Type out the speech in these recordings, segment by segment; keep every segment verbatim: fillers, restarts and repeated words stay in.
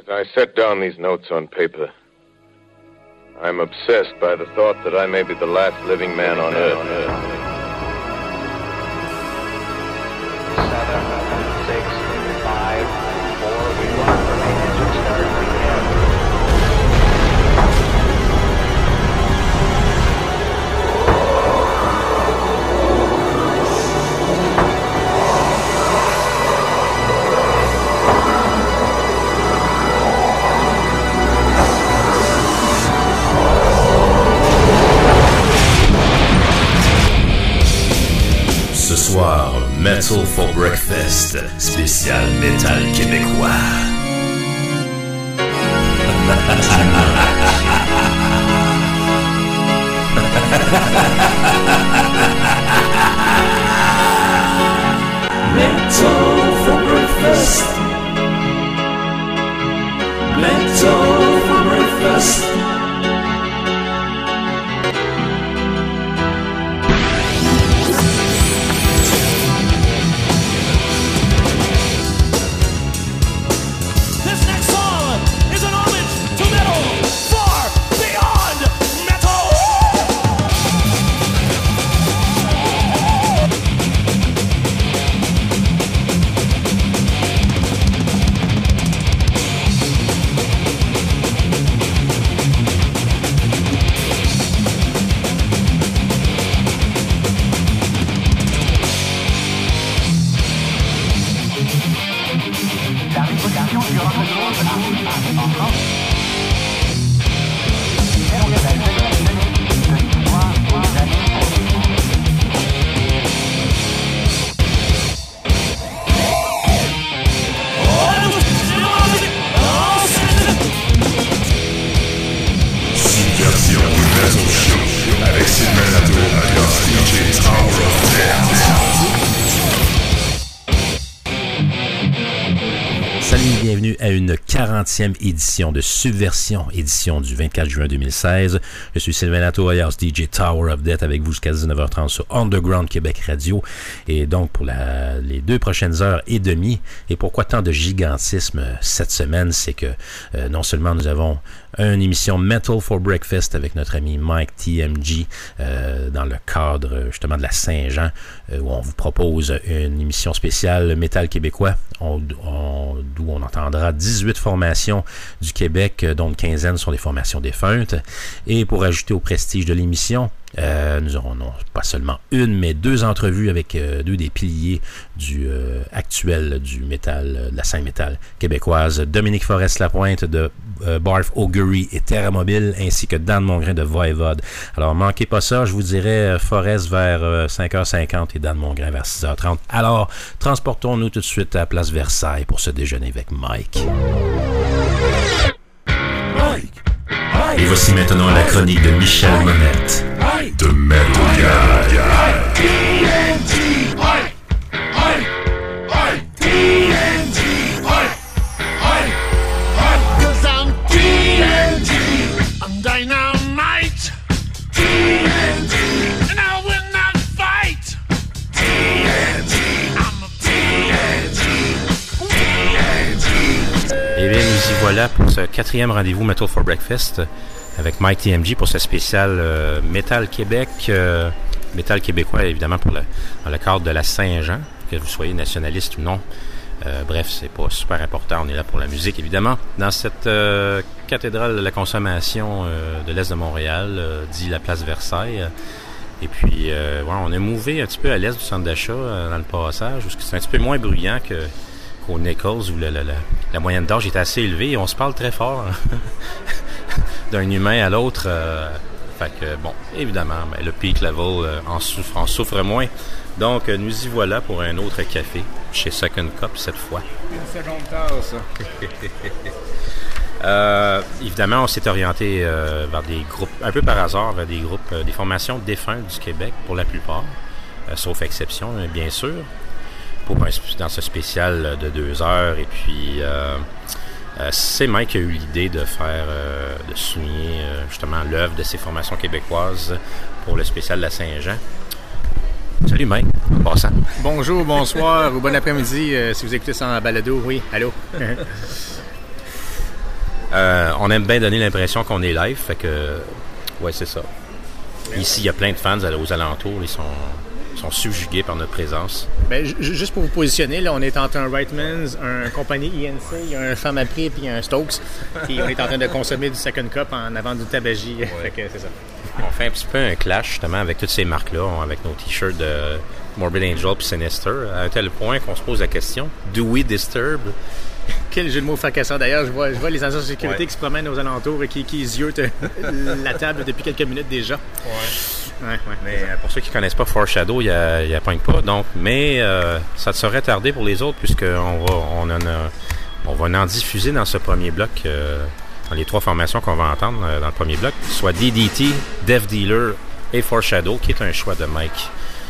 I set down these notes on paper, I'm obsessed by the thought that I may be the last living man on earth. Seven, six, five, four, we lock for main engine start, begin. Ce soir, Metal for Breakfast, spécial métal québécois. Metal for Breakfast. Metal for Breakfast. Bienvenue à une quarantième édition de Subversion, édition du vingt-quatre juin deux mille seize. Je suis Sylvain Latour, alias D J Tower of Death, avec vous jusqu'à dix-neuf heures trente sur Underground Québec Radio. Et donc, pour la, les deux prochaines heures et demie. Et pourquoi tant de gigantisme cette semaine? C'est que euh, non seulement nous avons une émission Metal for Breakfast avec notre ami Mike T M G euh, dans le cadre justement de la Saint-Jean, euh, où on vous propose une émission spéciale métal québécois, on, on, d'où on entendra dix-huit formations du Québec, dont une quinzaine sont des formations défuntes. Et pour ajouter au prestige de l'émission, Euh, nous aurons non pas seulement une, mais deux entrevues avec euh, deux des piliers du euh, actuel du métal, de la scène métal québécoise, Dominique Forest-Lapointe de euh, Barf Augury et Terra Mobile, ainsi que Dan Mongrain de Voivode. Alors manquez pas ça, je vous dirais euh, Forest vers euh, cinq heures cinquante et Dan Mongrain vers six heures trente. Alors transportons-nous tout de suite à Place Versailles pour ce déjeuner avec Mike. Mike! Et voici maintenant la chronique de Michel Monette de Metal Guy. T N T, Mike, Mike, Mike, T N T, Mike, Mike, Mike. 'Cause I'm T N T, I'm dynamite. T N T, and I will not fight. T N T, I'm a T N T, T N T. Et bien, nous y voilà pour ce quatrième rendez-vous Metal for Breakfast avec Mike T M G pour ce spécial euh, Métal Québec, euh, Métal québécois évidemment pour le, dans le cadre de la Saint-Jean, que vous soyez nationaliste ou non. Euh, bref, c'est pas super important, on est là pour la musique évidemment. Dans cette euh, cathédrale de la consommation euh, de l'Est de Montréal, euh, dit la place Versailles. Et puis, euh, ouais, on a mouvé un petit peu à l'est du centre d'achat euh, dans le passage, parce que c'est un petit peu moins bruyant que qu'au Nichols où le, le, le, la moyenne d'âge est assez élevée et on se parle très fort. Hein? D'un humain à l'autre. Euh, fait que, bon, évidemment, ben, le peak level euh, en, souffre, en souffre moins. Donc, euh, nous y voilà pour un autre café chez Second Cup cette fois. Une seconde tasse. euh, évidemment, on s'est orienté euh, vers des groupes, un peu par hasard, vers des groupes, euh, des formations défuntes du Québec pour la plupart, euh, sauf exception, bien sûr, pour un, dans ce spécial de deux heures. Et puis... Euh, Euh, c'est Mike qui a eu l'idée de faire, euh, de souligner euh, justement l'œuvre de ces formations québécoises pour le spécial de la Saint-Jean. Salut Mike, en passant. Bonjour, bonsoir ou bon après-midi euh, si vous écoutez ça en balado. Oui, allô. Euh, on aime bien donner l'impression qu'on est live, fait que, ouais, c'est ça. Ici, il y a plein de fans aux alentours, ils sont, sont subjugués par notre présence. Ben, j- juste pour vous positionner, là, on est entre un Reitmans, un compagnie I N C, il y a un Femme à prix puis un Stokes, puis on est en train de consommer du Second Cup en avant du tabagie, ouais. Fait que c'est ça. On fait un petit peu un clash, justement, avec toutes ces marques-là, avec nos t-shirts de Morbid Angel puis Sinister, à un tel point qu'on se pose la question, do we disturb? Quel jeu de mots fracassant. D'ailleurs, je vois, je vois les agents de sécurité ouais. qui se promènent aux alentours et qui, qui ziotent la table depuis quelques minutes déjà. Ouais. Ouais, ouais. Mais euh, pour ceux qui ne connaissent pas Foreshadow, il n'y a, a pogne pas. Donc, mais euh, ça serait tardé pour les autres puisqu'on va, on en a, on va en diffuser dans ce premier bloc, euh, dans les trois formations qu'on va entendre euh, dans le premier bloc, soit D D T, Death Dealer et Foreshadow, qui est un choix de Mike.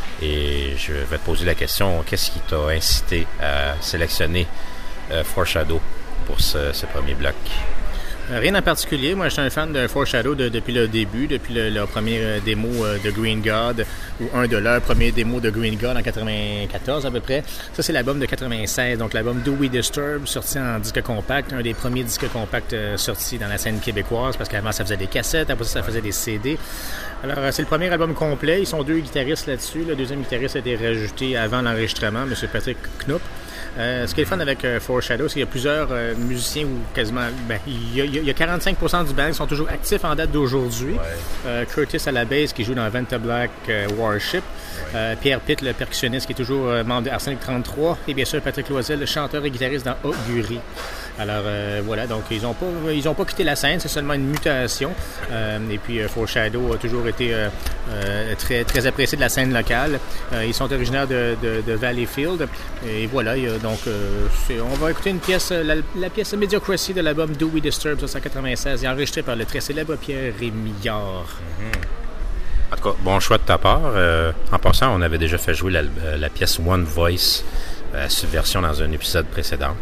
Et je vais te poser la question, qu'est-ce qui t'a incité à sélectionner euh, Foreshadow pour ce, ce premier bloc? Rien en particulier. Moi, je suis un fan de Foreshadow de, depuis le début, depuis le, leur premier euh, démo euh, de Green God, ou un de leurs premiers démos de Green God en quatre-vingt-quatorze à peu près. Ça, c'est l'album de quatre-vingt-seize, donc l'album Do We Disturb, sorti en disque compact, un des premiers disques compacts euh, sortis dans la scène québécoise, parce qu'avant, ça faisait des cassettes, après ça, ça faisait des C D. Alors, euh, c'est le premier album complet. Ils sont deux guitaristes là-dessus. Le deuxième guitariste a été rajouté avant l'enregistrement, M. Patrick Knupp. Euh, ce qui est le fun avec euh, Foreshadow, c'est qu'il y a plusieurs euh, musiciens ou quasiment... Ben, il, y a, il y a quarante-cinq pour cent du band qui sont toujours actifs en date d'aujourd'hui. Ouais. Euh, Curtis à la bass qui joue dans Venta Black euh, Warship. Ouais. Euh, Pierre Pitt, le percussionniste qui est toujours euh, membre de Arsenic trente-trois. Et bien sûr Patrick Loisel, le chanteur et guitariste dans Augury. Alors euh, voilà, donc ils n'ont pas, ils ont pas quitté la scène, c'est seulement une mutation. Euh, et puis euh, Foreshadow a toujours été euh, euh, très, très apprécié de la scène locale. Euh, ils sont originaires de, de, de Valleyfield. Et voilà, il y a, donc euh, c'est, on va écouter une pièce, la, la pièce Mediocracy de l'album Do We Disturb de mille neuf cent quatre-vingt-seize, enregistrée par le très célèbre Pierre Rémillard. Mm-hmm. En tout cas, bon choix de ta part. Euh, en passant, on avait déjà fait jouer la, la pièce One Voice à Subversion dans un épisode précédent.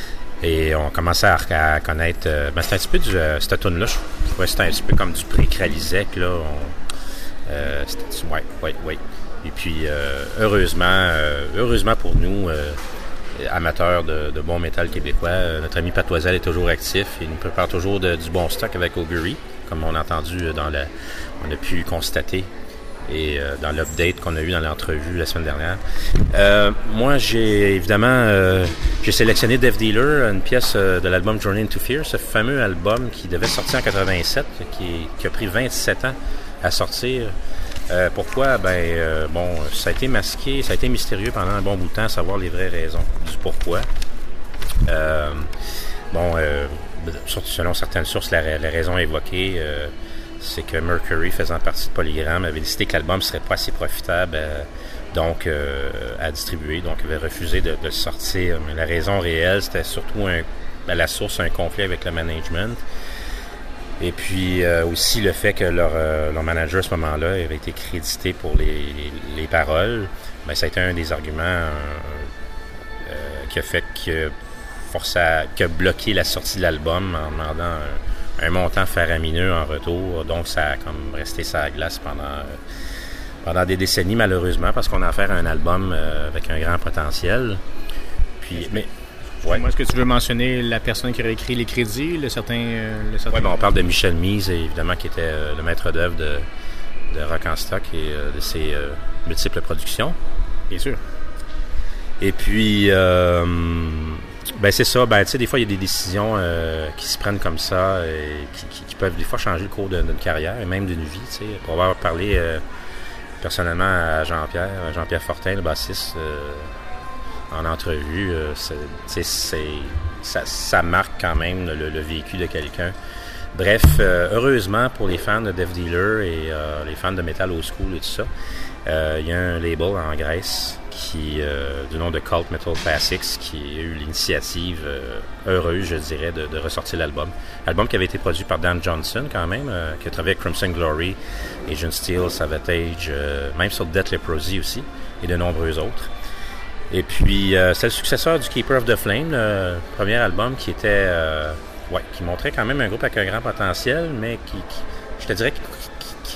Et on commençait à, à connaître... Euh, ben c'était un petit peu du... Euh, cette tune-là, je trouvais que c'était un petit peu comme du pré-Kralizek, là. On, euh, c'était... Ouais, ouais, ouais. Et puis, euh, heureusement, euh, heureusement pour nous, euh, amateurs de, de bon métal québécois, euh, notre ami Patoisel est toujours actif. Il nous prépare toujours de, du bon stock avec Augury, comme on a entendu dans la... On a pu constater et euh, dans l'update qu'on a eu dans l'entrevue la semaine dernière. Euh, moi, j'ai évidemment euh, j'ai sélectionné Death Dealer, une pièce euh, de l'album Journey into Fear, ce fameux album qui devait sortir en quatre-vingt-sept, qui, qui a pris vingt-sept ans à sortir. Euh, pourquoi? Ben, euh, bon, ça a été masqué, ça a été mystérieux pendant un bon bout de temps à savoir les vraies raisons du pourquoi. Euh, bon, euh, selon certaines sources, la, la raison évoquée... Euh, c'est que Mercury, faisant partie de Polygram, avait décidé que l'album ne serait pas assez profitable euh, donc, euh, à distribuer, donc il avait refusé de, de le sortir. Mais la raison réelle, c'était surtout un, à la source un conflit avec le management. Et puis euh, aussi le fait que leur, euh, leur manager à ce moment-là avait été crédité pour les, les, les paroles. Bien, ça a été un des arguments euh, euh, qui a fait que force à, qui a bloqué la sortie de l'album en demandant un, un montant faramineux en retour. Donc ça a comme resté sur la glace pendant, euh, pendant des décennies malheureusement, parce qu'on a affaire à un album euh, avec un grand potentiel. Puis, mais ouais. Moi, est-ce que tu veux mentionner la personne qui aurait écrit les crédits, le certain... Euh, le certain... Oui, ben on parle de Michel Mise, évidemment, qui était euh, le maître d'œuvre de, de Rock en Stock et euh, de ses euh, multiples productions. Bien sûr. Et puis, euh, ben c'est ça, ben tu sais, des fois, il y a des décisions euh, qui se prennent comme ça et qui, qui, qui peuvent des fois changer le cours de, d'une carrière et même d'une vie, tu sais. Pour avoir parlé euh, personnellement à Jean-Pierre, à Jean-Pierre Fortin, le bassiste, euh, en entrevue, euh, c'est, c'est, ça, ça marque quand même le, le vécu de quelqu'un. Bref, euh, heureusement pour les fans de Death Dealer et euh, les fans de Metal Old School et tout ça, euh, il y a un label en Grèce qui, euh, du nom de Cult Metal Classics, qui a eu l'initiative euh, heureuse, je dirais, de, de ressortir l'album. Album qui avait été produit par Dan Johnson quand même, euh, qui a travaillé avec Crimson Glory, Agent Steel, Savatage, euh, même sur Death Leprosy aussi, et de nombreux autres. Et puis, euh, c'est le successeur du Keeper of the Flame, le premier album qui était, euh, ouais, qui montrait quand même un groupe avec un grand potentiel, mais qui, qui je te dirais, qui, qui, qui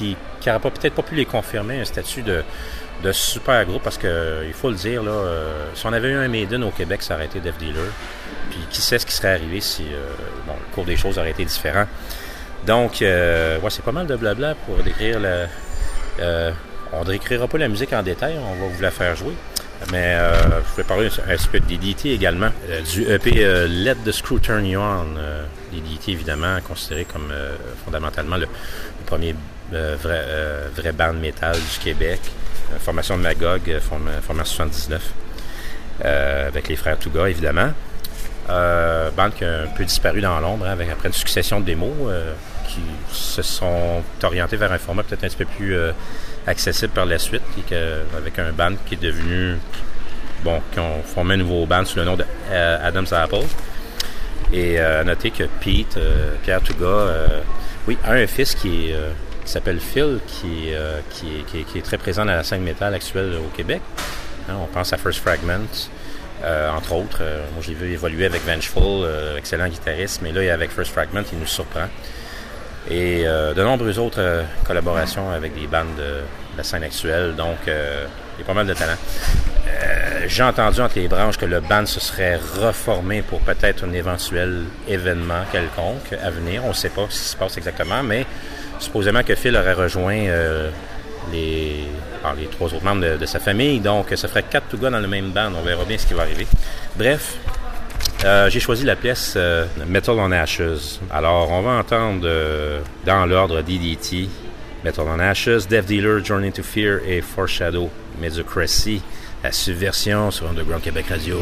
qui n'aurait pas, peut-être pas pu les confirmer un statut de, de super groupe, parce que il faut le dire, là, euh, si on avait eu un Maiden au Québec, ça aurait été Death Dealer. Puis qui sait ce qui serait arrivé si euh, bon, le cours des choses aurait été différent. Donc, euh, ouais, c'est pas mal de blabla pour décrire la... Euh, on ne décrira pas la musique en détail, on va vous la faire jouer. Mais euh, je vais parler un, un petit peu de D D T également. Euh, du E P euh, Let the Screw Turn You On. Euh, D D T, évidemment, considéré comme euh, fondamentalement le, le premier euh, vrai, euh, vrai band métal du Québec. Euh, formation de Magog, euh, formé en soixante-dix-neuf. Euh, avec les frères Touga, évidemment. Euh, band qui a un peu disparu dans l'ombre, hein, avec, après une succession de démos euh, qui se sont orientés vers un format peut-être un petit peu plus euh, accessible par la suite, et que, avec un band qui est devenu, bon, qui ont formé un nouveau band sous le nom de euh, Adam's Apple. Et euh, à noter que Pete, euh, Pierre Touga, euh, oui, a un fils qui, est, euh, qui s'appelle Phil, qui, euh, qui, est, qui, est, qui est très présent dans la scène métal actuelle au Québec. Hein, on pense à First Fragment. Euh, entre autres, euh, moi je l'ai vu évoluer avec Vengeful, euh, excellent guitariste, mais là avec First Fragment, il nous surprend. Et euh, de nombreuses autres euh, collaborations avec des bandes de, de la scène actuelle, donc euh, il y a pas mal de talent. Euh, j'ai entendu entre les branches que le band se serait reformé pour peut-être un éventuel événement quelconque à venir. On ne sait pas ce qui se passe exactement, mais supposément que Phil aurait rejoint euh, les, alors, les trois autres membres de, de sa famille, donc ça ferait quatre Touga dans le même band. On verra bien ce qui va arriver. Bref, euh, j'ai choisi la pièce euh, Metal on Ashes. Alors, on va entendre euh, dans l'ordre D D T, Metal on Ashes, Death Dealer, Journey to Fear et Foreshadow Mediocrity, la subversion sur Underground Québec Radio.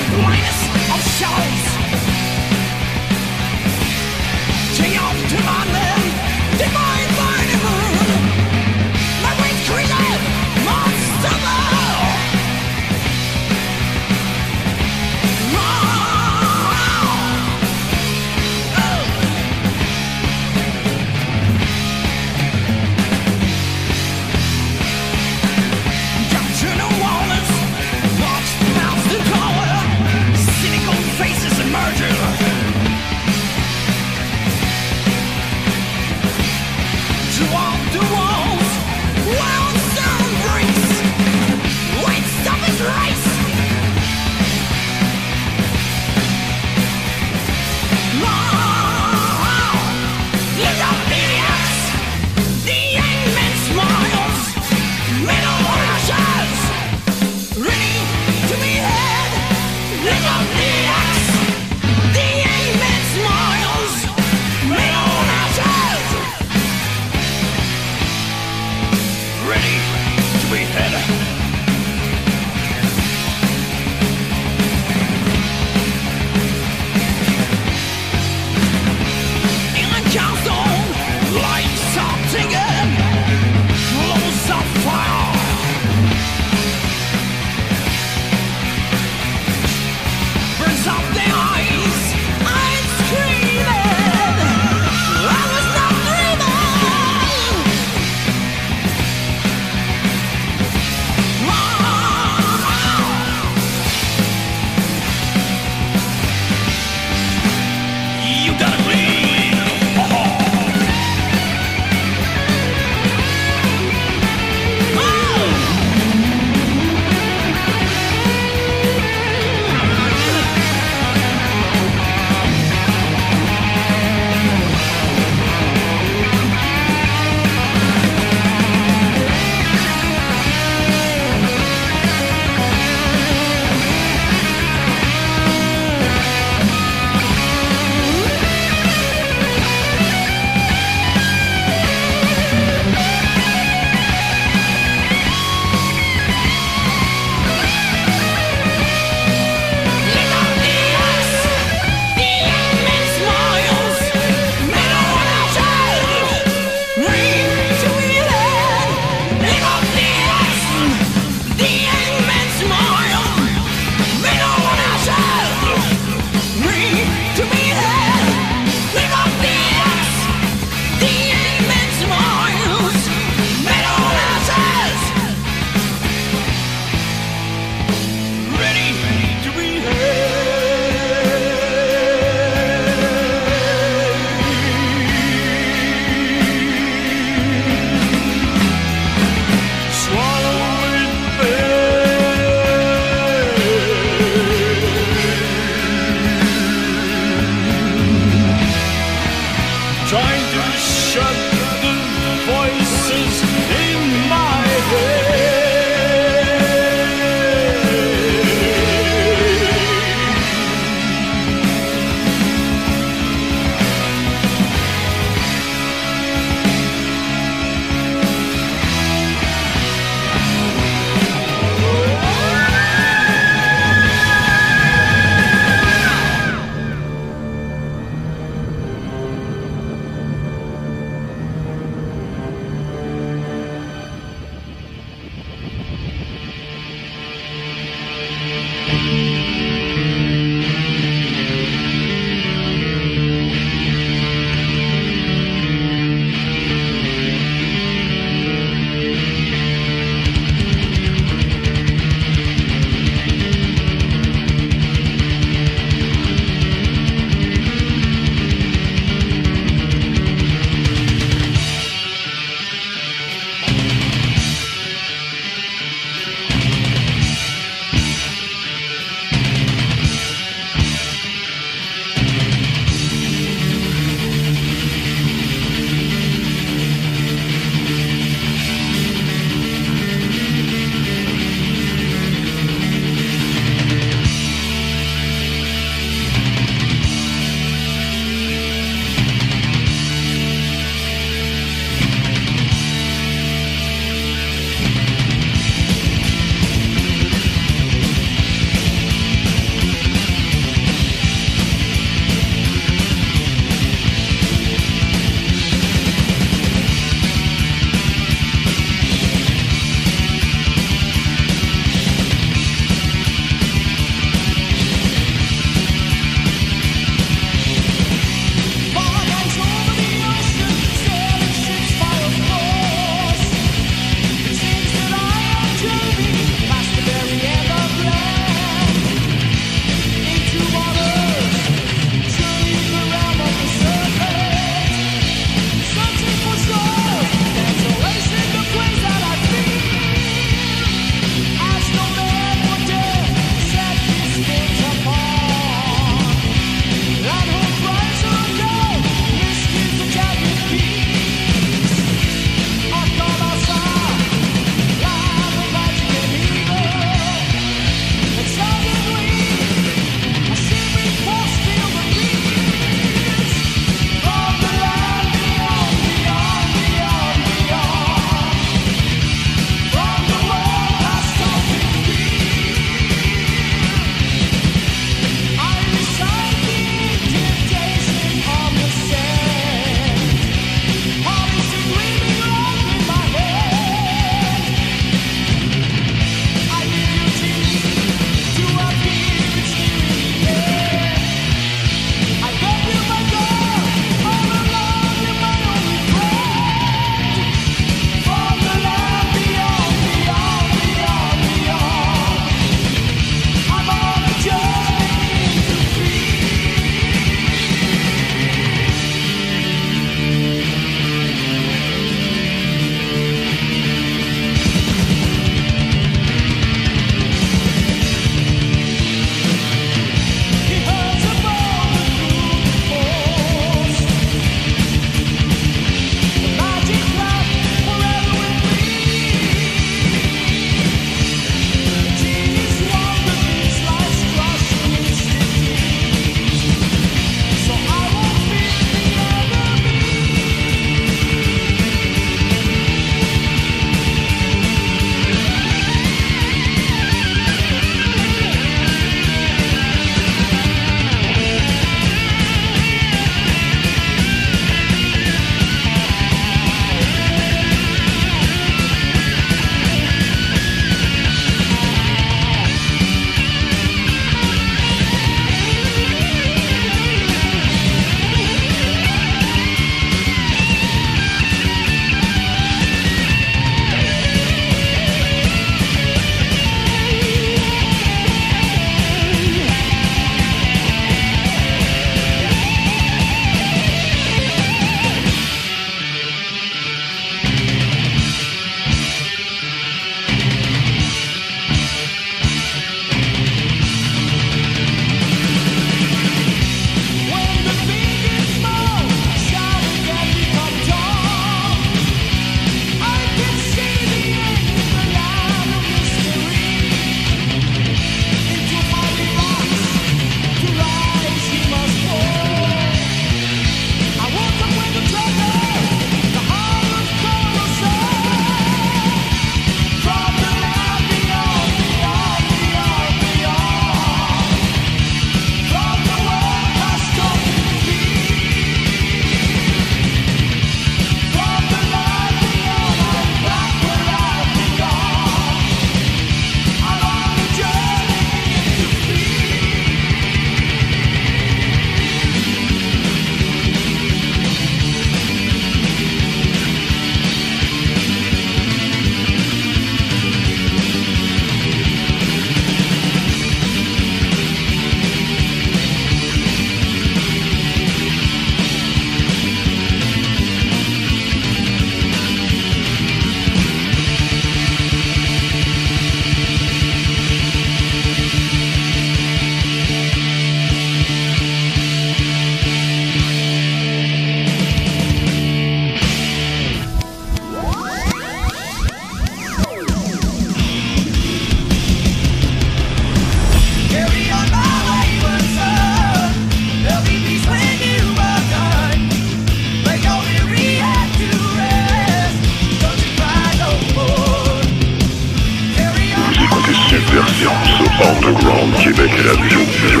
Subversion sur Underground Québec Radio.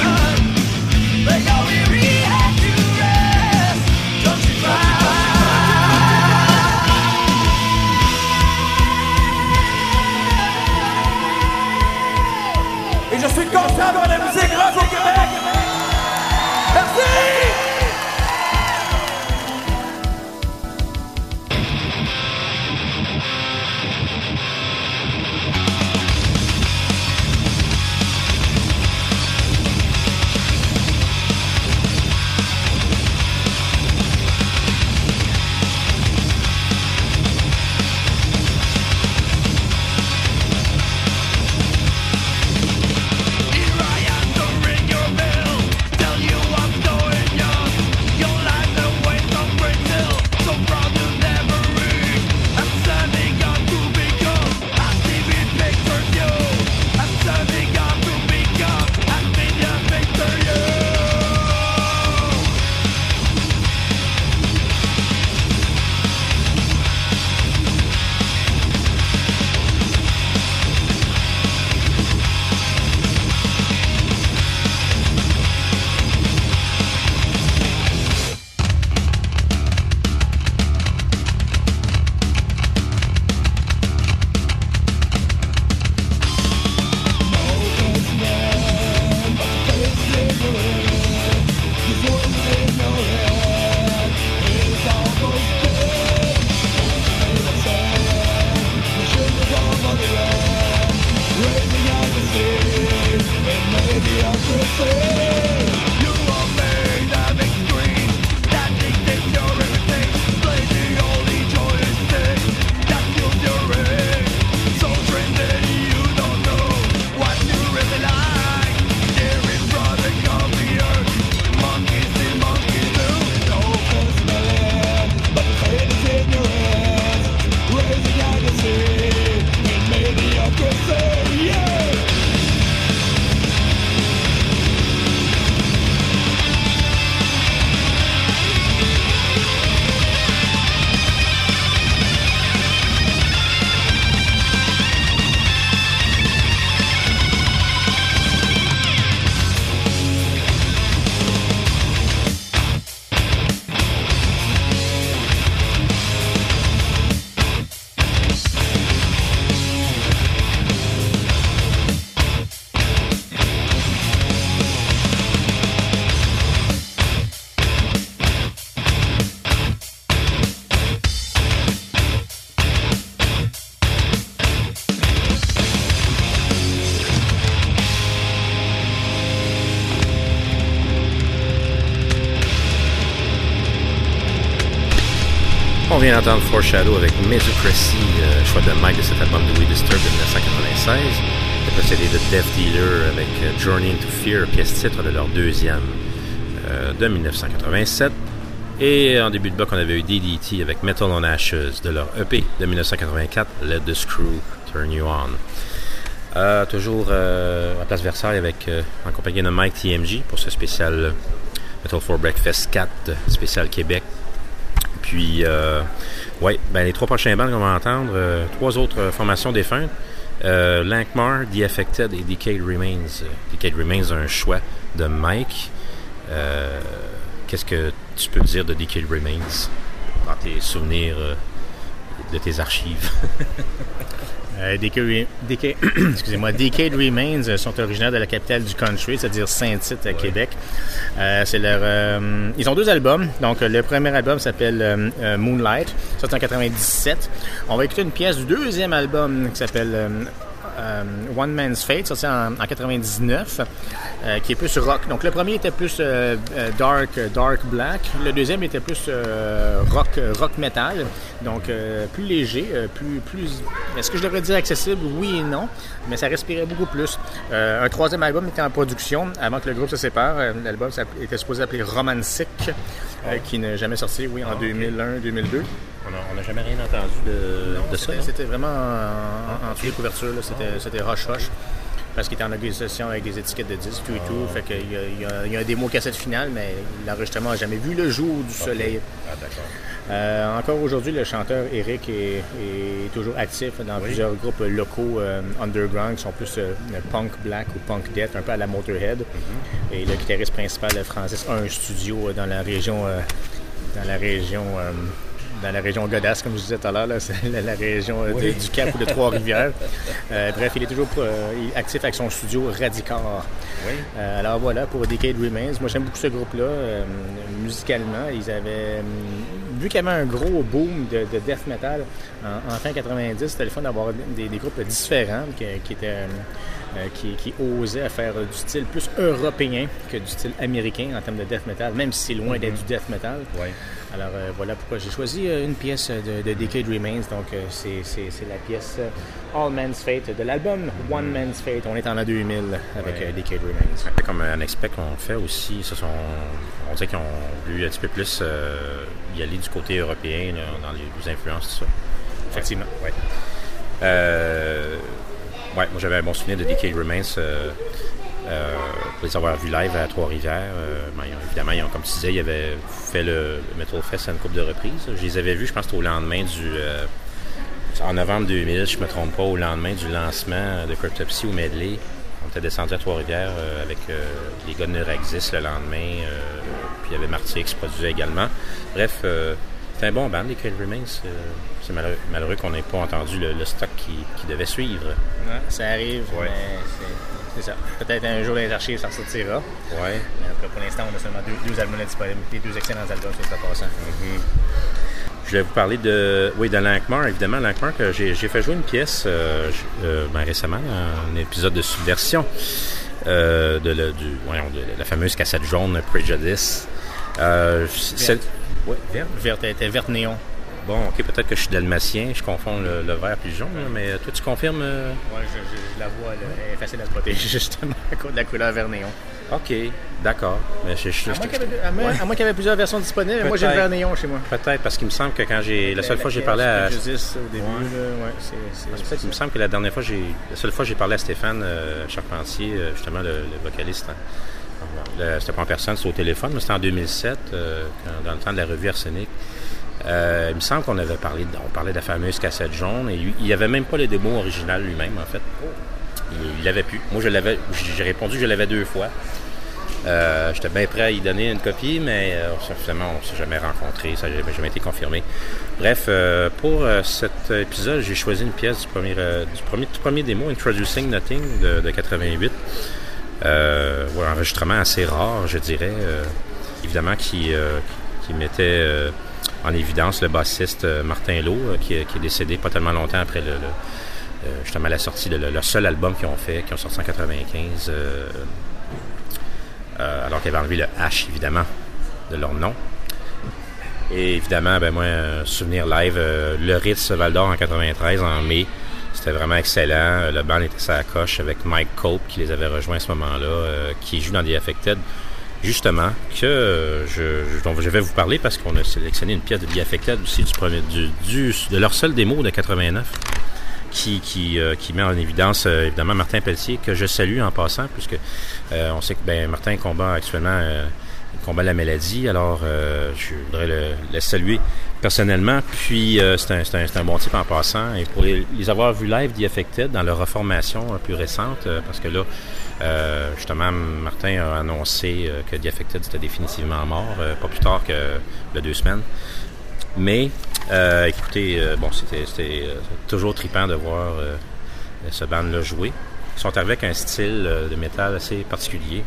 Et je suis content d'avoir la musique rock au Québec. Merci! On vient d'entendre Foreshadow avec Mesocracy, euh, choix de Mike de cet album de We Disturbed de dix-neuf cent quatre-vingt-seize. Et précédé de Death Dealer avec euh, Journey into Fear, pièce titre de leur deuxième euh, de dix-neuf cent quatre-vingt-sept. Et en début de bloc, on avait eu D D T avec Metal on Ashes de leur E P de dix-neuf cent quatre-vingt-quatre, Let the Screw Turn You On. Euh, toujours euh, à Place Versailles avec, euh, en compagnie de Mike T M G pour ce spécial Metal for Breakfast quatre, spécial Québec. Puis, euh, ouais, ben les trois prochains bands qu'on va entendre, euh, trois autres euh, formations défuntes, euh, Lankmar, The Affected et Decayed Remains. Decayed Remains, un choix de Mike. Euh, qu'est-ce que tu peux dire de Decayed Remains dans tes souvenirs euh, de tes archives? Euh, Decayed, Decayed, excusez-moi, Decayed Remains sont originaires de la capitale du country, c'est-à-dire Saint-Tite, à ouais. Québec. Euh, c'est leur, euh, ils ont deux albums. Donc, le premier album s'appelle euh, Moonlight, sorti en quatre-vingt-dix-sept. On va écouter une pièce du deuxième album qui s'appelle euh, euh, One Man's Fate, sorti en, en quatre-vingt-dix-neuf, euh, qui est plus rock. Donc, le premier était plus euh, dark, dark black. Le deuxième était plus euh, rock, rock metal. Donc, euh, plus léger, euh, plus, plus... Est-ce que je devrais dire accessible? Oui et non, mais ça respirait beaucoup plus. Euh, un troisième album était en production avant que le groupe se sépare. Euh, l'album était supposé s'appeler Romantic, euh, qui n'a jamais sorti, oui, en ah, deux mille un deux mille deux. On n'a jamais rien entendu de, non, de c'était, ça. C'était vraiment en, en, en dessous des couvertures. Là. C'était, c'était Rush Rush. parce qu'il était en négociation avec des étiquettes de disques, tout et tout. Fait qu'il y a, il y a, il y a un démo cassette finale, mais l'enregistrement n'a jamais vu le jour du okay. soleil. Ah, d'accord. Euh, encore aujourd'hui, le chanteur Eric est, est toujours actif dans oui. plusieurs groupes locaux euh, underground qui sont plus euh, punk black ou punk death, un peu à la Motorhead. Mm-hmm. Et le guitariste principal, Francis, a un studio dans la région, euh, dans la région, euh, dans la région Godasse, comme je disais tout à l'heure, là, c'est la, la région euh, oui. de, du Cap ou de Trois-Rivières. euh, bref, il est toujours euh, actif avec son studio Radicar. Oui. Euh, alors voilà, pour Decade Remains. Moi, j'aime beaucoup ce groupe-là. Euh, musicalement, ils avaient... Euh, vu qu'il y avait un gros boom de, de death metal en, en fin quatre-vingt-dix, c'était le fun d'avoir des, des groupes différents qui, qui étaient... Euh, qui, qui osaient faire du style plus européen que du style américain en termes de death metal, même si c'est loin mm-hmm. d'être du death metal. Ouais. Alors euh, voilà pourquoi j'ai choisi euh, une pièce de, de Decade Remains. Donc euh, c'est, c'est, c'est la pièce euh, All Man's Fate de l'album One Man's Fate. On est en l'an deux mille avec ouais. euh, Decade Remains. Un peu comme un expect qu'on fait aussi. Ça, sont, on dirait qu'ils ont voulu un petit peu plus euh, y aller du côté européen là, dans les, les influences, tout ça. Effectivement. Ouais. Ouais. Euh, Ouais, moi j'avais un bon souvenir de Decade Remains euh, euh, pour les avoir vus live à Trois-Rivières. Euh, ben, évidemment, ils ont, comme tu disais, ils avaient fait le, le Metal Fest à une couple de reprises. Je les avais vus, je pense, au lendemain du... Euh, en novembre deux mille, je ne me trompe pas, au lendemain du lancement de Cryptopsy au Medley. On était descendu à Trois-Rivières euh, avec euh, les gars de Neuraxis le lendemain. Euh, puis il y avait Marty qui se produisait également. Bref, euh, c'était un bon band, Decade Remains. Euh, c'est malheureux, malheureux qu'on n'ait pas entendu le, le stock qui, qui devait suivre. Ouais, ça arrive, ouais. mais c'est, c'est ça. Peut-être un jour dans les archives, ça ressortira. Ouais. Mais après, pour l'instant, on a seulement deux, deux albums disponibles, des deux excellents albums sur ce passant. Mm-hmm. Je voulais vous parler de, oui, de Lankmar, évidemment. Lankmar, que j'ai, j'ai fait jouer une pièce euh, euh, ben, récemment, un épisode de Subversion euh, de, le, du, voyons, de la fameuse cassette jaune Prejudice. Euh, verte. Oui, verte. Verte, elle était verte néon. Bon, OK, peut-être que je suis dalmatien, je confonds le, le vert puis le jaune, là, mais toi, tu confirmes? Euh... Oui, je, je, je la vois, là, elle est facile à protéger, justement, à cause de la couleur vert néon. OK, d'accord. Mais je, je, à, je, moins je, ouais. à, moins, à moins qu'il y avait plusieurs versions disponibles, peut-être. Moi, j'ai le vert néon chez moi. Peut-être, parce qu'il me semble que quand j'ai... La seule la fois que j'ai parlé à... Justice, au début, ouais. Là, ouais, c'est, c'est, c'est peut-être qu'il me semble que la dernière fois, j'ai... La seule fois que j'ai parlé à Stéphane euh, Charpentier, euh, justement, le, le vocaliste... Hein. Le, c'était pas en personne, c'était au téléphone, mais c'était en deux mille sept, euh, dans le temps de la revue Arsenic. Euh, il me semble qu'on avait parlé, on parlait de la fameuse cassette jaune, et lui, il n'y avait même pas le démo original lui-même, en fait. Il, il l'avait plus. Moi, je l'avais, j'ai répondu que je l'avais deux fois. Euh, j'étais bien prêt à y donner une copie, mais euh, finalement, on ne s'est jamais rencontré, ça n'a jamais été confirmé. Bref, euh, pour euh, cet épisode, j'ai choisi une pièce du premier, euh, du premier, du premier démo, Introducing Nothing, de, de quatre-vingt-huit. Euh, ouais, un enregistrement assez rare, je dirais, euh, évidemment, qui, euh, qui mettait euh, en évidence le bassiste euh, Martin Lowe, euh, qui, qui est décédé pas tellement longtemps après le, le, euh, justement la sortie de le, le seul album qu'ils ont fait, qui ont sorti en quatre-vingt-quinze, euh, euh, alors qu'ils avaient enlevé le H, évidemment, de leur nom. Et évidemment, ben moi, un souvenir live, euh, le Ritz Val-d'Or en quatre-vingt-treize, en mai. C'était vraiment excellent. Le band était sur la coche avec Mike Cope qui les avait rejoints à ce moment-là, euh, qui joue dans The Affected. Justement, que euh, je, je, dont je vais vous parler parce qu'on a sélectionné une pièce de The Affected aussi du premier, du, du, de leur seul démo de quatre-vingt-neuf qui, qui, euh, qui met en évidence euh, évidemment Martin Pelletier, que je salue en passant, puisque euh, on sait que ben, Martin combat actuellement euh, il combat la maladie, alors euh, je voudrais le, le saluer personnellement. Puis euh, c'est, un, c'est, un, c'est un bon type en passant. Et pour les, les avoir vus live The Affected dans leur reformation plus récente, euh, parce que là, euh, justement, Martin a annoncé euh, que The Affected était définitivement mort, euh, pas plus tard que le deux semaines. Mais, euh, écoutez, euh, bon, c'était, c'était euh, toujours trippant de voir euh, ce band-là jouer. Ils sont avec un style euh, de métal assez particulier.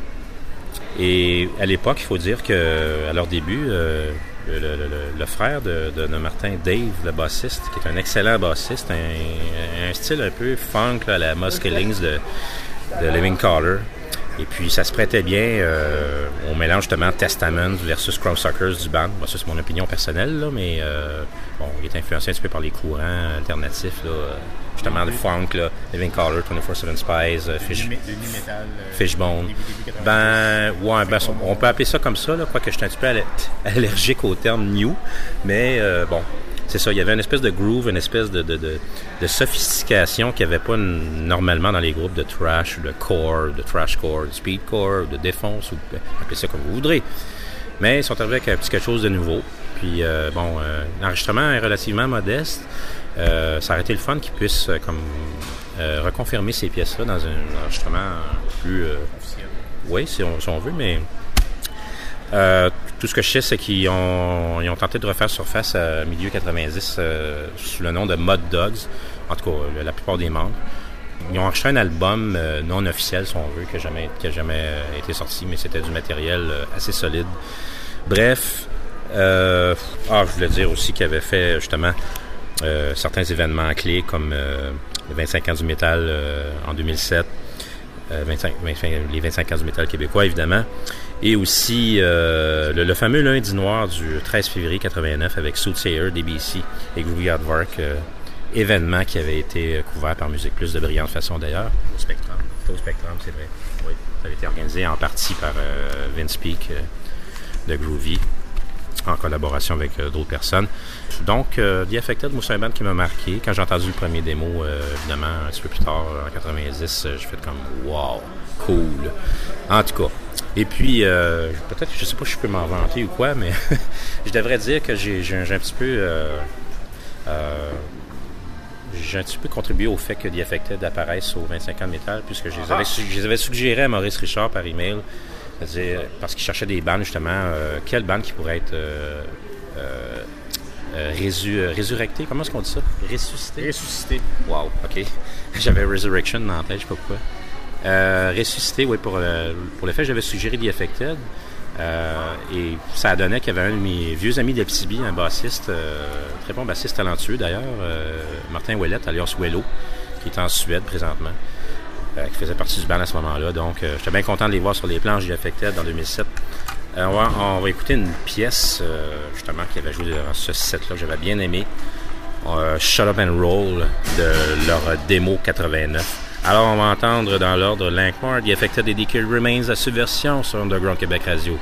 Et à l'époque, il faut dire que à leur début, euh, le, le, le, le frère de, de, de Martin, Dave, le bassiste, qui est un excellent bassiste, un, un style un peu funk là, à la Moss Killings de, de Living Colour. Et puis, ça se prêtait bien euh, au mélange justement Testament versus Crumbsuckers du band. Bon, ça, c'est mon opinion personnelle, là, mais euh, bon, il est influencé un petit peu par les courants alternatifs, là, justement, de funk, là, Living Colour, vingt-quatre sept Spies, euh, Fish, de nu metal, euh, Fishbone. Ben, ouais, ben, on peut appeler ça comme ça, là, quoique je suis un petit peu allergique au terme new, mais euh, bon. c'est ça, il y avait une espèce de groove, une espèce de, de, de, de sophistication qu'il n'y avait pas n- normalement dans les groupes de thrash, de core, de thrashcore, de speedcore, de défonce, ou appelez ça comme vous voudrez. Mais ils sont arrivés avec un petit quelque chose de nouveau. Puis, euh, bon, euh, l'enregistrement est relativement modeste. Euh, ça aurait été le fun qu'ils puissent euh, comme euh, reconfirmer ces pièces-là dans un enregistrement plus... Euh, oui, si on, si on veut, mais... Euh, tout ce que je sais, c'est qu'ils ont, ils ont tenté de refaire surface à milieu quatre-vingt-dix euh, sous le nom de Mud Dogs, en tout cas la plupart des membres. Ils ont enregistré un album euh, non officiel, si on veut, qui n'a jamais, qui a jamais euh, été sorti, mais c'était du matériel euh, assez solide. Bref, euh, ah, je voulais dire aussi qu'ils avaient fait justement euh, certains événements clés comme euh, le vingt-cinq ans du métal euh, en deux mille sept, euh, vingt-cinq, vingt-cinq, les vingt-cinq ans du métal québécois évidemment. Et aussi euh, le, le fameux lundi noir du treize février quatre-vingt-neuf avec Soothsayer, D B C et Groovy Aardvark, euh, événement qui avait été couvert par Musique Plus de brillante façon d'ailleurs. Au Spectrum. Au Spectrum, c'est vrai. Oui. Ça avait été organisé en partie par euh, Vince Peake euh, de Groovy, en collaboration avec euh, d'autres personnes. Donc, euh, The Affected, moi, c'est un band qui m'a marqué. Quand j'ai entendu le premier démo, euh, évidemment, un petit peu plus tard, en quatre-vingt-dix, euh, j'ai fait comme « Wow, cool ». En tout cas. Et puis, euh, peut-être, je sais pas si je peux m'en vanter ou quoi, mais je devrais dire que j'ai, j'ai, j'ai un petit peu... Euh, euh, j'ai un petit peu contribué au fait que The Affected apparaisse au vingt-cinq ans de métal, puisque je les avais, je les avais suggérés à Maurice Richard par email, c'est-à-dire parce qu'il cherchait des bandes, justement, euh, quelle bande qui pourrait être euh, euh, euh, résu, résurrectée, comment est-ce qu'on dit ça? Ressuscité? Ressuscité. Wow, OK. J'avais Resurrection dans la tête, je sais pas pourquoi. Euh, ressuscité, oui, pour, euh, pour le fait, j'avais suggéré The Affected. Euh, et ça a donné qu'il y avait un de mes vieux amis d'Abitibi, un bassiste, euh, très bon bassiste talentueux d'ailleurs, euh, Martin Ouellette, alias Wello, qui est en Suède présentement, euh, qui faisait partie du band à ce moment-là. Donc, euh, j'étais bien content de les voir sur les planches The Affected en deux mille sept. Euh, on, va, on va écouter une pièce, euh, justement, qui avait joué dans ce set-là, que j'avais bien aimé. Euh, Shut Up and Roll, de leur démo quatre-vingt-neuf. Alors, on va entendre dans l'ordre Lankmore, The Affected et D K Remains, la subversion sur Underground Québec Radio.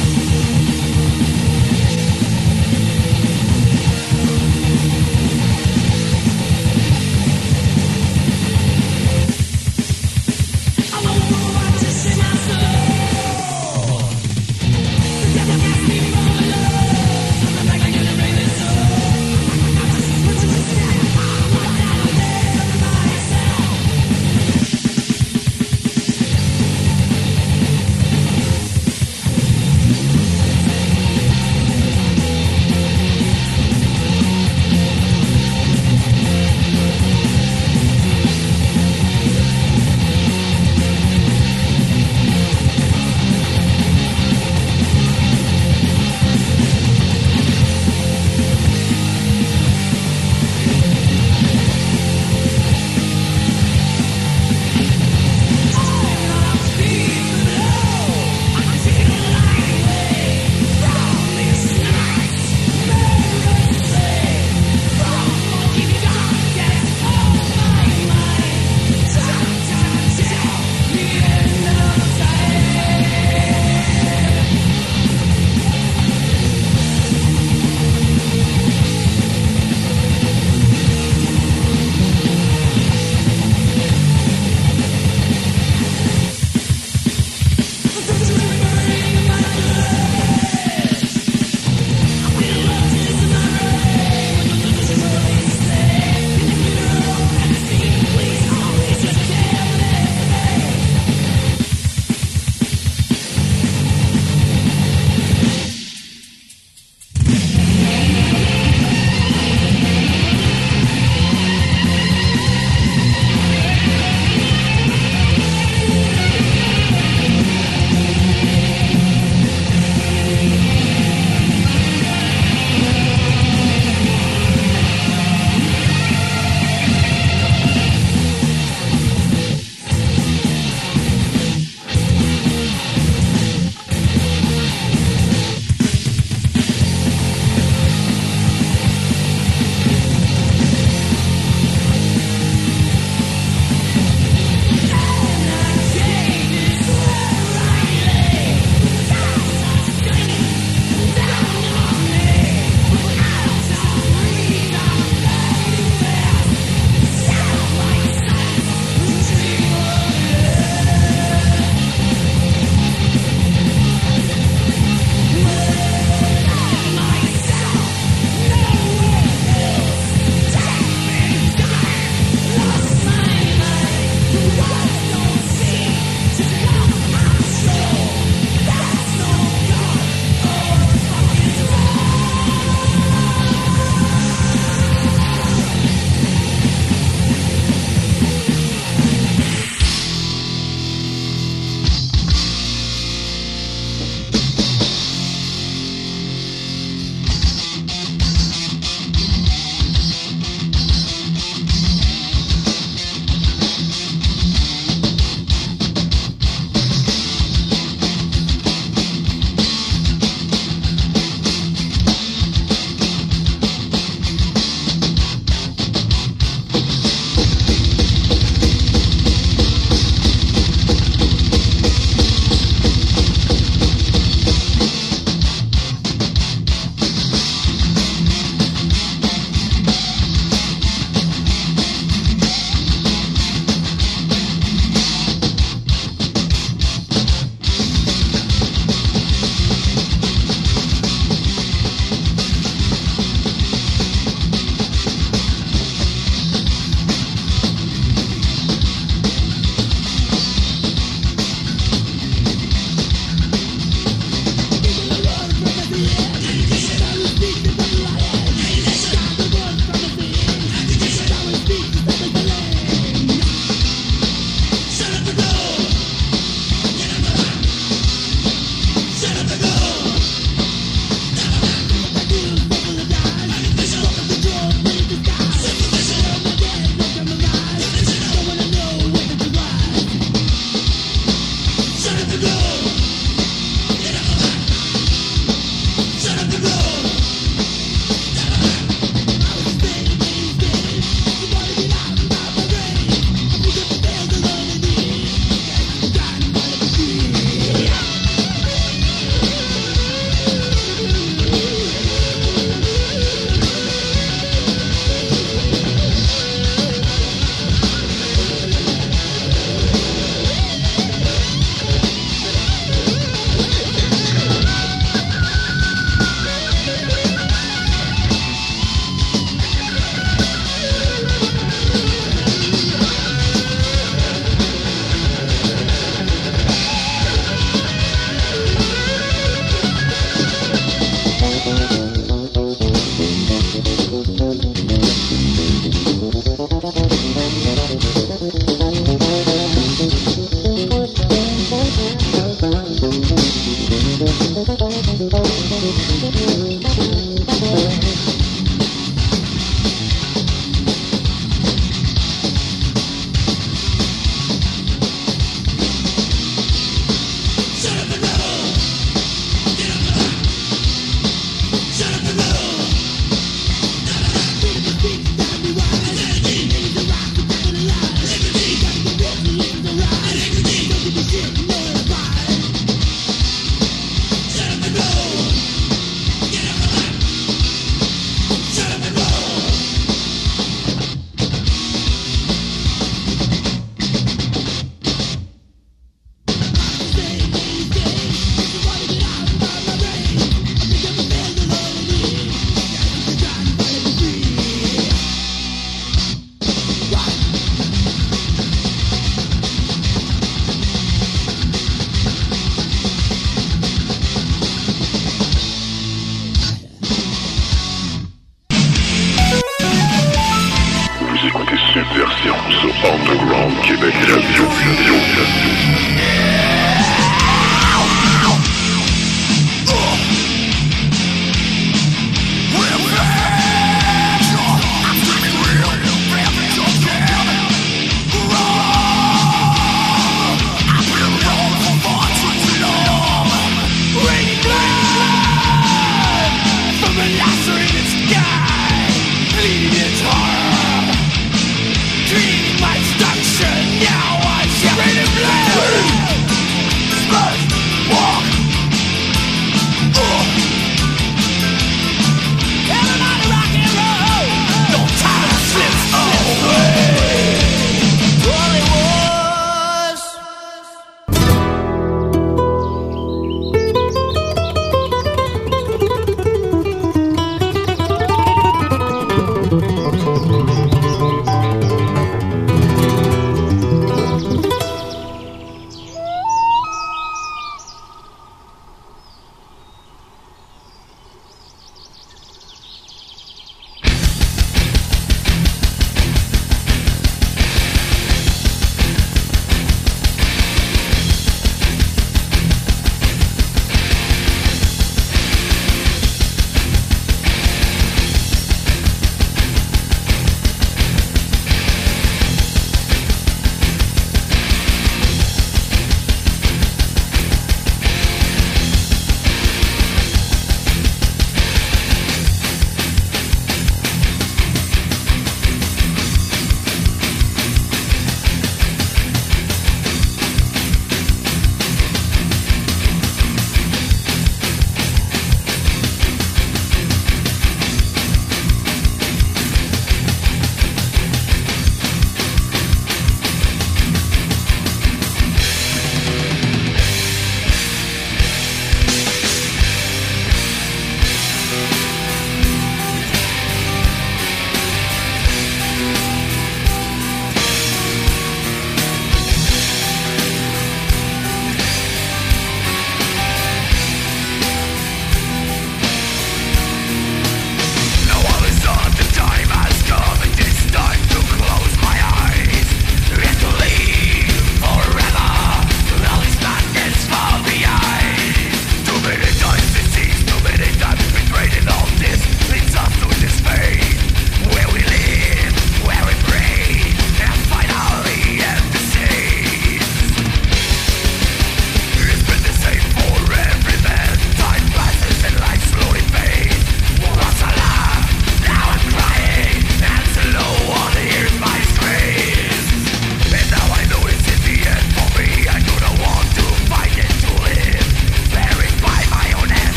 We'll be right back.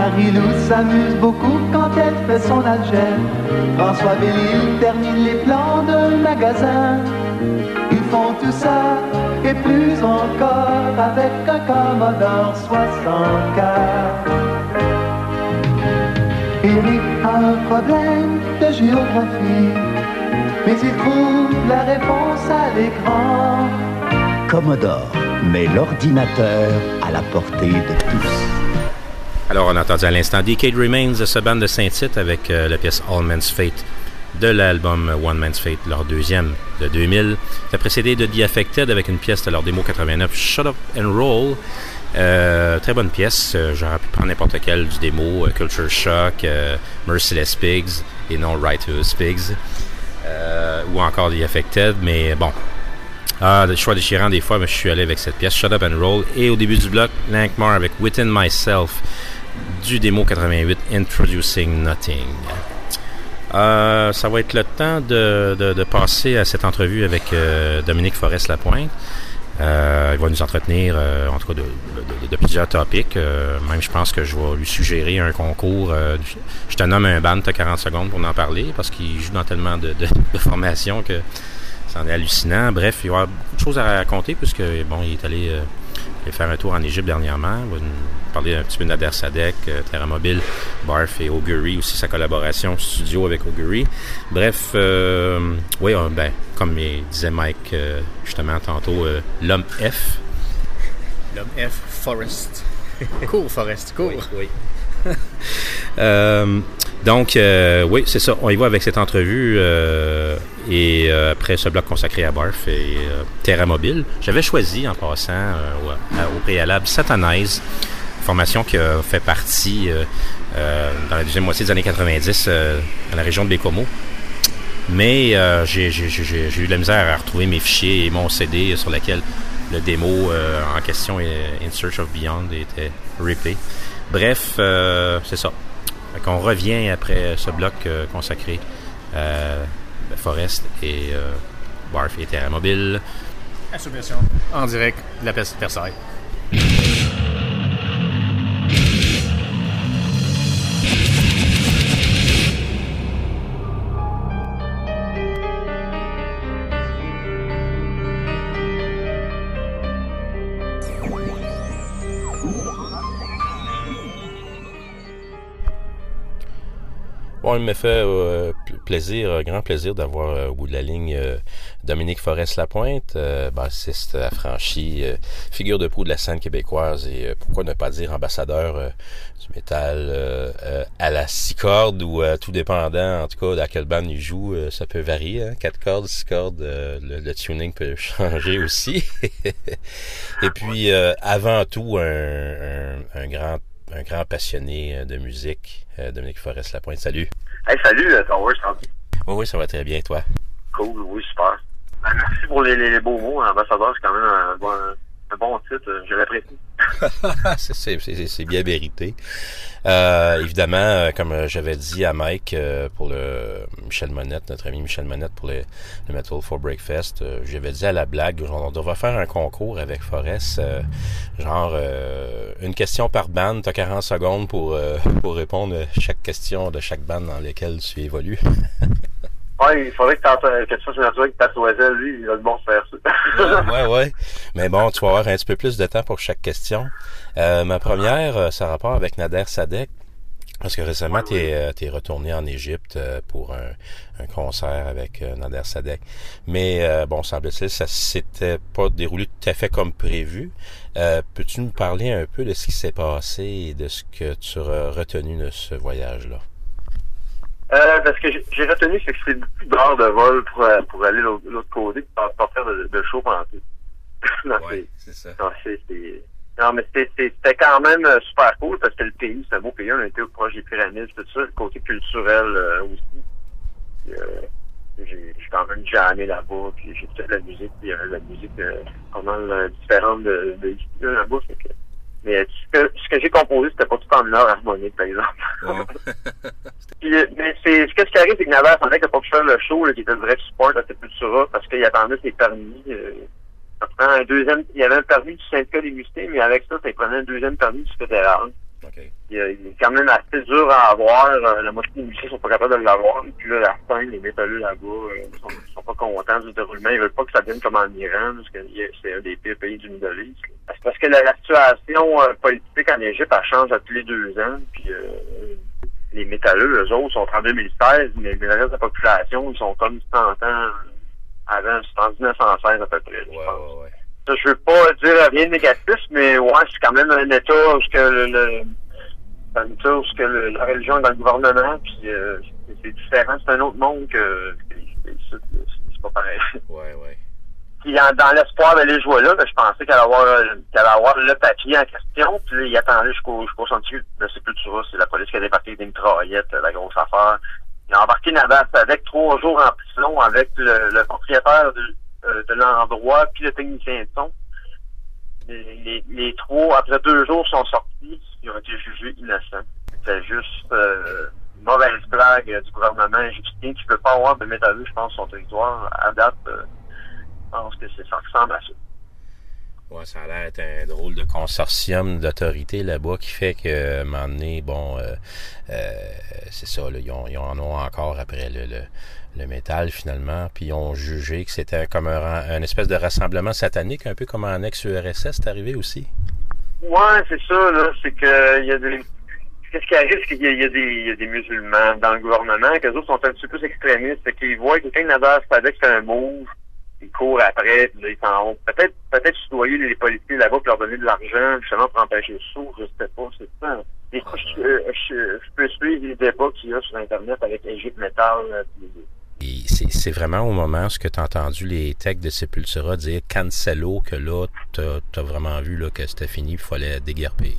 Marie-Lou s'amuse beaucoup quand elle fait son algèbre. François Bellil termine les plans de magasin. Ils font tout ça et plus encore avec un Commodore soixante-quatre. Eric a un problème de géographie, mais il trouve la réponse à l'écran. Commodore met l'ordinateur à la portée de tous. Alors, on a entendu à l'instant Decade Remains de ce band de Saint-Tite avec euh, la pièce All Man's Fate de l'album One Man's Fate, leur deuxième de deux mille. C'est précédé de The Affected avec une pièce de leur démo quatre-vingt-neuf, Shut Up and Roll. Euh, très bonne pièce, euh, j'aurais pu prendre n'importe quelle du démo, euh, Culture Shock, euh, Merciless Pigs et non Righteous Pigs, euh, ou encore The Affected, mais bon. Ah, le choix déchirant des fois, mais je suis allé avec cette pièce, Shut Up and Roll. Et au début du bloc, Lankmore avec Within Myself du démo quatre-vingt-huit, Introducing Nothing. Euh, ça va être le temps de, de, de passer à cette entrevue avec euh, Dominique Forest-Lapointe. Euh, il va nous entretenir, euh, en tout cas, de, de, de plusieurs topics. Euh, même, je pense que je vais lui suggérer un concours. Euh, je te nomme un band, tu as quarante secondes pour en parler, parce qu'il joue dans tellement de, de, de formations que c'en est hallucinant. Bref, il va y avoir beaucoup de choses à raconter, puisque, bon, il est allé, euh, aller faire un tour en Égypte dernièrement. Il va nous parler un petit peu de Nader Sadek, euh, Terra Mobile, Barf et Augury, aussi sa collaboration studio avec Augury. Bref, euh, oui, euh, ben, comme disait Mike euh, justement tantôt, euh, l'homme F. L'homme F, Forest. Cours, Forest, cours. Oui, oui. euh, donc, euh, oui, c'est ça. On y va avec cette entrevue euh, et euh, après ce bloc consacré à Barf et euh, Terra Mobile. J'avais choisi, en passant euh, au, au préalable, Satanize, formation qui a fait partie euh, euh, dans la deuxième moitié des années quatre-vingt-dix euh, dans la région de Bécomo. Mais euh, j'ai, j'ai, j'ai, j'ai eu de la misère à retrouver mes fichiers et mon C D sur lequel le démo euh, en question, In Search of Beyond, était rippé. Bref, euh, c'est ça. Fait qu'on revient après ce bloc euh, consacré à Forest et euh, Barf et Terra Mobile. La subversion en direct de la peste Versailles. Bon, il me fait euh, plaisir, grand plaisir d'avoir euh, au bout de la ligne euh, Dominique Forest-Lapointe, euh, bassiste affranchi, euh, figure de proue de la scène québécoise et euh, pourquoi ne pas dire ambassadeur euh, du métal euh, euh, à la six cordes ou euh, tout dépendant, en tout cas, à quelle bande il joue, euh, ça peut varier, hein, quatre cordes, six cordes, euh, le, le tuning peut changer aussi. Et puis, euh, avant tout, un, un, un grand un grand passionné de musique, euh, Dominique Forest-Lapointe. Salut. Hey, salut, euh, Tower, ça va bien? Oui, oui, ça va très bien, toi? Cool, oui, super. Ben, merci pour les, les, les beaux mots. Ambassadeur, c'est quand même un bon, un bon titre. Je l'apprécie. c'est, c'est, c'est, c'est bien mérité. Euh, évidemment, euh, comme j'avais dit à Mike euh, pour le Michel Monette, notre ami Michel Monette pour le, le Metal for Breakfast, euh, j'avais dit à la blague, on devrait faire un concours avec Forest, euh, genre euh, une question par bande, t'as quarante secondes pour euh, pour répondre à chaque question de chaque bande dans laquelle tu évolues. Ouais, il faudrait que tu fasses une naturelle avec Tatoiselle, lui, il a le bon faire ça. ouais, ouais. Mais bon, tu vas avoir un petit peu plus de temps pour chaque question. Euh, ma première, ça a rapport avec Nader Sadek. Parce que récemment, tu es oui. retourné en Égypte pour un, un concert avec Nader Sadek. Mais euh, bon, semble-t-il, ça s'était pas déroulé tout à fait comme prévu. Euh, peux-tu nous parler un peu de ce qui s'est passé et de ce que tu as retenu de ce voyage-là? Euh, parce que j'ai retenu, c'est que c'est beaucoup d'heures de vol pour, pour aller l'autre, l'autre côté, pour pas faire de, de show pendant tout. non, ouais, c'est, c'est ça. Non, c'est, c'est, non, mais c'était, c'était quand même super cool parce que le pays, c'est un beau pays, on était au proche des pyramides, tout ça, le côté culturel euh, aussi. Puis, euh, j'ai, j'ai quand même jammé là-bas, puis j'ai fait de la musique, puis euh, la musique euh, pas mal différente de, de ici, là-bas, c'est que... Mais ce que, ce que j'ai composé, c'était pas tout en mineur harmonique, par exemple. Oh. Puis, mais c'est, ce qui arrive, c'est que Nader Sadek n'a pas pu faire le show, là, qui était le vrai support à Sepultura, parce qu'il attendait ses permis. Euh, ça prend un deuxième, il y avait un permis du syndicat des musiciens, mais avec ça, ça prenait un deuxième permis du fédéral. Okay. Il, il est quand même assez dur à avoir. Euh, la moitié des musiciens sont pas capables de l'avoir. Puis là, la fin, les métalleux là-bas euh, sont, sont pas contents du déroulement. Ils veulent pas que ça devienne comme en Iran, parce que c'est un des pires pays du Middle East. C'est parce que la, la situation euh, politique en Égypte, elle change à tous les deux ans. Puis euh, les métalleux, eux autres, sont en deux mille seize, mais le reste de la population, ils sont comme cent ans avant, c'est en dix-neuf cent seize à peu près, je ouais, pense. Ouais, ouais. Ça, je veux pas dire rien de négatif, mais ouais, c'est quand même un État où que le, le c'est un État où que le, la religion est dans le gouvernement, puis euh, c'est, c'est différent, c'est un autre monde que c'est, c'est, c'est pas pareil. Ouais, ouais. Puis en, dans l'espoir d'aller jouer là, ben, je pensais qu'elle allait avoir, qu'elle allait avoir le papier en question, puis là, il attendait jusqu'au, jusqu'au sentier de Sépultura, c'est la police qui a débarqué avec des mitraillettes, la grosse affaire. Il a embarqué Navas avec trois jours en prison avec le, le propriétaire de, euh, de l'endroit puis le technicien de son. Les, les, les trois, après deux jours, sont sortis. Ils ont été jugés innocents. C'était juste euh, une mauvaise blague euh, du gouvernement égyptien qui ne veut pas avoir de métalleux, je pense, sur son territoire. À date, euh, je pense que c'est, ça ressemble à ça. Ouais, ça a l'air d'être un drôle de consortium d'autorité là-bas qui fait que, à un moment donné, bon, euh, euh, c'est ça, là, ils, ont, ils en ont encore après le, le, le métal, finalement, puis ils ont jugé que c'était comme un, un espèce de rassemblement satanique, un peu comme en ex-U R S S, c'est arrivé aussi? Ouais, c'est ça, là, c'est que, il y a des... Qu'est-ce qui arrive, c'est qu'il y a, il y a, des, il y a des musulmans dans le gouvernement, qu'eux autres sont un petit peu plus extrémistes, c'est qu'ils voient quelqu'un de Navas Padek fait un move, ils courent après, puis là, ils s'en vont. Peut-être, peut-être soudoyer les policiers là-bas pour leur donner de l'argent, justement, pour empêcher le sourd, je sais pas, c'est ça. Des fois, je, je, je peux suivre les débats qu'il y a sur Internet avec Egypt Metal, puis Et c'est, c'est vraiment au moment où tu as entendu les techs de Sepultura dire « cancelo » que là, t'as, t'as vraiment vu là, que c'était fini, il fallait déguerpir.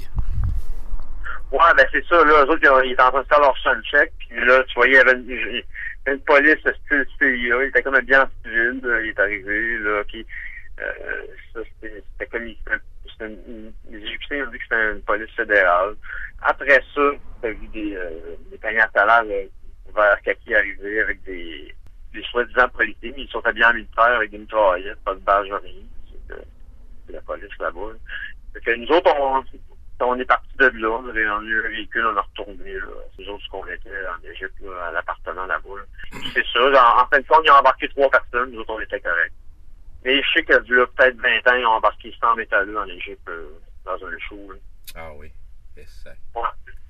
Ouais, ben c'est ça, là, eux autres, ils étaient en train de faire leur soundcheck, puis là, tu voyais, il y avait une, une police style C I A, il était comme un bien en civil, là, il est arrivé, là, puis euh, ça, c'était, c'était comme, c'était une, les Égyptiens ont dit que c'était une police fédérale. Après ça, t'as vu des, euh, des paniers à l'air euh, vers kaki arriver avec des, des soi-disant policiers, mais ils sont habillés en militaire avec des mitraillettes, pas de badge, rien. C'est, euh, c'est la police là-bas. Fait que nous autres, on, on est partis de là, on a eu un véhicule, on a retourné, là. C'est eux autres qu'on était en Égypte, là, à l'appartement là-bas. Là. Puis c'est ça, en, en fin de compte, ils ont embarqué trois personnes, nous autres, on était corrects. Mais je sais que, là, peut-être vingt ans, ils ont embarqué cent métalleux en Égypte, euh, dans un show, là. Ah oui, c'est ça. Ouais.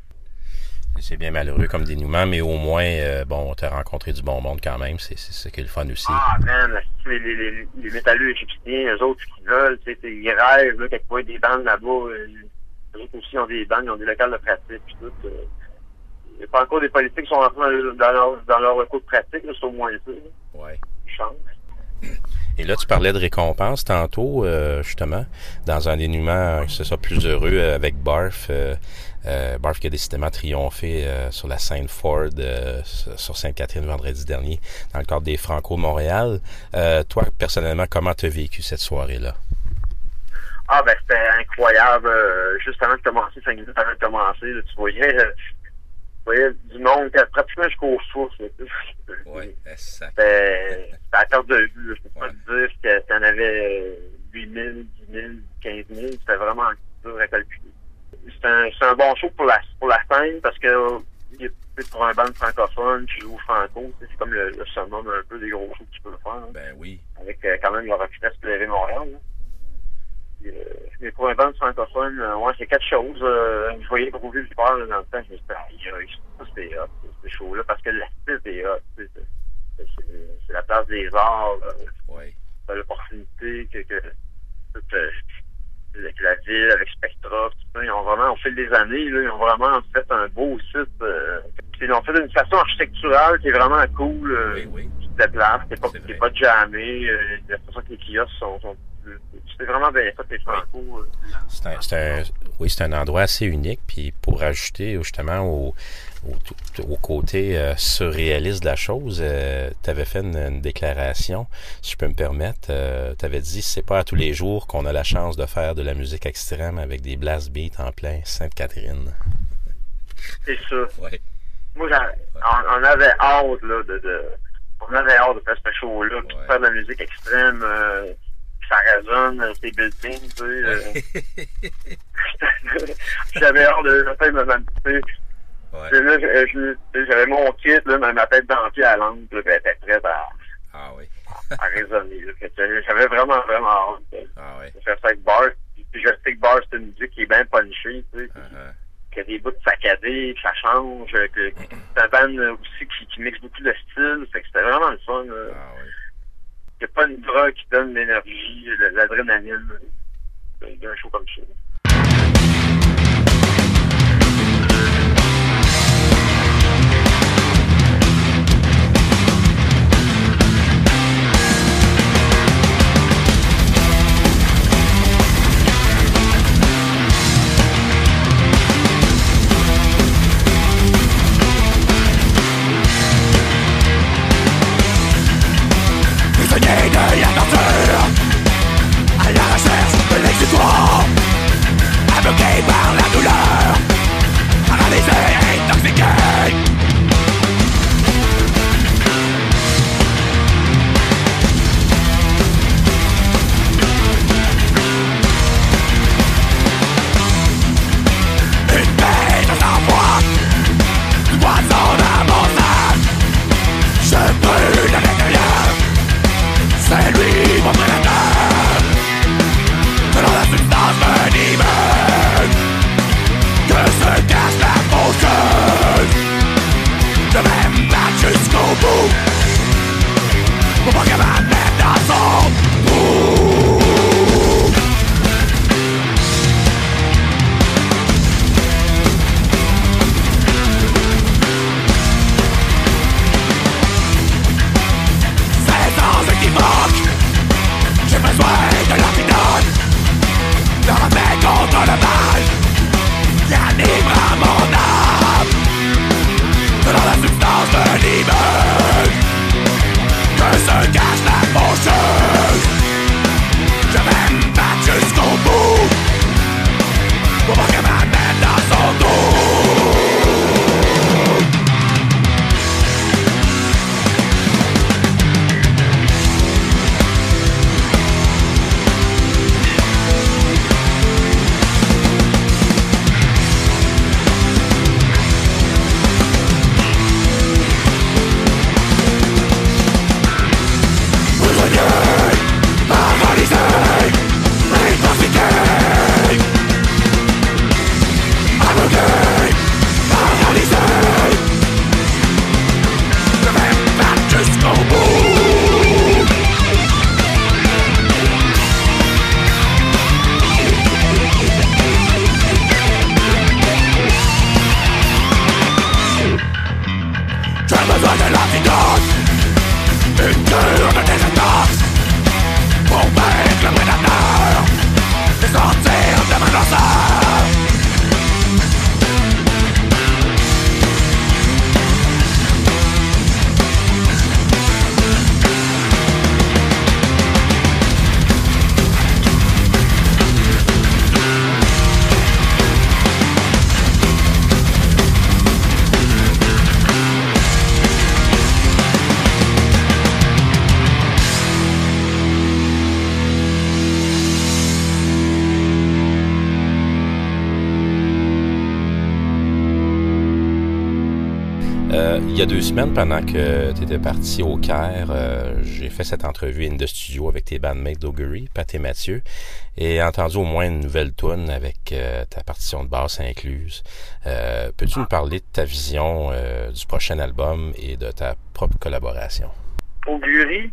C'est bien malheureux comme dénouement, mais au moins, euh, bon, t'as rencontré du bon monde quand même, c'est, c'est ça qui est le fun aussi. Ah, man, les, les, les, les métalleux égyptiens, eux autres, ce qu'ils veulent, tu sais, ils rêvent, là, quand ils voient des bandes là-bas, euh, eux autres aussi ont des bandes, ils ont des locales de pratique, pis tout. Euh, il n'y a pas encore des politiques qui sont rentrés dans, dans leur, dans leur recours de pratique, là, c'est au moins ça. Ouais. Ils changent. Et là, tu parlais de récompense tantôt, euh, justement, dans un dénouement, c'est ça, plus heureux euh, avec Barf. Euh, euh, Barf qui a décidément triomphé euh, sur la scène Ford euh, sur Sainte-Catherine vendredi dernier, dans le cadre des Franco Montréal. Euh, toi, personnellement, comment tu as vécu cette soirée-là? Ah, ben, c'était incroyable. Euh, juste avant de commencer, cinq minutes avant de commencer, là, tu voyais... Euh, tu voyais du monde pratiquement jusqu'au souffle. Oui, c'est ça. C'était à perte de vue. Je peux pas te dire que tu en avais huit mille, dix mille, quinze mille. C'était vraiment dur à calculer. C'est un, c'est un bon show pour la, pour la scène parce que pour un band francophone qui joue franco, c'est comme le, le summum un peu des gros shows que tu peux faire. Hein, ben oui. Avec euh, quand même leur Express Pleurer Montréal. Hein. Et, euh, mais pour un band francophone, euh, ouais, c'est quelque chose. Euh, je voyais Gros-Ville du Port là, dans le temps, je me suis dit, ah, c'était hot, ce show-là, parce que l'artiste est hot. C'est, c'est, c'est, c'est la place des arts. Euh, ouais. C'est l'opportunité que, que, que, avec la ville, avec Spectra, tout ça, ils ont vraiment, au fil des années, là, ils ont vraiment fait un beau site. Euh, ils l'ont fait d'une façon architecturale qui est vraiment cool. Euh, oui, oui. Tu te déplaces, t'es pas, t'es pas jammé. Euh, la façon que les kiosques sont, sont c'est vraiment bien fait, les Franco. C'est un, c'est un, oui, c'est un endroit assez unique. Puis pour ajouter justement au, au, au côté euh, surréaliste de la chose, euh, tu avais fait une, une déclaration, si je peux me permettre. Euh, tu avais dit c'est pas à tous les jours qu'on a la chance de faire de la musique extrême avec des blast beats en plein Sainte-Catherine. C'est ça. Ouais. Moi, on, on avait hâte là, de, de. On avait hâte de faire ce show-là, puis ouais. de faire de la musique extrême. Euh, ça résonne, ces buildings, tu sais. Euh, j'avais hâte de le faire, même, tu sais. Ouais. Là, je, je, j'avais mon kit, là, ma tête dans le pied à l'angle, là, elle était prête à, ah, oui. à résonner. Là. J'avais vraiment, vraiment hâte de, ah, oui. de faire ça avec Bars. Puis je sais que Bars, c'est une musique qui est bien punchée, tu sais. Uh-huh. Qu'il y a des bouts saccadés, que ça change, que c'est un band aussi qui, qui mixe beaucoup de styles. Fait que c'était vraiment le fun. Là. Ah, oui. Il n'y a pas une drogue qui donne l'énergie, l'adrénaline d'un show comme ça. Prisonnier de la torture, à la recherche de l'exutoire, aveuglé par la douleur, paralysé et intoxiqué. Une peine sans foi, du poison dans mon sang, je brûle à l'intérieur. C'est lui mon prédateur, dans la substance venimeuse que se cache la faucheuse. Je vais me battre jusqu'au bout pour pas qu'elle m'amène dans son trou. C'est sans équivoque, j'ai besoin de l'antidote, de remède contre le mal qui animera mon âme. Dans la substance venimeuse que se cache la faucheuse. Je vais me battre jusqu'au bout pour pas qu'elle m'amène dans son trou. Il y a deux semaines, pendant que tu étais parti au Caire, euh, j'ai fait cette entrevue in the studio avec tes bandmates d'Augury, Pat et Mathieu, et entendu au moins une nouvelle toune avec euh, ta partition de basse incluse. Euh, peux-tu nous parler de ta vision euh, du prochain album et de ta propre collaboration? Augury,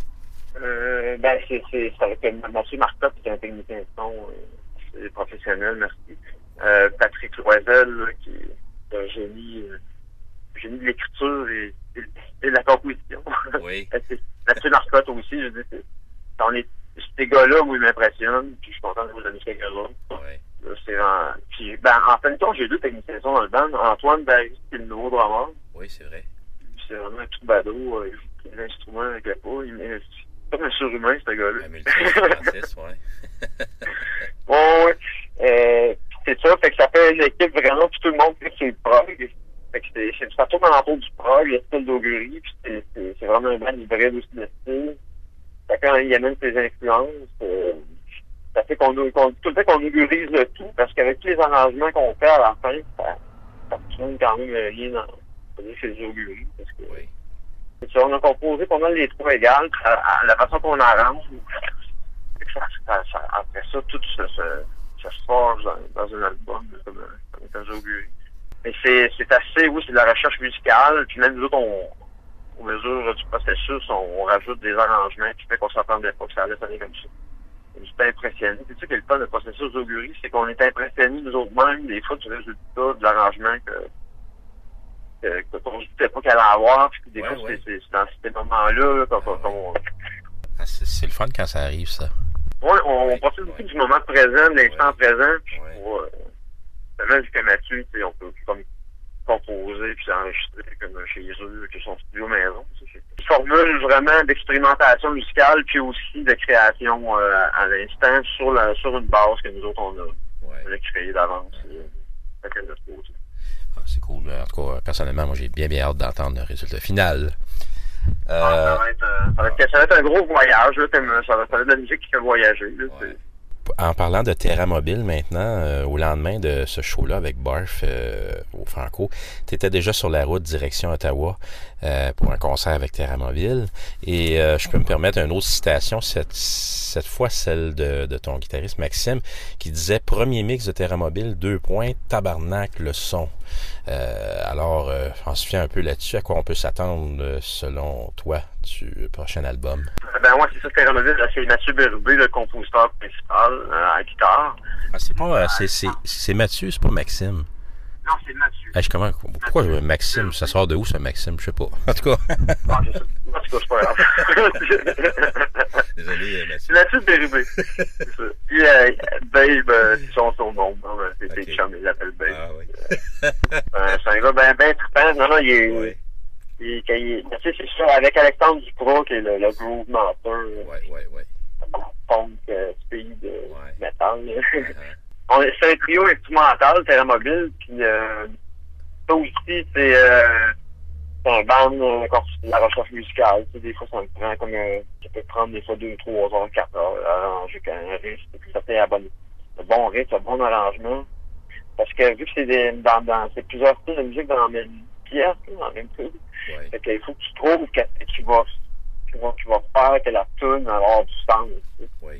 euh, ben c'est, c'est, c'est avec Mathieu Marcotte, qui est un technicien de son, euh, c'est professionnel, merci. Euh, Patrick Loisel, là, qui est un génie... Euh, génie de l'écriture et, et, et de la composition. Oui. Mathieu Marcotte aussi, je dis, c'est, on est, ces gars-là, où ils m'impressionnent, puis je suis content de vous donner ces gars-là. Oui. C'est en, puis, ben, en fin de compte, j'ai deux techniciens dans le band. Antoine Barry, c'est le nouveau drummer. Oui, c'est vrai. C'est vraiment un troubadour, euh, il joue l'instrument avec la peau, il est comme un surhumain, ce gars-là. Un multi-instrumentiste, ouais. Bon, ouais. Euh, c'est ça, fait que ça fait une équipe vraiment, puis tout le monde sait que c'est le prog. Fait que c'est, c'est, ça tourne alentour du prog, le style d'Augury, puis c'est, c'est, c'est vraiment un band hybride aussi de style. chacun y amène ses influences. Euh, ça fait qu'on, qu'on tout le fait qu'on augurise le tout, parce qu'avec tous les arrangements qu'on fait à la fin, ça, ça fonctionne quand même rien dans chez les auguries. Parce que, oui. C'est on a composé pas mal les trois égales, à, à la façon qu'on arrange, ça, ça, ça, après ça, tout se, se, se forge dans, dans un album, comme, comme un auguries. Mais c'est, c'est assez, oui, c'est de la recherche musicale, puis même nous autres, on, au mesure du processus, on, on rajoute des arrangements qui fait qu'on s'entendait pas que ça allait sonner comme ça. J'étais impressionné. C'est ça qui est le fun de processus d'augurie, c'est qu'on est impressionnés nous autres mêmes, des fois, du résultat, de l'arrangement que, que, que qu'on ne savait pas qu'elle allait avoir, puis des ouais, fois, ouais. c'est, c'est dans ces moments-là, là, comme, ah, comme on... ah, c'est, c'est le fun quand ça arrive, ça. Oui, on, on profite beaucoup ouais. du moment présent, de l'instant ouais. présent, puis ouais. pour, euh, même jusqu'à Mathieu, tu sais, on peut comme composer puis enregistrer comme chez eux, que son studio maison. C'est une formule vraiment d'expérimentation musicale puis aussi de création euh, à l'instant sur la sur une base que nous autres on a, ouais. on a créée d'avance. Ouais. Euh, ah, c'est cool. En tout cas, personnellement, moi j'ai bien bien hâte d'entendre le résultat final. Euh... Ah, ça, va être, euh, ça, va être, ça va être un gros voyage, là, comme, ça, va, ça va être de la musique qui fait voyager. Là, ouais. En parlant de Terra Mobile maintenant, euh, au lendemain de ce show-là avec Barf euh, au Franco, tu étais déjà sur la route direction Ottawa euh, pour un concert avec Terra Mobile. Et euh, je peux me permettre une autre citation, cette, cette fois celle de, de ton guitariste Maxime, qui disait « Premier mix de Terra Mobile, deux points, tabarnak le son euh, ». Alors, euh, on se fie un peu là-dessus, à quoi on peut s'attendre selon toi du prochain album? Ben ouais, c'est ça, Terra Mobile, c'est Mathieu Bérubé, le compositeur principal euh, à guitare. Ah, c'est pas, euh, c'est, c'est, c'est Mathieu, c'est pas Maxime. Non, c'est Mathieu. Ah, je, comment, pourquoi Mathieu. Maxime? Ça sort de où, ce Maxime? Je sais pas. En tout cas. Ah, c'est ça. En tout cas, c'est pas grave. Désolé, Mathieu. Mathieu Bérubé. C'est ça. Puis, euh, Babe, euh, c'est son surnom. C'est ses okay. chums, il l'appelle Babe. Ah, oui. euh, c'est un gars ben, ben trippant. Non, non, il est... Oui. Et quand il, tu sais, c'est ça, avec Alexandre Duprat, qui est le, le groove menteur. Ouais, ouais, ouais. Punk, euh, speed, euh, ouais. metal. Uh-huh. On, c'est un trio instrumental, Terra Mobile, puis euh, ça aussi, c'est, euh, c'est un band euh, de la recherche musicale. Tu sais, des fois, ça me prend comme un, ça peut prendre des fois deux, trois heures, quatre heures à arranger un riff, puis ça fait un bon, un bon riff, un bon arrangement. Parce que vu que c'est des, dans, dans, c'est plusieurs styles de musique dans la même pièce, dans la même truc. Ouais. Fait qu'il faut que tu trouves que tu vas, tu vas, tu vas faire que la tune va avoir du sens. Tu sais. Oui.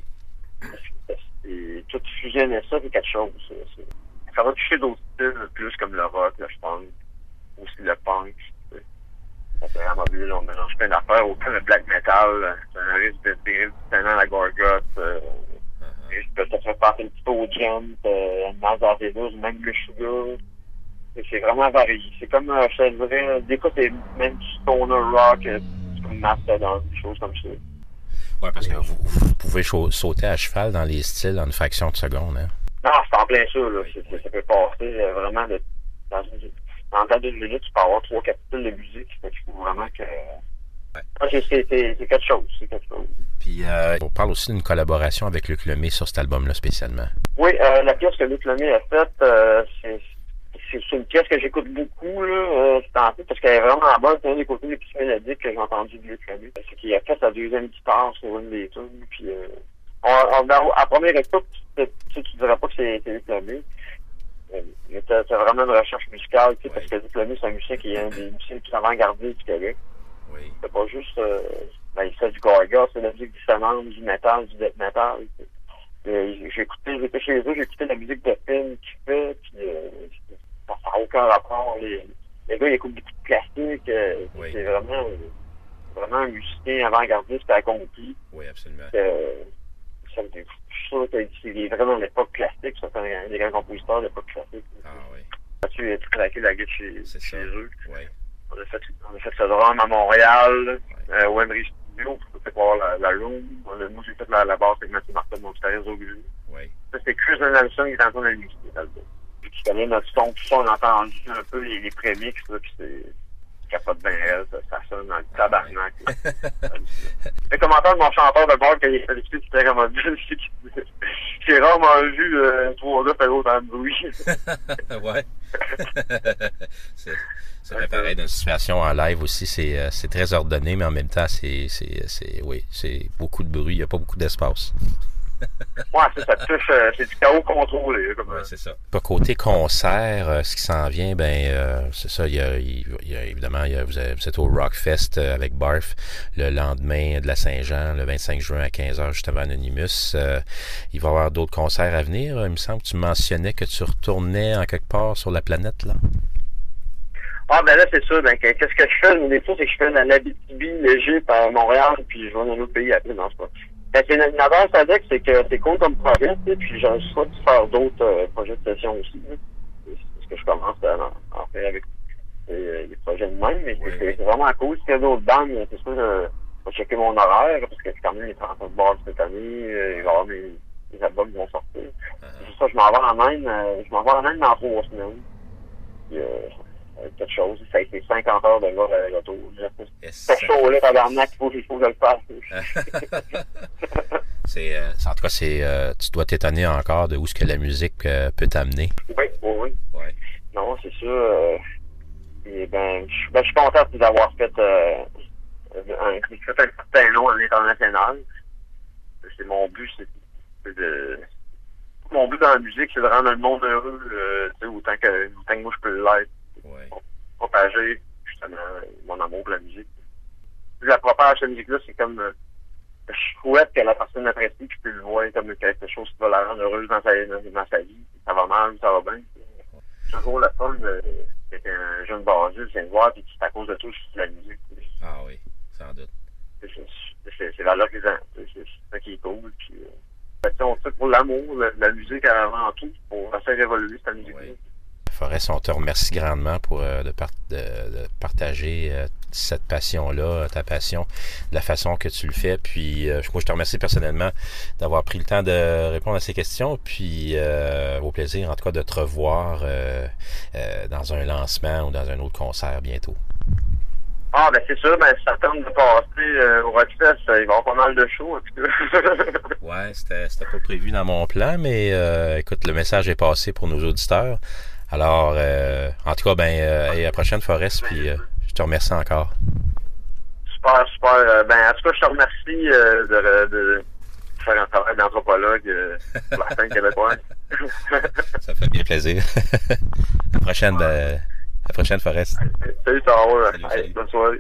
Et tout fusionner ça, c'est quelque chose. C'est, c'est... Ça va toucher d'autres styles, plus comme le rock, là, je pense. Aussi le punk. Tu sais. Ça fait vraiment bien, on mélange plein d'affaires. Autant le black metal, c'est un risque de tirer du talent à la Gorgoth. Euh, uh-huh. Ça fait passer un petit peu au jump, euh, Mazar Vedas, même le Sugar. C'est vraiment varié. C'est comme, euh, je te dirais, des fois, c'est même du stoner rock, euh, c'est comme Mastodon, des choses comme ça. Ouais, parce que vous, vous pouvez cha- sauter à cheval dans les styles en une fraction de seconde, hein? Non, c'est en plein ça, là. C'est, c'est, ça peut passer euh, vraiment de, dans une, en temps d'une minute, tu peux avoir trois, quatre styles de musique. Fait qu'il faut vraiment que, ouais. ah, c'est, c'est, c'est, c'est quelque chose, c'est quelque chose. Puis, euh, on parle aussi d'une collaboration avec Luc Lemay sur cet album-là, spécialement. Oui, euh, la pièce que Luc Lemay a faite, euh, c'est, C'est, c'est une pièce que j'écoute beaucoup, là, euh, tantôt, parce qu'elle est vraiment bonne. C'est un des côtés les plus mélodiques que j'ai entendu de Luc Lemay. C'est qu'il a fait sa deuxième guitare sur une des tunes. Puis, euh, on, on, à première écoute, tu, tu, tu dirais pas que c'est, c'est Luc Lemay. Euh, mais c'est, c'est vraiment une recherche musicale, tu sais, oui. Parce que Luc Lemay, c'est un musicien qui est un des musiciens les plus avant-gardistes du Québec. Oui. C'est pas juste, euh, ben, il fait du Gorgoth, c'est de la musique dissonante, du metal, du death metal. Euh, j'ai écouté, j'étais chez eux, j'ai écouté la musique de film qu'il fait, puis euh, ça n'a aucun rapport. Les, les gars, ils écoutent beaucoup de classiques. Euh, oui. C'est vraiment, vraiment un musicien avant-gardiste et accompli. Oui, absolument. Euh, ça me fait sûr qu'il est vraiment l'époque classique. C'est un des grands compositeurs de l'époque classique. Ah oui. Mathieu a tout craqué la guitare chez, chez eux. Oui. On a fait, on a fait ce drame à Montréal, oui. euh, au Emery Studio, pour peut-être voir la, la room. On a, moi, j'ai fait la, la basse avec Mathieu Martin, mon guitariste au Gulu. Oui. Ça, c'est Chris Nelson qui est en train de le mixer, l'album. Qui connaît notre son, tout ça, on a entendu un peu les, les prémix, là, puis c'est, capote bien elle, ça, ça sonne dans le tabarnak. Les commentaires de mon chanteur de bord quand il est qualifié, c'était comme un j'ai rarement vu euh, trois gars faire autant de bruit. Ouais. c'est, c'est pareil dans une situation en live aussi, c'est, euh, c'est très ordonné, mais en même temps, c'est, c'est, c'est, oui, c'est beaucoup de bruit, il n'y a pas beaucoup d'espace. Ouais, c'est ça touche, euh, c'est du chaos contrôlé. Comme ouais, c'est ça. Pas côté concert, euh, ce qui s'en vient, ben euh, c'est ça, il y a, il y a évidemment, il y a, vous, avez, vous êtes au Rockfest euh, avec Barf le lendemain de la Saint-Jean, le vingt-cinq juin à quinze heures, juste avant Anonymous. Euh, il va y avoir d'autres concerts à venir. Il me semble que tu mentionnais que tu retournais en quelque part sur la planète, là. Ah, ben là, c'est ça. Ben, qu'est-ce que je fais? Des fois, c'est que je fais dans l'Abitibi, l'Égypte, à Montréal, puis je vais dans un autre pays après, non, c'est pas. Ben, c'est une avance avec, c'est que c'est cool comme projet, tu sais, puis j'en souhaite faire d'autres euh, projets de session aussi. Là. C'est ce que je commence à en, en faire avec euh, les projets de même, mais oui, c'est, oui. c'est vraiment cool. S'il y a d'autres bandes, c'est sûr, euh, je vais checker mon horaire, parce que c'est quand même les trente de base cette année, euh, il va y avoir mes, mes albums qui vont sortir. Uh-huh. C'est juste ça, je m'en vais en Inde, euh, je m'en vais en Inde dans trois semaines. Puis, euh, quelque chose, ça a été cinquante heures de vol à retour. C'est chaud là, tabarnak, il faut, il faut que je le fasse. c'est, euh, en tout cas, c'est, euh, tu dois t'étonner encore de où est-ce que la musique euh, peut t'amener. Oui, oui, oui. Ouais. Non, c'est ça. Euh, et ben, je ben, suis content d'avoir fait euh, un, fait un certain nom à l'international. C'est mon but, c'est, c'est de... Mon but dans la musique, c'est de rendre le monde heureux, euh, tu sais, autant que, autant que moi je peux l'être. Ouais. Propager, justement, mon amour pour la musique. La propage de cette musique-là, c'est comme, euh, je souhaite que la personne l'apprécie, puis je peux le voir comme quelque chose qui va la rendre heureuse dans sa, dans, dans sa vie. Ça va mal, ça va bien. C'est toujours la fun de, d'être un jeune basiste, vient de voir, puis c'est à cause de tout, c'est la musique. Ah oui, sans doute. C'est, c'est, c'est, c'est valorisant, c'est, c'est ça qui est cool, puis, euh, on fait pour l'amour, la, la musique avant tout, pour faire évoluer cette musique-là. Oui. Forest, on te remercie grandement pour euh, de, part, de, de partager euh, cette passion-là, ta passion, de la façon que tu le fais. Puis euh, moi, je te remercie personnellement d'avoir pris le temps de répondre à ces questions. Puis euh, au plaisir, en tout cas, de te revoir euh, euh, dans un lancement ou dans un autre concert bientôt. Ah, ben c'est sûr, ben ça tente de passer euh, au Rockfest, il va y avoir pas mal de shows, en tout cas. Ouais, c'était, c'était pas prévu dans mon plan, mais euh, écoute, le message est passé pour nos auditeurs. Alors, euh, en tout cas, ben, euh, et à la prochaine, Forest, puis euh, je te remercie encore. Super, super. Euh, ben, en tout cas, je te remercie euh, de, de faire un travail d'anthropologue euh, pour la scène québécoise. Ça fait bien plaisir. À la prochaine, ben, à la prochaine, Forest. Salut, ça va. Salut, salut. Bonne soirée.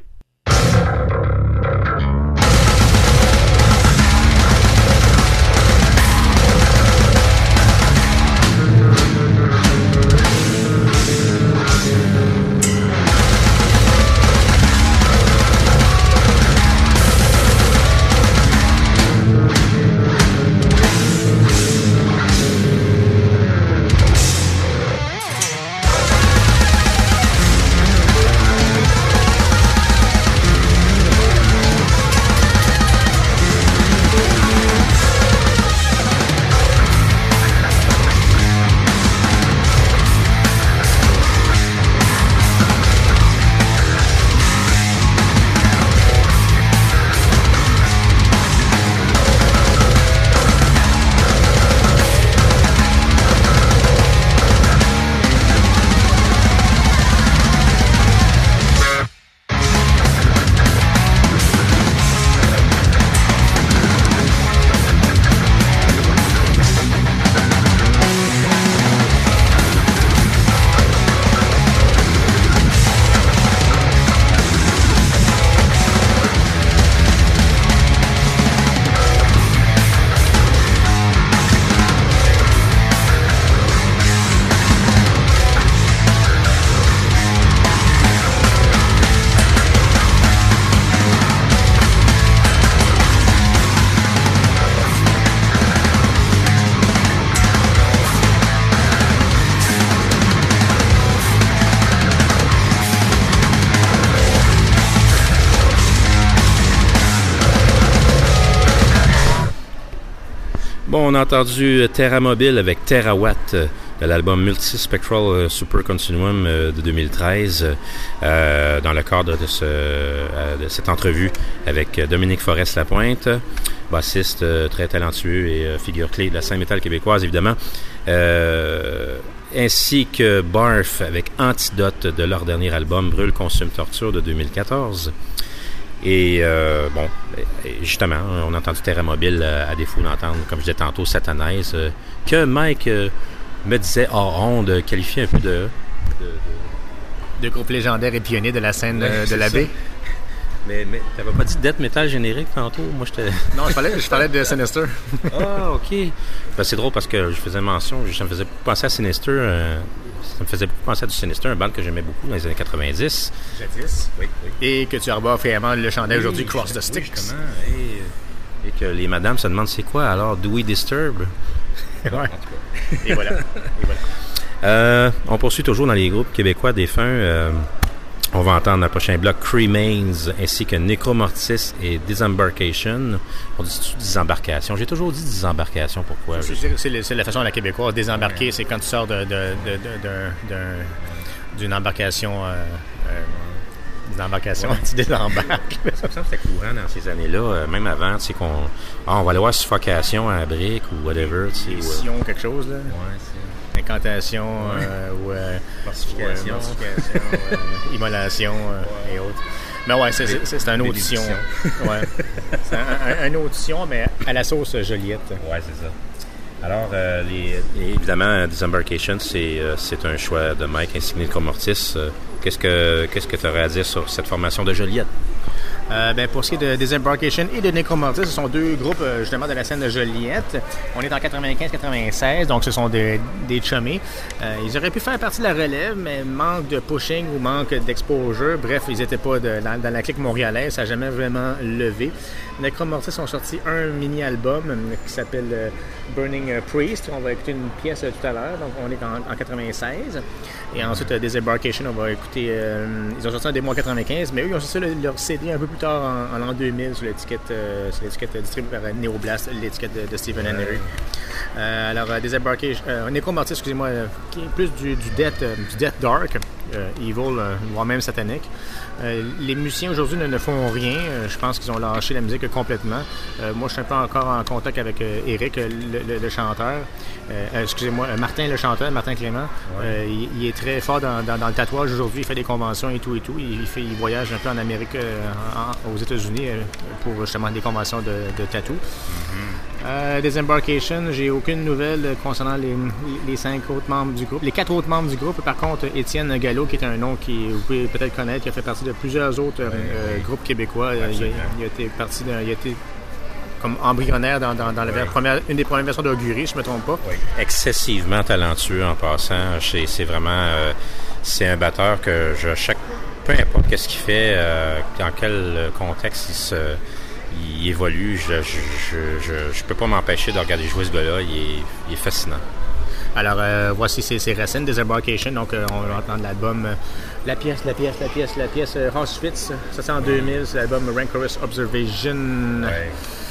Bon, on a entendu Terra Mobile avec Terawatt de l'album Multispectral Super Continuum de deux mille treize, euh, dans le cadre de, ce, euh, de cette entrevue avec Dominique Forest-Lapointe, bassiste euh, très talentueux et euh, figure clé de la scène métal québécoise, évidemment, euh, ainsi que Barf avec Antidote de leur dernier album Brûle, Consume, Torture de deux mille quatorze. Et euh, bon, justement, on a entendu Terra Mobile à défaut d'entendre, comme je disais tantôt, Satanaise, euh, que Mike euh, me disait hors onde, qualifié un peu de... De, de... de groupe légendaire et pionnier de la scène ouais, de la baie. Mais, mais t'avais pas dit death metal générique tantôt? Moi, j'étais... Non, je parlais, je parlais de Sinister. Ah, OK. Ben, c'est drôle parce que je faisais mention, ça me faisait penser à Sinister, euh, ça me faisait penser à du Sinister, un band que j'aimais beaucoup dans les années quatre-vingt-dix. Jadis. Oui, oui. Et que tu arbores fièrement le chandail oui, aujourd'hui, Cross the Sticks. Oui, et, et que les madames se demandent c'est quoi alors, Do We Disturb? Ouais. En tout cas. Et voilà. Et voilà. Euh, on poursuit toujours dans les groupes québécois défunts. Euh, On va entendre dans le prochain bloc Cremains ainsi que Necromortis et Disembarkation. On dit Disembarkation. J'ai toujours dit Disembarkation. Pourquoi? C'est, c'est, c'est, c'est la façon à la québécoise. Désembarquer, c'est quand tu sors de, de, de, de, de, de, d'une embarcation. Euh, euh, d'une embarcation. Ouais. Tu désembarques. Ça me semble que c'était courant dans ces années-là. Euh, même avant, tu sais, qu'on. Ah, on va aller voir suffocation à la brique ou whatever. Tu sais, Sion, quelque chose, là. Ouais, c'est. Incantation euh, ou euh, pacification, euh, euh, immolation euh, ouais. et autres. Mais ouais, c'est, c'est, c'est, c'est un audition. Ouais. C'est un, un, un audition, mais à la sauce Joliette. Ouais, c'est ça. Alors, euh, les, évidemment, Disembarkation, c'est, euh, c'est un choix de Mike ainsi que Necromortis. Euh, qu'est-ce que qu'est-ce que tu aurais à dire sur cette formation de Joliette? Euh, ben pour ce qui est de Disembarkation et de Necromortis, ce sont deux groupes euh, justement de la scène de Joliette. On est en quatre-vingt-quinze quatre-vingt-seize, donc ce sont des, des chummés. Euh, ils auraient pu faire partie de la relève, mais manque de pushing ou manque d'exposure. Bref, ils n'étaient pas de, dans, dans la clique montréalaise, ça n'a jamais vraiment levé. Necromortis ont sorti un mini-album qui s'appelle euh, Burning Priest. On va écouter une pièce euh, tout à l'heure, donc on est en, en quatre-vingt-seize. Et ensuite, euh, Disembarkation, on va écouter... Euh, ils ont sorti un démo en quatre-vingt-quinze, mais eux, ils ont sorti leur C D un peu plus tard en, en l'an deux mille sur l'étiquette, euh, sur l'étiquette distribuée par Neoblast, l'étiquette de, de Stephen Henry. Euh, alors, euh, Disembarkation... Euh, Necromortis, excusez-moi, euh, qui est plus du, du, death, euh, du death dark, euh, evil, euh, voire même satanique. Euh, les musiciens aujourd'hui ne, ne font rien. Euh, je pense qu'ils ont lâché la musique complètement. Euh, moi, je suis un peu encore en contact avec euh, Eric, le, le, le chanteur. Euh, excusez-moi, Martin, le chanteur, Martin Clément. Ouais. Euh, il, il est très fort dans, dans, dans le tatouage aujourd'hui. Il fait des conventions et tout et tout. Il, fait, il voyage un peu en Amérique, euh, en, aux États-Unis, euh, pour justement des conventions de, de tatou. Mm-hmm. Euh, Disembarkation, j'ai aucune nouvelle concernant les, les cinq autres membres du groupe. Les quatre autres membres du groupe, par contre, Étienne Gallo, qui est un nom que vous pouvez peut-être connaître, qui a fait partie de plusieurs autres euh, oui. groupes québécois. Il a, il a été parti de, il a été comme embryonnaire dans, dans, dans la oui. première, une des premières versions d'Augury, si je ne me trompe pas. Oui. Excessivement talentueux en passant. C'est, c'est vraiment euh, c'est un batteur que je chaque peu importe qu'est-ce qu'il fait, euh, dans quel contexte il se il évolue, je je, je, je, je peux pas m'empêcher de regarder jouer ce gars-là, il est, il est fascinant. Alors, euh, voici ses, ses racines, Disembarkation. Donc, euh, on va entendre l'album euh, La pièce, la pièce, la pièce, la pièce euh, Auschwitz. Ça, c'est en deux mille. C'est l'album Rancorous Observation ouais.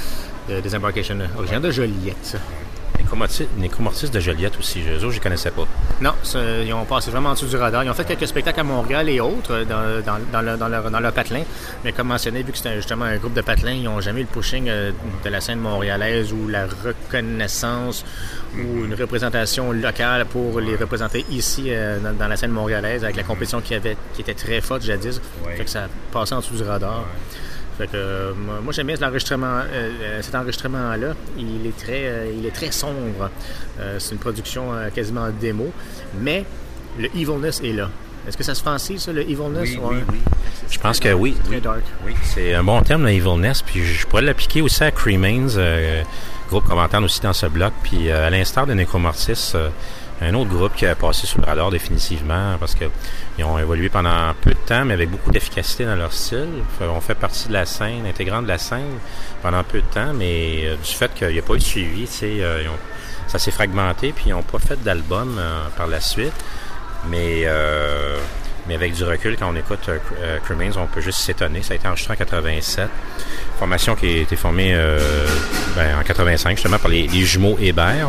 de Disembarkation, originaire de Joliette. Necromortis, Necromortis de Joliette aussi. Eux autres, je ne connaissais pas. Non, ça, ils ont passé vraiment en dessous du radar. Ils ont fait quelques spectacles à Montréal et autres dans, dans, dans, le, dans, leur, dans leur patelin. Mais comme mentionné, vu que c'était justement un groupe de patelins, ils n'ont jamais eu le pushing euh, de la scène montréalaise ou la reconnaissance ou une représentation locale pour les représenter ici euh, dans, dans la scène montréalaise avec la compétition qui, avait, qui était très forte jadis. Ouais. Fait que ça a passé en dessous du radar. Ouais. Fait que, euh, moi, j'aime bien cet enregistrement, euh, cet enregistrement-là. Il est très, euh, il est très sombre. Euh, c'est une production euh, quasiment démo. Mais le evilness est là. Est-ce que ça se fancy, ça, le evilness? Oui, oui, oui. Je pense que oui. Très oui. dark. Oui, c'est un bon terme, le evilness. Puis je pourrais l'appliquer aussi à Cremains, euh, groupe qu'on va entendre aussi dans ce bloc. Puis euh, à l'instar de Necromortis, euh, un autre groupe qui a passé sous le radar définitivement parce qu'ils ont évolué pendant peu de temps, mais avec beaucoup d'efficacité dans leur style. On fait partie de la scène, intégrante de la scène pendant peu de temps, mais euh, du fait qu'il n'y a pas eu de suivi, tu sais, euh, ils ont, ça s'est fragmenté, puis ils n'ont pas fait d'album euh, par la suite. Mais, euh, mais avec du recul, quand on écoute euh, Cremains, on peut juste s'étonner. Ça a été enregistré en quatre-vingt-sept. Formation qui a été formée euh, ben, en quatre-vingt-cinq, justement, par les, les jumeaux Hébert,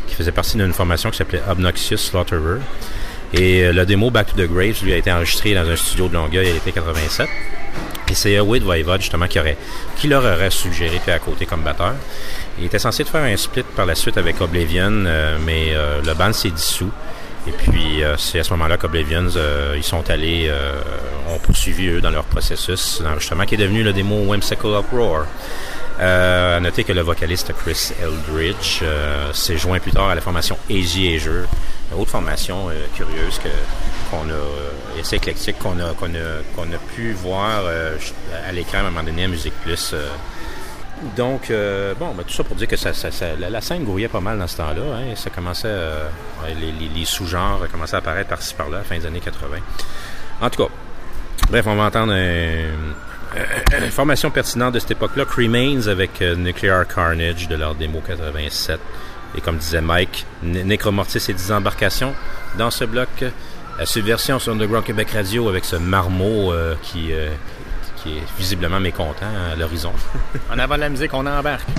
qui faisait partie d'une formation qui s'appelait Obnoxious Slaughterer. Et euh, le démo Back to the Graves lui a été enregistré dans un studio de Longueuil à l'été quatre-vingt-sept. Et c'est Wade Voivod, justement, qui, aurait, qui leur aurait suggéré de à côté comme batteur. Il était censé de faire un split par la suite avec Oblivion, euh, mais euh, le band s'est dissous. Et puis, euh, c'est à ce moment-là qu'Oblivion, euh, ils sont allés, euh, ont poursuivi, eux, dans leur processus d'enregistrement, qui est devenu le démo Whimsical Uproar. Euh, à noter que le vocaliste Chris Eldridge euh, s'est joint plus tard à la formation Easy Azure, une autre formation euh, curieuse que, qu'on a, euh, assez éclectique, qu'on a, qu'on a, qu'on a pu voir euh, à l'écran à un moment donné à Musique Plus. Euh. Donc, euh, bon, ben, tout ça pour dire que ça, ça, ça, la, la scène grouillait pas mal dans ce temps-là. Hein, ça commençait, euh, les, les, les sous-genres commençaient à apparaître par-ci par-là à la fin des années quatre-vingt. En tout cas, bref, on va entendre un... Euh, formation pertinente de cette époque-là, Cremains avec euh, Nuclear Carnage de leur démo quatre-vingt-sept. Et comme disait Mike, N- Necromortis et dix embarcations dans ce bloc. La subversion sur Underground Québec Radio avec ce marmot euh, qui, euh, qui est visiblement mécontent à l'horizon. En avant de la musique, on embarque.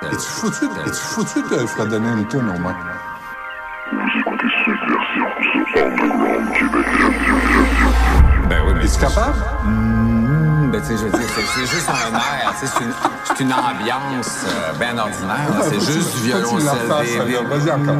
Es-tu foutu, es-tu foutu de fredonner une toune au moins? Vous écoutez Subversion sur Underground Québec Radio. Ben oui, mais... Es-tu capable? Mmh, ben tu sais, je veux dire, c'est, c'est juste un air, tu sais, c'est une, c'est une ambiance euh, bien ordinaire. Là, c'est faut juste tu, du violoncelle. Vas-y encore.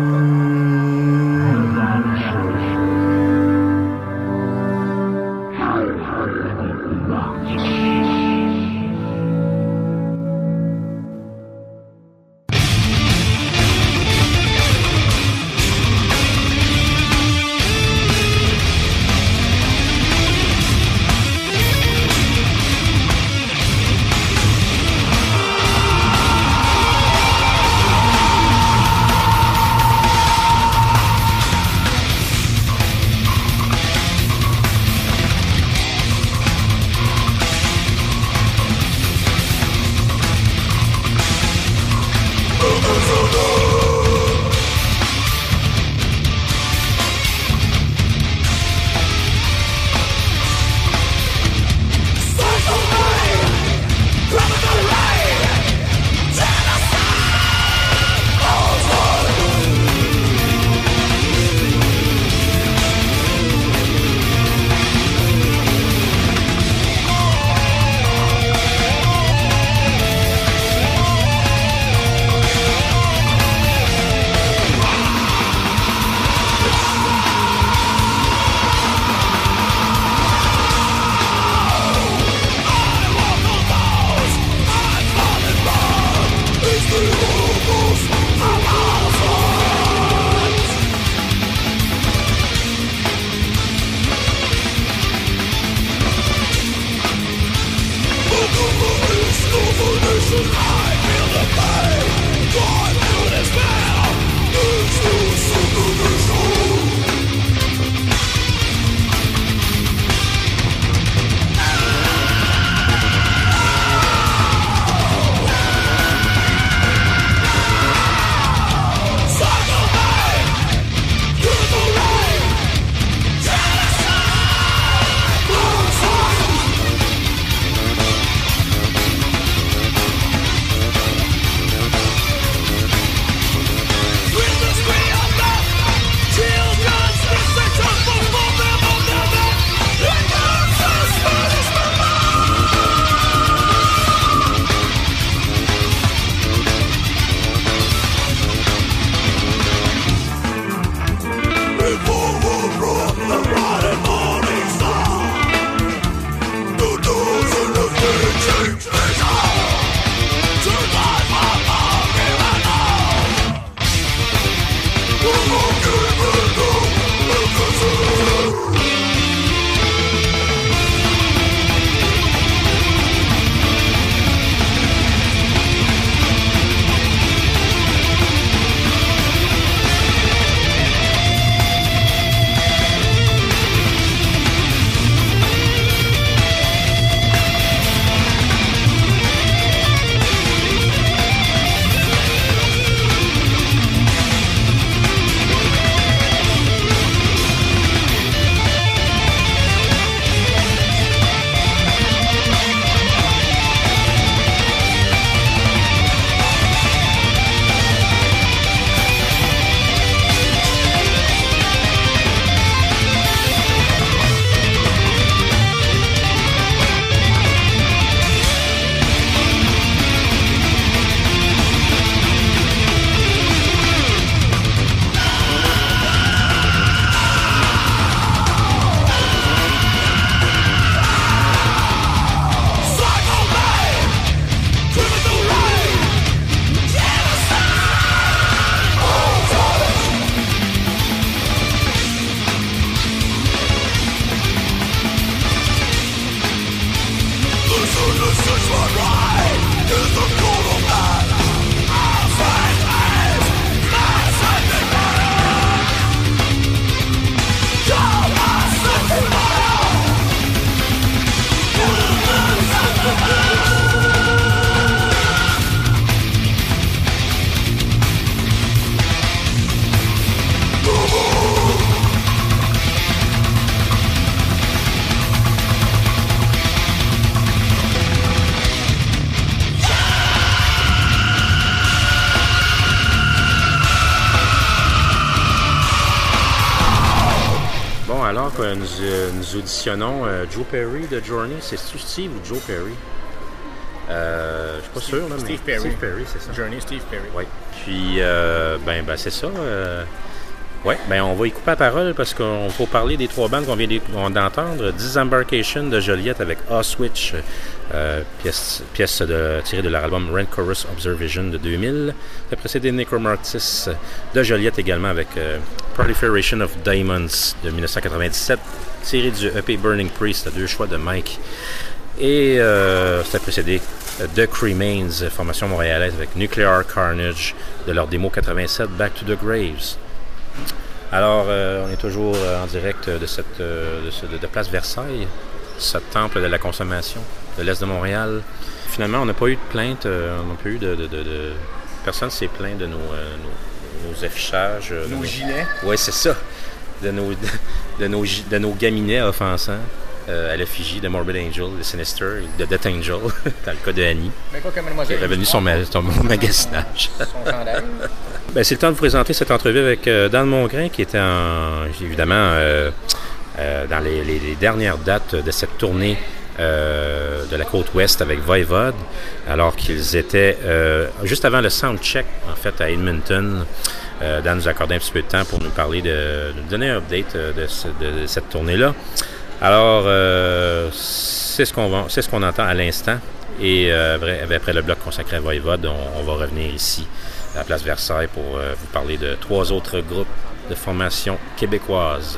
alors que nous, euh, nous auditionnons euh, Joe Perry de Journey. C'est-tu Steve ou Joe Perry? Euh, je suis pas Steve, sûr, là, mais Steve Perry. Steve Perry, c'est ça. Journey, Steve Perry. Oui. Puis, euh, ben, ben, c'est ça. Euh, oui, ben, on va y couper la parole parce qu'on faut parler des trois bandes qu'on vient d'entendre. Disembarkation de Joliette avec Auschwitz, euh, pièce, pièce de, tirée de leur album Rancorous Observation de deux mille. C'est précédé Necromartis de Joliette également avec euh, Proliferation of Diamonds de dix-neuf cent quatre-vingt-dix-sept, tiré du E P Burning Priest, à deux choix de Mike. Et euh, c'était précédé de Cremains, formation montréalaise avec Nuclear Carnage de leur démo quatre-vingt-sept Back to the Graves. Alors, euh, on est toujours euh, en direct de cette euh, de, ce, de, de Place Versailles, ce temple de la consommation de l'Est de Montréal. Finalement, on n'a pas eu de plainte, euh, on n'a pas eu de, de, de, de... Personne s'est plaint de nos, euh, nos, nos affichages. Nos, nos gilets. Oui, c'est ça. De nos, de, de, nos, de nos gaminets offensants. Euh, à l'effigie de Morbid Angel, de Sinister et de Death Angel, dans le cas de Annie, mais quoi que mademoiselle, qui est revenu son, ma- son magasinage. Son chandail. Ben, c'est le temps de vous présenter cette entrevue avec euh, Dan Mongrain, qui était en, évidemment euh, euh, dans les, les, les dernières dates de cette tournée euh, de la côte ouest avec Voivod, alors qu'ils étaient euh, juste avant le soundcheck, en fait, à Edmonton. Euh, Dan nous a accordé un petit peu de temps pour nous parler, de, de nous donner un update de, ce, de, de cette tournée-là. Alors, euh, c'est ce qu'on va, c'est ce qu'on entend à l'instant. Et euh, après le bloc consacré à Voivod, on, on va revenir ici, à la Place Versailles, pour euh, vous parler de trois autres groupes de formation québécoise.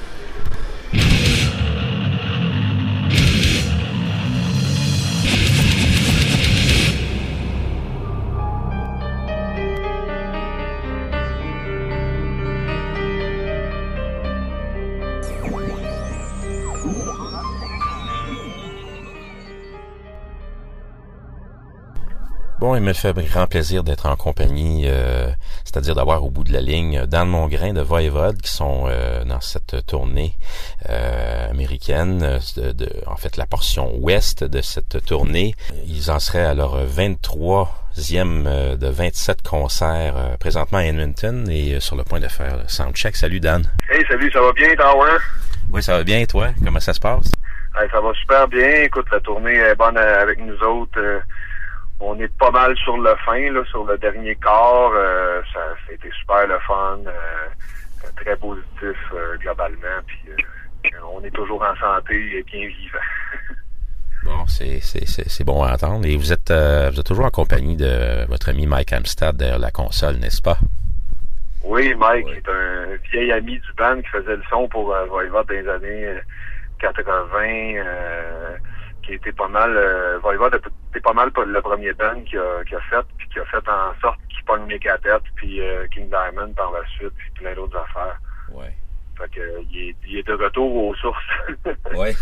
Bon, il me fait grand plaisir d'être en compagnie, euh, c'est-à-dire d'avoir au bout de la ligne Dan Mongrain de Voivod, qui sont euh, dans cette tournée euh, américaine, de, de, en fait la portion ouest de cette tournée. Ils en seraient à leur vingt-troisième euh, de vingt-sept concerts euh, présentement à Edmonton et euh, sur le point de faire le soundcheck. Salut Dan. Hey, salut, ça va bien, Tower? Oui, ça va bien, et toi? Comment ça se passe? Hey, ça va super bien. Écoute, la tournée est bonne avec nous autres. Euh, On est pas mal sur le fin, là, sur le dernier quart. Euh, ça, ça a été super le fun, euh, très positif euh, globalement. Puis euh, on est toujours en santé et bien vivant. Bon, c'est, c'est, c'est, c'est bon à entendre. Et vous êtes, euh, vous êtes toujours en compagnie de votre ami Mike Amstad derrière la console, n'est-ce pas? Oui, Mike oui. est un vieil ami du band qui faisait le son pour euh, Voivod dans les années quatre-vingts. Euh, qui était pas mal, euh, Voivod était pas mal le premier band qui a, qui a fait, puis qui a fait en sorte qu'il pogne Megadeth, puis euh, King Diamond par la suite, puis plein d'autres affaires. Ouais. Fait que euh, il, est, il est de retour aux sources. Ouais.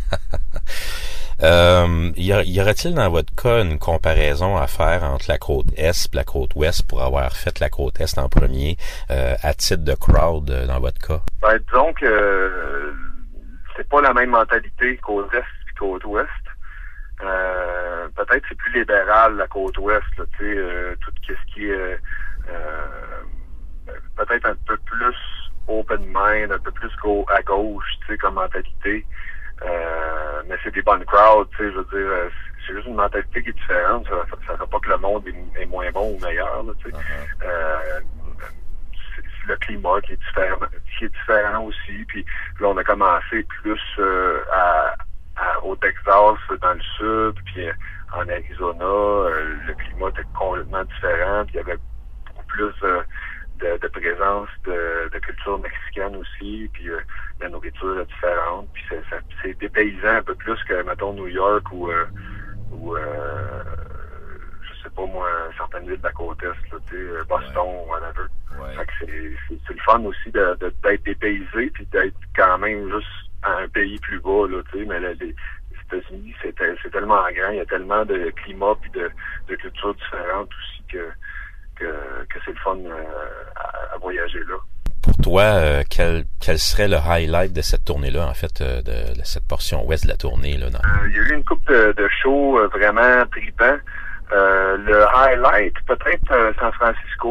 euh, y, a, y aurait-il dans votre cas une comparaison à faire entre la côte Est et la côte Ouest pour avoir fait la côte Est en premier, euh, à titre de crowd euh, dans votre cas? Ben, disons que euh, c'est pas la même mentalité côte Est côte ouest. Euh, peut-être c'est plus libéral la côte ouest, là, tu sais, euh, tout ce qui est euh, peut-être un peu plus open mind, un peu plus go à gauche, tu sais, comme mentalité. Euh, mais c'est des bonnes crowds, tu sais, je veux dire, c'est juste une mentalité qui est différente. Ça ne fait pas que le monde est, est moins bon ou meilleur, là, tu sais. Uh-huh. Euh, c'est le climat qui est différent, qui est différent aussi. Puis là, on a commencé plus euh, à À, au Texas, dans le sud, puis en Arizona, euh, le climat était complètement différent, puis il y avait beaucoup plus euh, de, de présence de, de culture mexicaine aussi, puis euh, la nourriture est différente, puis c'est, ça, c'est dépaysant un peu plus que, mettons, New York ou, euh, ou euh, je sais pas moi, certaines villes de la côte Est, là, tu sais, Boston, ouais. whatever. Ouais. Fait que c'est, c'est, c'est le fun aussi de, de, d'être dépaysé, puis d'être quand même juste à un pays plus bas, là, tu sais, mais là, les, les États-Unis, c'est, c'est tellement grand, il y a tellement de climat puis de, de cultures différentes aussi que, que, que c'est le fun euh, à, à voyager là. Pour toi, euh, quel, quel serait le highlight de cette tournée-là, en fait, euh, de, de cette portion ouest de la tournée, là? Dans... Euh, il y a eu une couple de, de shows euh, vraiment tripants. Euh, le highlight, peut-être euh, San Francisco.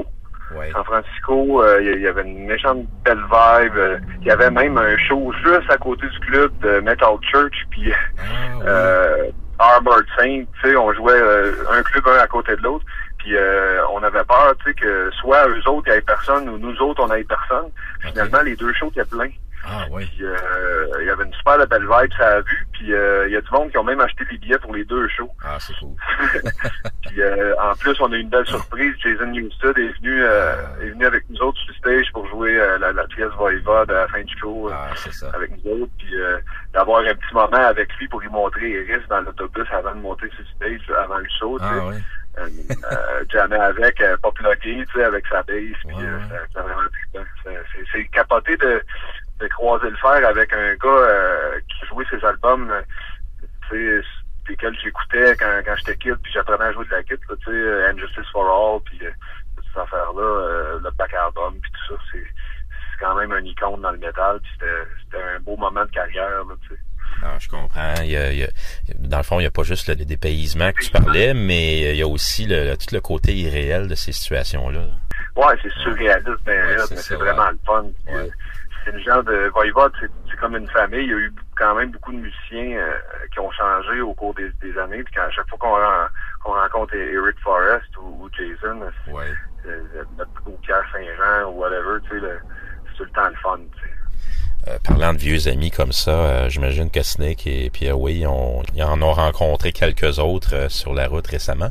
Ouais. San Francisco, euh, il y avait une méchante belle vibe. Euh, il y avait même un show juste à côté du club de Metal Church, puis ah, euh, oui. Armored Saint, tu sais, on jouait euh, un club un à côté de l'autre. Puis euh, on avait peur, tu sais, que soit eux autres, il n'y avait personne, ou nous autres, on n'avait personne. Okay. Finalement, les deux shows étaient pleins. Ah oui. Puis euh, il y avait une super belle vibe, ça a vu. Puis euh, il y a du monde qui ont même acheté des billets pour les deux shows. Ah, c'est cool. Puis euh, en plus, on a eu une belle surprise. Jason Newsted est venu euh, est venu avec nous autres sur le stage pour jouer euh, la, la pièce Voivode à la fin du show euh, ah, c'est ça. avec nous autres. Puis euh, d'avoir un petit moment avec lui pour lui montrer Iris dans l'autobus avant de monter sur le stage, avant le show. Ah, oui. Euh, euh, jamais avec, euh, pas plugué, tu sais, avec sa base, puis ouais, euh, ouais. c'est vraiment trippant. C'est, c'est capoté de, de croiser le fer avec un gars euh, qui jouait ses albums, euh, tu sais, lesquels j'écoutais quand, quand j'étais kid, puis j'apprenais à jouer de la guitare, tu sais, And Justice for All, puis euh, toutes ces affaires-là, euh, le Black Album, puis tout ça, c'est, c'est quand même un icône dans le métal, puis c'était, c'était un beau moment de carrière, là, tu sais. Ah, je comprends. Il y a, il y a, dans le fond, il n'y a pas juste le dépaysement que tu parlais, mais il y a aussi le, le, tout le côté irréel de ces situations-là. Ouais, c'est surréaliste, ben, ouais, là, c'est mais ça, c'est vraiment ouais. le fun. Ouais. C'est le genre de Voivode, c'est, c'est comme une famille. Il y a eu quand même beaucoup de musiciens euh, qui ont changé au cours des, des années. Puis à chaque fois qu'on, ren, qu'on rencontre Eric Forrest ou, ou Jason, c'est, ouais. c'est, notre, ou Pierre Saint-Jean ou whatever, tu sais, le, c'est tout le temps le fun, tu sais. Euh, parlant de vieux amis comme ça, euh, j'imagine que Snake et Pierre Way ont, ils en ont rencontré quelques autres euh, sur la route récemment.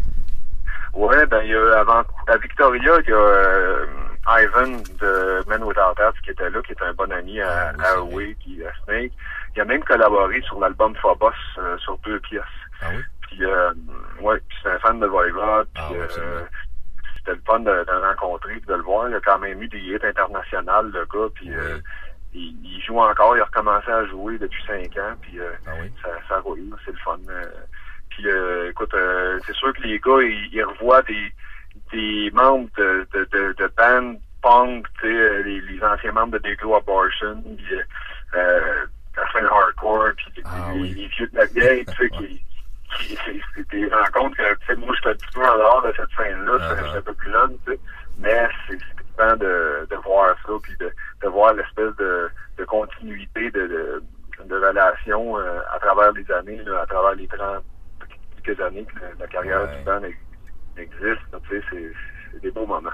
Ouais, ben il y a avant à Victoria, il y a euh, Ivan de Men Without Hats qui était là, qui était un bon ami à, ah, oui, à Way puis à Snake. Il a même collaboré sur l'album Phobos euh, sur deux pièces. Ah oui? Puis euh, ouais, puis c'est un fan de Voivode, puis ah, ouais, euh, c'était le fun de, de le rencontrer, de le voir. Il a quand même eu des hits internationales, le gars, puis oui. euh, Il, il joue encore, il a recommencé à jouer depuis cinq ans, puis euh, ah oui? ça, ça roule, c'est le fun. Euh, puis euh, écoute, euh, c'est sûr que les gars, ils, ils revoient des, des membres de, de, de, de bands punk, tu sais, les, les anciens membres de Dayglow Abortion, puis euh, la scène hardcore, puis ah, les, oui. les vieux de la vieille, tu sais, qui, qui c'est, c'est des rencontres que, tu sais, moi, j'étais un petit peu en dehors de cette scène-là, uh-huh. j'étais un peu plus jeune, tu sais, mais c'est, c'est temps de, de voir ça, puis de, de voir l'espèce de, de continuité de, de, de relation euh, à travers les années, là, à travers les trente quelques années que la, la carrière ouais. du band existe. Tu sais, c'est, c'est des beaux moments.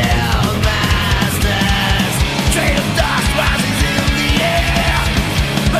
Train of dust rises in the air.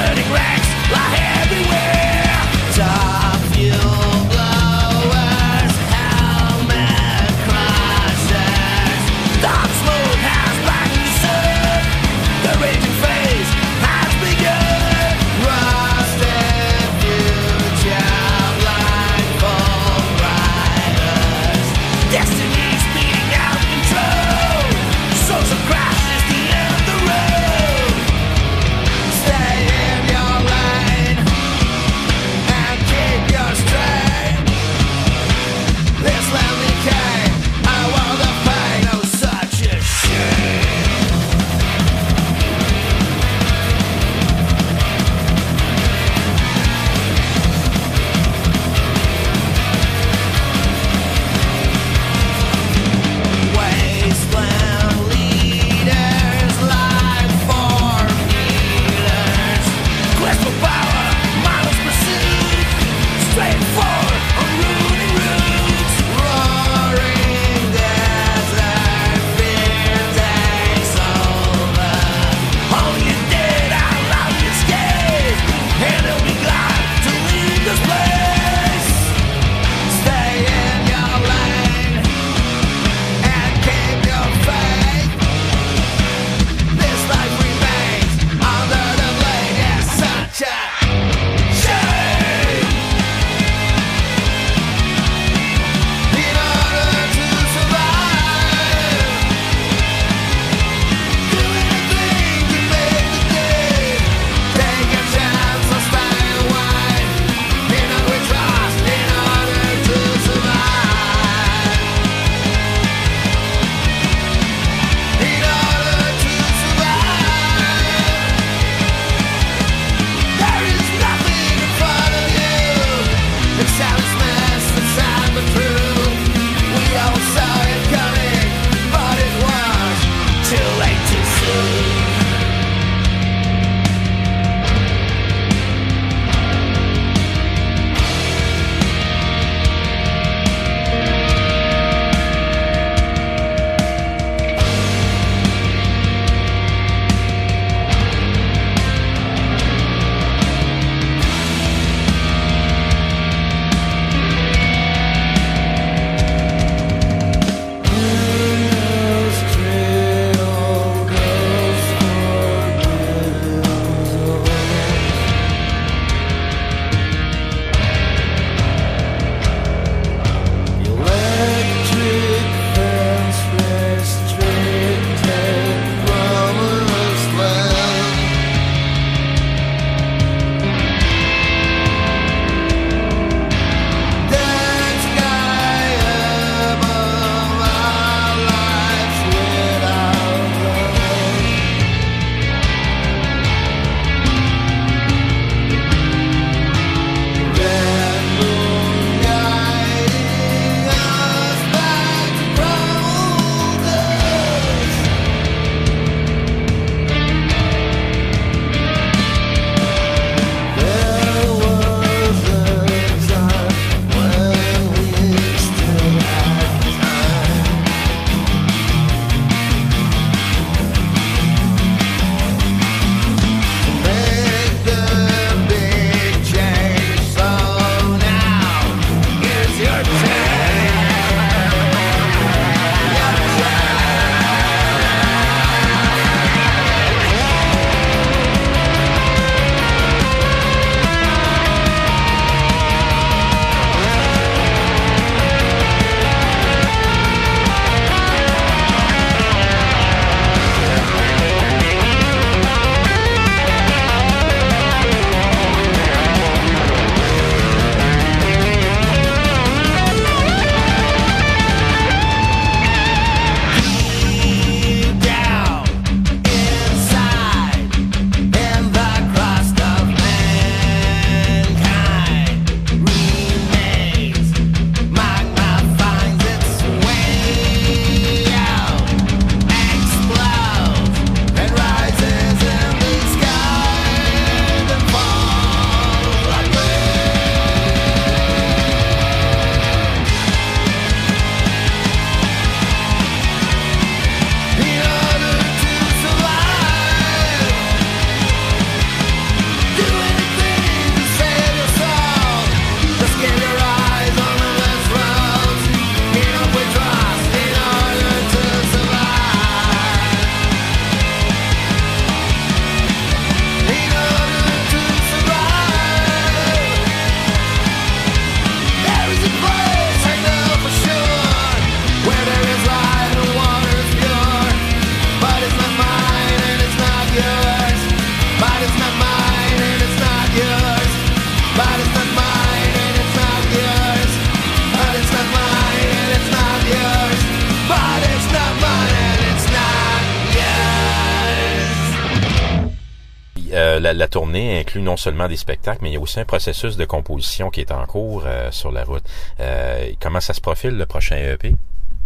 euh, la, la tournée inclut non seulement des spectacles, mais il y a aussi un processus de composition qui est en cours euh, sur la route. Euh, comment ça se profile, le prochain E P?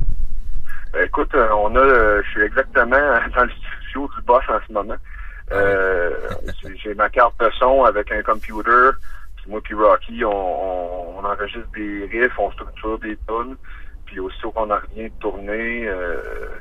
Ben, écoute, on a, euh, je suis exactement dans le studio du boss en ce moment. Euh, j'ai ma carte de son avec un computer. Puis moi puis Rocky, on, on, on enregistre des riffs, on structure des tunes. Puis aussitôt qu'on a rien de tourner, euh,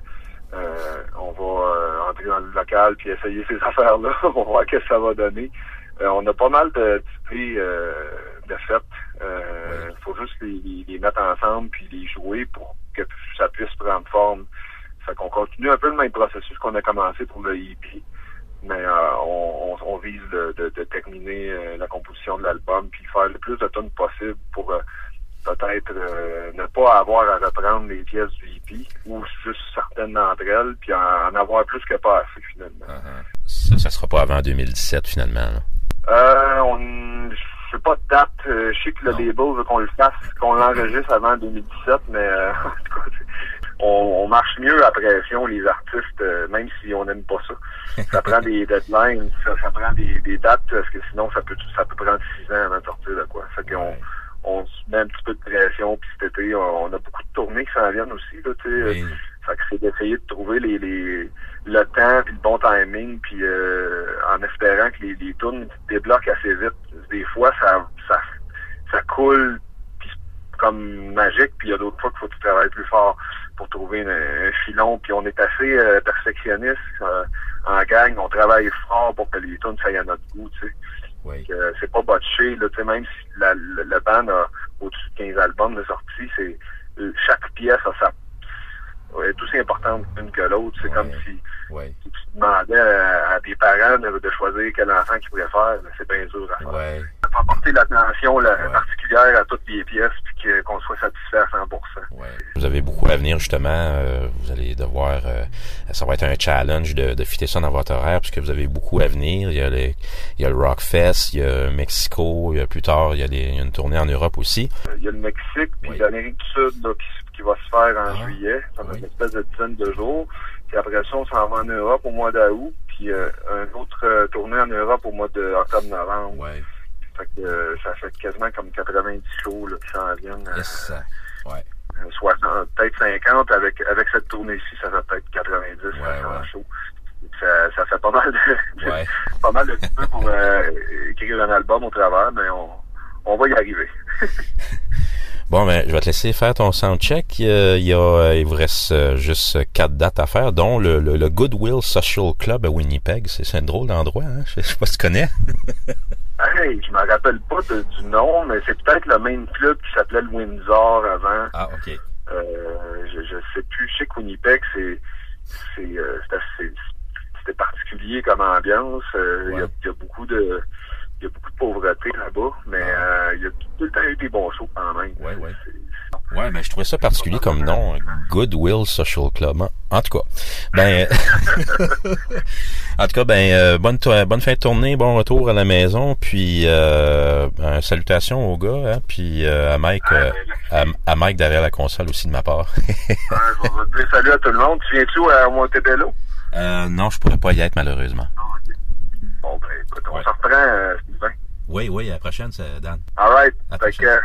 euh, on va euh, entrer dans le local puis essayer ces affaires-là. On va voir ce que ça va donner. Euh, on a pas mal de d'idées euh, de fêtes. Euh, faut juste les, les, les mettre ensemble puis les jouer pour que ça puisse prendre forme. Fait qu'on continue un peu le même processus qu'on a commencé pour le E P. Mais euh, on, on, on vise de, de, de terminer euh, la composition de l'album puis faire le plus de tunes possible pour euh, peut-être euh, ne pas avoir à reprendre les pièces du E P ou juste certaines d'entre elles puis en, en avoir plus que pas assez finalement. Uh-huh. Ça, ça sera pas avant deux mille dix-sept finalement, là. Euh, on, je sais pas de date. Euh, je sais que le label veut qu'on le fasse, qu'on l'enregistre avant deux mille dix-sept, mais euh, en tout cas, on, on marche mieux à pression, les artistes, euh, même si on n'aime pas ça. Ça prend des deadlines, ça, ça prend des, des dates, parce que sinon ça peut ça peut prendre six ans avant de sortir de quoi. Fait qu'on on se met un petit peu de pression, puis cet été, on, on a beaucoup de tournées qui s'en viennent aussi, là, tu sais. Oui. Fait que c'est d'essayer de trouver les, les le temps puis le bon timing, puis euh, en espérant que les, les tunes débloquent assez vite. Des fois, ça ça ça coule puis comme magique, puis il y a d'autres fois qu'il faut que tu travailles plus fort pour trouver une, un filon. Puis on est assez euh, perfectionniste euh, en gang, on travaille fort pour que les tunes soient à notre goût, tu sais. Oui. Euh, c'est pas botché, là, tu sais, même si la, le, le band a au-dessus de quinze albums de sortie, c'est chaque pièce a sa est aussi importante l'une que l'autre. C'est ouais. comme si, ouais. si tu demandais à, à des parents de, de choisir quel enfant qu'ils préfèrent, c'est bien dur à faire. Ouais. Il faut apporter l'attention la, ouais. particulière à toutes les pièces puis que, qu'on soit satisfait à cent pour cent. Ouais. Vous avez beaucoup à venir justement. Euh, vous allez devoir... Euh, ça va être un challenge de, de fitter ça dans votre horaire puisque vous avez beaucoup à venir. Il y a, les, il y a le Rockfest, il y a Mexico, il y a plus tard, il y a, des, il y a une tournée en Europe aussi. Il y a le Mexique puis oui. l'Amérique du Sud là, qui, qui va se faire en ah. juillet. Ça va oui. une espèce de dizaine de jours. Puis après ça, on s'en va en Europe au mois d'août. Puis euh, un autre euh, tournée en Europe au mois d'octobre-novembre. Ouais. Fait que euh, ça fait quasiment comme quatre-vingt-dix shows là, qui s'en viennent. Yes. Euh, ouais. soixante, peut-être cinquante. Avec avec cette tournée-ci, ça fait peut-être quatre-vingt-dix ouais, ouais. shows. Ça, ça fait pas mal de ouais. pas mal de temps pour euh, écrire un album au travers, mais on, on va y arriver. Bon, ben, je vais te laisser faire ton soundcheck. Euh, il, y a, il vous reste euh, juste quatre dates à faire, dont le, le, le Goodwill Social Club à Winnipeg. C'est, c'est un drôle d'endroit, hein? Je, je sais pas si tu connais. Hey, je me rappelle pas de, du nom, mais c'est peut-être le même club qui s'appelait le Windsor avant. Ah, OK. Euh, je, je sais plus. Je sais que Winnipeg, c'est, c'est, euh, c'est assez, c'était particulier comme ambiance. Euh, il ouais. y, y a beaucoup de... Il y a beaucoup de pauvreté là-bas, mais euh, il y a tout le temps eu des bons shows quand même. Ouais, ouais. C'est... Ouais, ben je trouvais ça particulier comme nom, Goodwill Social Club. En tout cas, ben, en tout cas, ben, euh, bonne to- bonne fin de tournée, bon retour à la maison, puis euh, ben, salutations aux gars, hein, puis euh, à Mike, euh, à, à Mike derrière la console aussi de ma part. Ouais, je vais te dire salut à tout le monde. Tu viens-tu à Montebello? Euh, non, je pourrais pas y être malheureusement. Bon, ben, écoute, on ouais. se reprend, euh, Sylvain. Oui, oui, à la prochaine, c'est Dan. All right. À take care.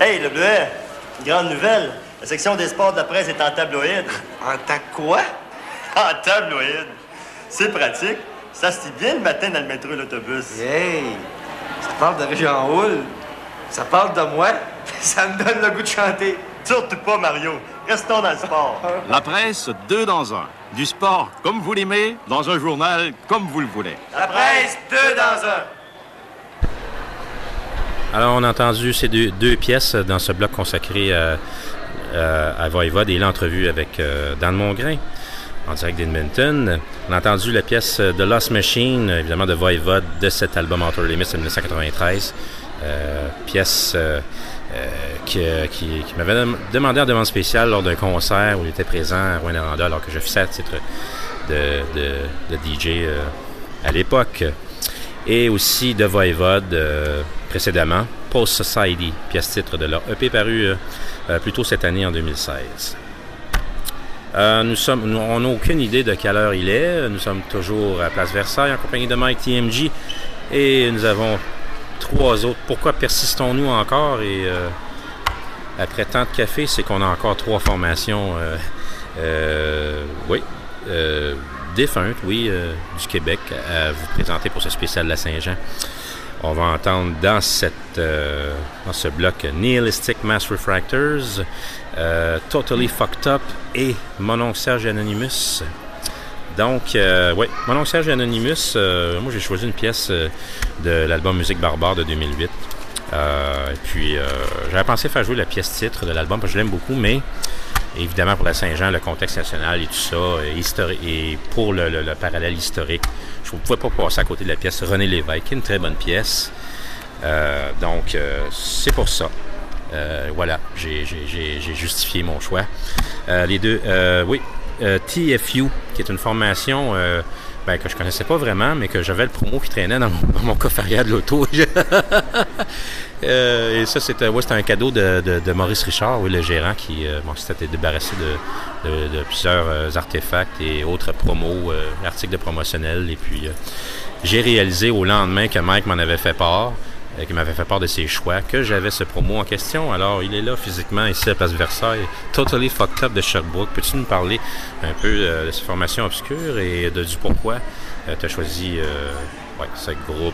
Hey, le Bleuet, une grande nouvelle. La section des sports de la presse est en tabloïd. En ta quoi? En tabloïd. C'est pratique. Ça se dit bien le matin dans le métro et l'autobus. Hey, ça parle de Région Houle. Ça parle de moi. Ça me donne le goût de chanter. Surtout pas, Mario. Restons dans le sport. La presse, deux dans un. Du sport comme vous l'aimez, dans un journal comme vous le voulez. La presse, deux dans un. Alors, on a entendu ces deux, deux pièces dans ce bloc consacré à, à, à Voivode et l'entrevue avec euh, Dan Mongrain, en direct d'Edmonton. On a entendu la pièce The Lost Machine, évidemment de Voivode, de cet album Outer Limits de dix-neuf cent quatre-vingt-treize. Euh, pièce euh, euh, qui, qui, qui m'avait demandé en demande spéciale lors d'un concert où il était présent à Rouyn-Noranda alors que j'officiais à titre de, de, de D J euh, à l'époque. Et aussi de Voivode euh, précédemment, Post Society, pièce titre de leur E P paru euh, euh, plus tôt cette année en deux mille seize. Euh, nous sommes, nous, on n'a aucune idée de quelle heure il est. Nous sommes toujours à Place Versailles en compagnie de Mike T M G et nous avons trois autres. Pourquoi persistons-nous encore? Et euh, après tant de café, c'est qu'on a encore trois formations, euh, euh, oui, euh, défuntes, oui, euh, du Québec à vous présenter pour ce spécial de la Saint-Jean. On va entendre dans, cette, euh, dans ce bloc Nihilistic Mass Refractors, euh, Totally Fucked Up et Mon oncle Serge Anonymous. Donc, euh, oui, Mon oncle Serge Anonymous, euh, moi j'ai choisi une pièce euh, de l'album Musique Barbare de deux mille huit. Euh, et puis, euh, j'avais pensé faire jouer la pièce titre de l'album parce que je l'aime beaucoup, mais évidemment pour la Saint-Jean, le contexte national et tout ça, et, histori- et pour le, le, le parallèle historique, je ne pouvais pas passer à côté de la pièce René Lévesque, qui est une très bonne pièce. Euh, donc, euh, c'est pour ça. Euh, voilà, j'ai, j'ai, j'ai, j'ai justifié mon choix. Euh, les deux, euh, oui. Euh, T F U, qui est une formation euh, ben, que je connaissais pas vraiment, mais que j'avais le promo qui traînait dans mon, dans mon coffre arrière de l'auto. euh, et ça, c'était, ouais, c'était un cadeau de, de, de Maurice Richard, oui, le gérant, qui euh, bon, s'était débarrassé de, de, de plusieurs euh, artefacts et autres promos, euh, articles de promotionnels. Et puis, euh, j'ai réalisé au lendemain que Mike m'en avait fait part, euh, qui m'avait fait part de ses choix, que j'avais ce promo en question. Alors, il est là physiquement ici à Place Versailles, Totally Fucked Up de Sherbrooke. Peux-tu nous parler un peu euh, de cette formation obscure et de, du pourquoi euh, tu as choisi euh, ouais, ce groupe?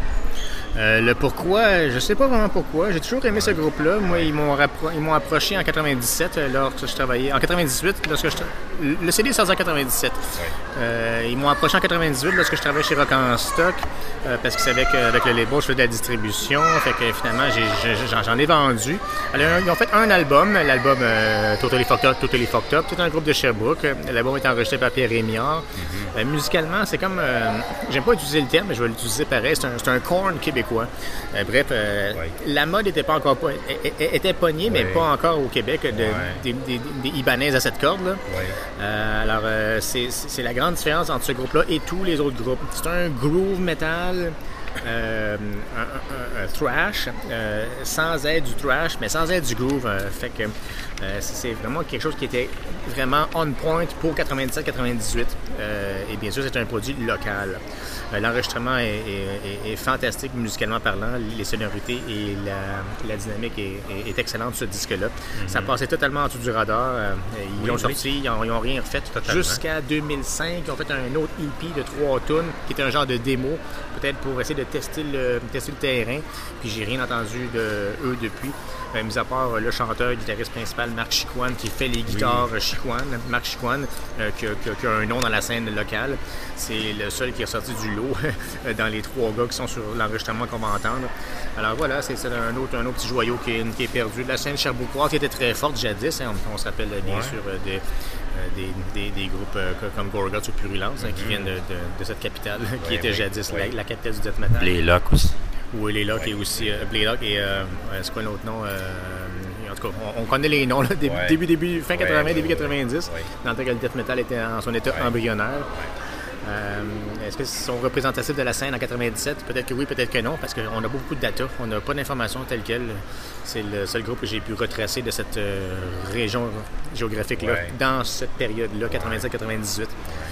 Euh, le pourquoi, je sais pas vraiment pourquoi. J'ai toujours aimé ce groupe-là. Moi, ils m'ont, rappro- ils m'ont approché en quatre-vingt-dix-sept, lorsque je travaillais. En quatre-vingt-dix-huit, lorsque je tra- le C D est sorti en quatre-vingt-dix-sept. Euh, ils m'ont approché en quatre-vingt-dix-huit lorsque je travaillais chez Rock en Stock, euh, parce qu'ils savaient qu'avec le label, je faisais de la distribution. Fait que finalement, j'ai, j'ai, j'en, j'en ai vendu. Alors, ils ont fait un album, l'album euh, Totally Fucked Up, Totally Fucked Up. C'est un groupe de Sherbrooke. L'album est enregistré par Pierre Rémillard. Mm-hmm. Euh, musicalement, c'est comme. Euh, j'aime pas utiliser le terme, mais je vais l'utiliser pareil. C'est un, c'est un corn québécois. Euh, bref, euh, ouais. La mode était pas encore po- était pognée, ouais. Mais pas encore au Québec, de, ouais. des, des, des Ibanaises à cette corde. Là. Ouais. Euh, alors, euh, c'est, c'est la grande différence entre ce groupe-là et tous les autres groupes. C'est un groove metal, euh, un, un, un thrash, euh, sans être du thrash, mais sans être du groove. Euh, fait que euh, c'est vraiment quelque chose qui était vraiment on point pour quatre-vingt-dix-sept quatre-vingt-dix-huit. Euh, et bien sûr, c'est un produit local. Euh, l'enregistrement est, est, est, est fantastique musicalement parlant. Les sonorités et la, la dynamique est, est, est excellente sur ce disque-là. Mm-hmm. Ça passait totalement en dessous du radar. Euh, ils oui, ont oui. sorti, ils n'ont rien refait totalement. Jusqu'à deux mille cinq. Ils ont fait un autre E P de trois tunes qui était un genre de démo, peut-être pour essayer de tester le, tester le terrain. Puis j'ai rien entendu de eux depuis. Euh, mis à part euh, le chanteur, le guitariste principal, Marc Chicoine, qui fait les guitares oui. Chicoine, Marc Chicoine, euh, qui, qui, qui a un nom dans la scène locale. C'est le seul qui est sorti du lot dans les trois gars qui sont sur l'enregistrement qu'on va entendre. Alors voilà, c'est, c'est un, autre, un autre petit joyau qui est, qui est perdu. La scène Sherbrookeoise qui était très forte jadis, hein, on, on se rappelle bien ouais. sûr euh, des, euh, des, des, des groupes euh, comme Gorguts ou Purulence, hein, mm-hmm. qui viennent de, de, de cette capitale ouais, qui était oui, jadis oui. La, la capitale du death metal. Blaylock aussi. Oui, Blaylock ouais. et aussi euh, Blaylock et euh, c'est quoi l'autre nom? Euh, en tout cas, on, on connaît les noms, là, début, ouais. début, début, fin quatre-vingts, ouais, début ouais, quatre-vingt-dix, ouais. Dans le temps que le death metal était en son état ouais. embryonnaire. Ouais. Euh, est-ce qu'ils sont représentatifs de la scène en quatre-vingt-dix-sept? Peut-être que oui, peut-être que non, parce qu'on a beaucoup de data. On n'a pas d'informations telles quelles. C'est le seul groupe que j'ai pu retracer de cette euh, région géographique-là, ouais. dans cette période-là, quatre-vingt-dix-sept quatre-vingt-dix-huit.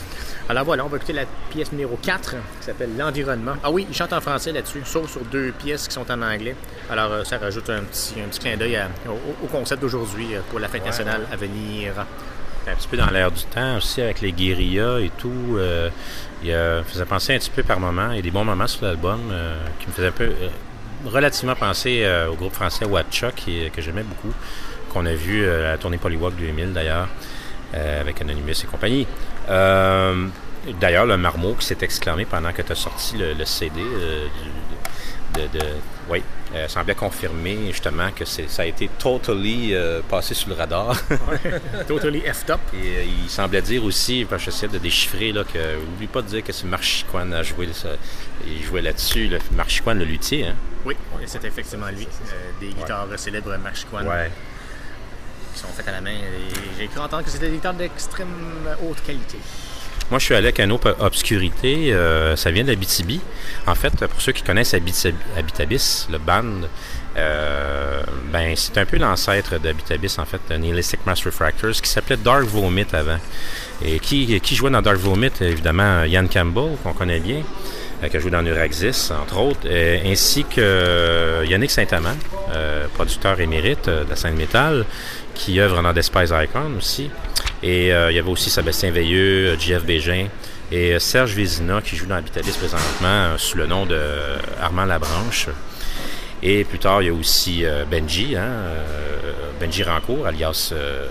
Alors voilà, on va écouter la pièce numéro quatre, qui s'appelle L'Environnement. Ah oui, il chante en français là-dessus, sauf sur deux pièces qui sont en anglais. Alors euh, ça rajoute un petit, un petit clin d'œil à, au, au concept d'aujourd'hui euh, pour la fête ouais, nationale ouais. à venir. Un petit peu dans l'air du temps aussi, avec les guérillas et tout. Euh, il euh, faisait penser un petit peu par moment. Il y a des bons moments sur l'album euh, qui me faisaient un peu, euh, relativement penser euh, au groupe français Watcha, qui, que j'aimais beaucoup, qu'on a vu euh, à la tournée Polywalk deux mille d'ailleurs, euh, avec Anonymous et compagnie. Euh, d'ailleurs, le marmot qui s'est exclamé pendant que tu as sorti le, le C D euh, du, de, de, de, oui, euh, semblait confirmer justement que c'est, ça a été totally euh, passé sous le radar. Totally effed up. Et euh, il semblait dire aussi, parce que j'essaie de déchiffrer, là, que n'oublie pas de dire que c'est Marc Chicoine a joué, ça, il jouait là-dessus, là, Marc Chicoine, le luthier. Hein? Oui, c'est effectivement lui. Euh, des guitares ouais. célèbres Marc Chicoine. Ouais. Qui sont faites à la main. Et j'ai cru entendre que c'était des guitares d'extrême haute qualité. Moi, je suis allé avec un autre obscurité. Euh, ça vient d'Abitibi. En fait, pour ceux qui connaissent Abitab- Habitabis, le band, euh, ben c'est un peu l'ancêtre d'Habitabis, en fait, de Nihilistic Mass Refractors, qui s'appelait Dark Vomit avant. Et qui, qui jouait dans Dark Vomit, évidemment, Ian Campbell, qu'on connaît bien, euh, qui a joué dans Neuraxis, entre autres, euh, ainsi que euh, Yannick Saint-Amand, euh, producteur émérite euh, de la scène métal, qui œuvre dans Despise Icon aussi. Et euh, il y avait aussi Sébastien Veilleux, J F Bégin et euh, Serge Vézina qui joue dans Habitabis présentement euh, sous le nom de euh, Armand Labranche. Et plus tard, il y a aussi euh, Benji, hein, euh, Benji Rancourt, alias euh,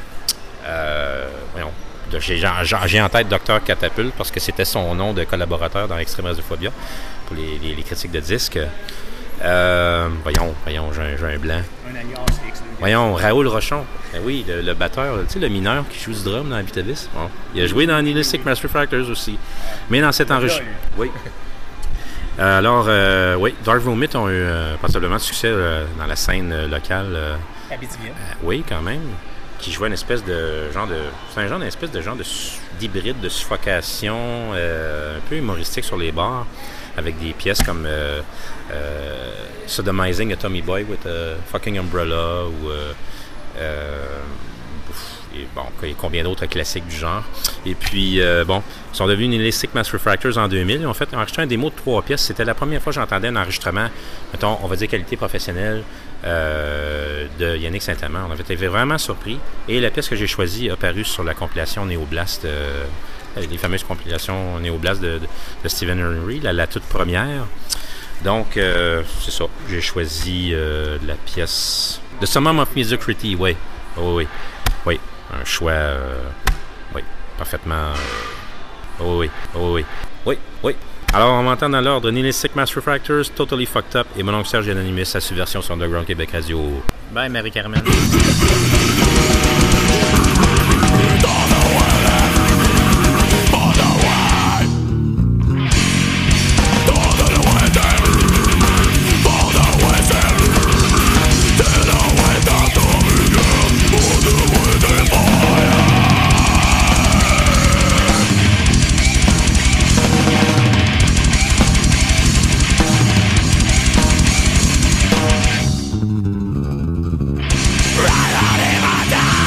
euh, voyons, de, j'ai, j'ai en tête Docteur Catapulte parce que c'était son nom de collaborateur dans Extreme Radiophobia pour les, les, les critiques de disques. Euh, voyons, voyons, j'ai un, j'ai un blanc. Un alias X. Voyons, Raoul Rochon. Ben oui, le, le batteur, tu sais, le mineur qui joue du drum dans Habitabis. Bon. Il a joué dans Nihilistic Mass Refractors aussi. Mais dans cet enregistrement. Oui. Euh, alors, euh, oui, Dark Vomit ont eu euh, passablement de succès euh, dans la scène euh, locale. Euh, Habitivienne. Euh, oui, quand même. Qui jouait une espèce de genre de. C'est un genre d'espèce de genre de, d'hybride de suffocation euh, un peu humoristique sur les bars. Avec des pièces comme euh, euh, Sodomizing a Tommy Boy with a Fucking Umbrella ou euh, euh, et bon, il y a combien d'autres classiques du genre. Et puis, euh, bon, ils sont devenus Nihilistic Mass Refractors en deux mille. Ils ont fait enregistrer un démo de trois pièces. C'était la première fois que j'entendais un enregistrement, mettons, on va dire qualité professionnelle, euh, de Yannick Saint-Amand. On avait été vraiment surpris. Et la pièce que j'ai choisie a paru sur la compilation Néoblast, euh, les fameuses compilations Néoblast de, de, de Stephen Henry, la, la toute première. Donc, euh, c'est ça. J'ai choisi euh, la pièce The Summum of Mediocrity, oui. Oh, oui. Oui. Un choix, euh, oui, parfaitement. Euh, oh, oui. Oh, oui. Oui, oui. Alors, on m'entend dans l'ordre Nihilistic Mass Refractors, Totally Fucked Up et mon oncle Serge Anonymous, sa subversion sur Underground Québec Radio. Bye, Marie-Carmen. Right on in my time.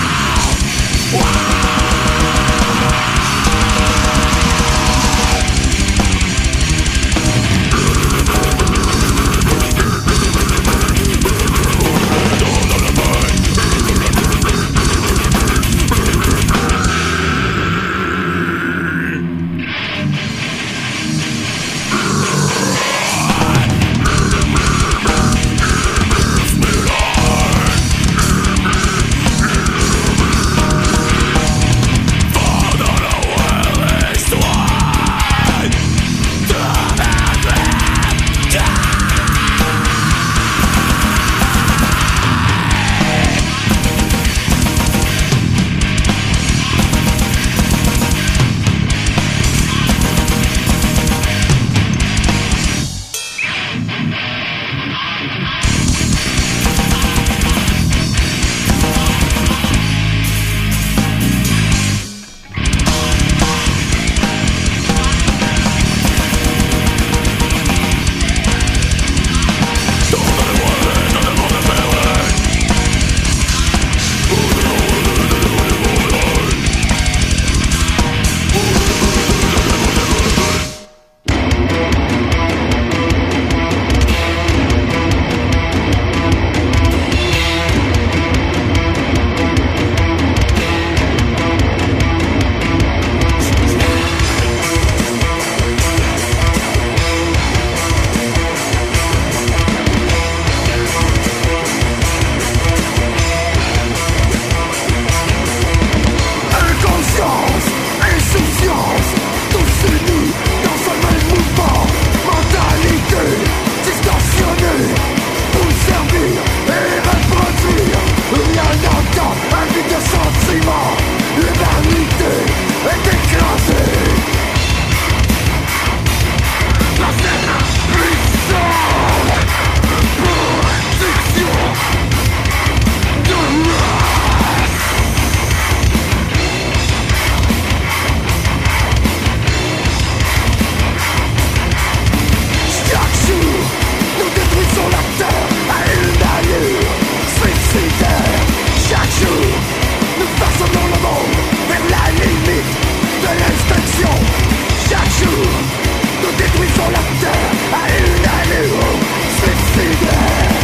destruction. Chaque jour, nous détruisons la terre à une allure suicidaire.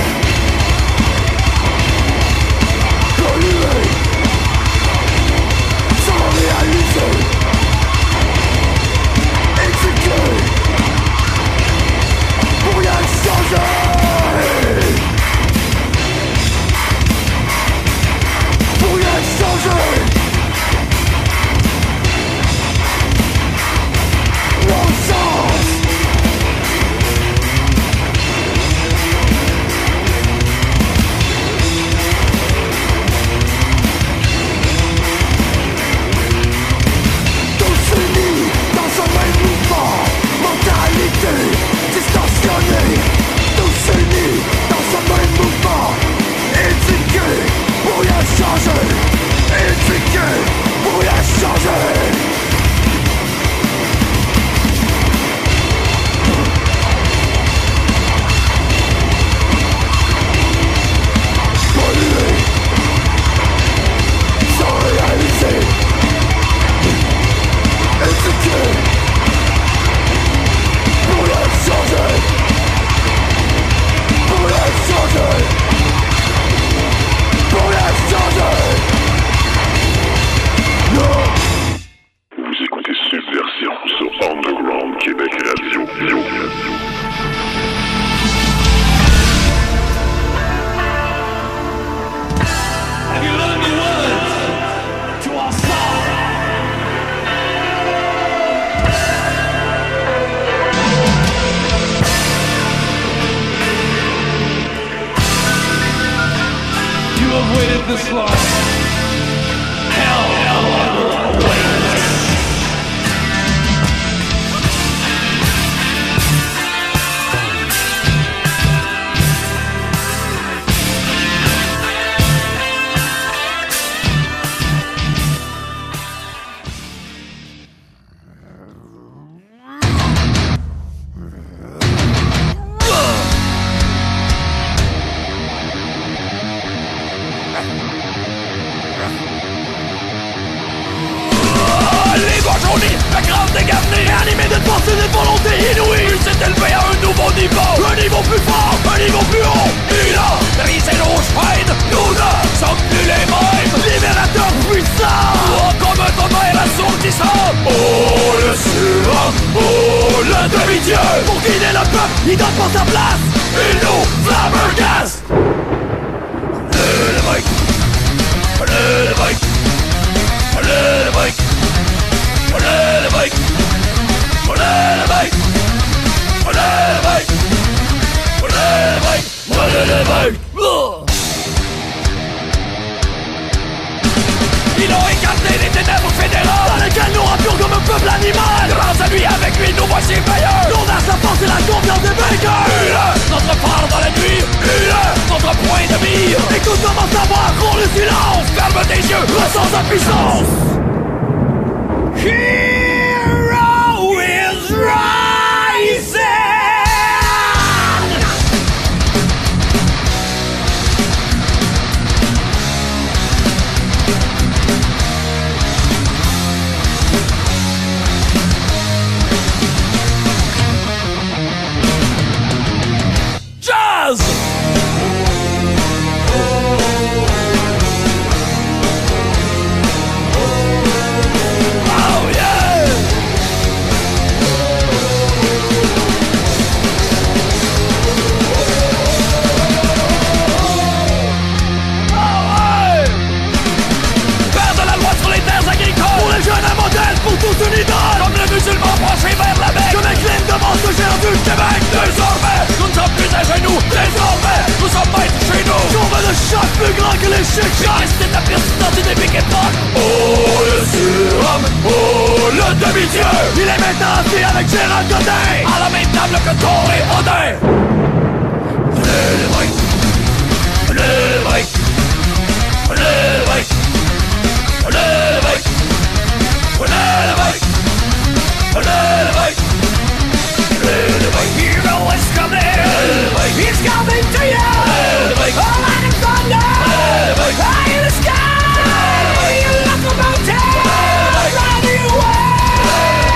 Pollué, sans réaliser, exécuté, pour rien changer. Pour rien changer. Non sens. Tous unis dans un même mouvement, mentalité distorsionnée. Tous unis dans un même mouvement, éduqués pour rien changer. Éduqués pour rien changer. Pollué, sans réaliser. Éduqué pour rien changer. Pour rien changer. Pour rien changer. Non. Vous écoutez Subversion sur Underground Québec Radio. Radio. Have you learned the words to our song? You have waited this long. Hell, hell, awaits. La grande dégavenée, animée de force et de volonté inouïe. Il s'est élevé à un nouveau niveau, un niveau plus fort, un niveau plus haut. Il a brisé nos chaînes, nous ne sommes plus les mêmes. Libérateur puissant, oh, comme un tonnerre assourdissant. Oh le surhomme, oh le demi-dieu. Pour guider le peuple, il donne pas sa place. Il nous flabbergasse. Le break, le break, le break. Prenez le break, prenez le break, prenez le break, prenez le break, prenez le break. Ils ont écarté les ténèbres fédérales dans lesquelles nous rampions comme un peuple animal. Grâce à lui, avec lui, nous voici meilleurs. L'audace, la force et la confiance des vainqueurs. Il est notre phare dans la nuit, il est notre point de mire. Écoute comment savoir, gros le silence. Ferme tes yeux, ressens sa puissance. Hero is rising. Jazz. Pour tous une idole, comme le musulman penché vers la Mecque. Je m'incline devant ce géant du Québec. Désormais, nous ne sommes plus à genoux. Désormais, nous sommes maîtres chez nous. Jour de choc plus grand que les chics. Christ est la puissance d'une épique époque. Oh le surhomme, oh le demi-dieu. Il est maintenant assis avec Gérald Godin à la même table que Thor et Odin. Prenez le break, prenez le break, prenez le break, prenez le break. Prenez le break, prenez le break, prenez le break. Hero is coming, he's coming to you. All out of thunder, high in the sky. You locomotive, riding away.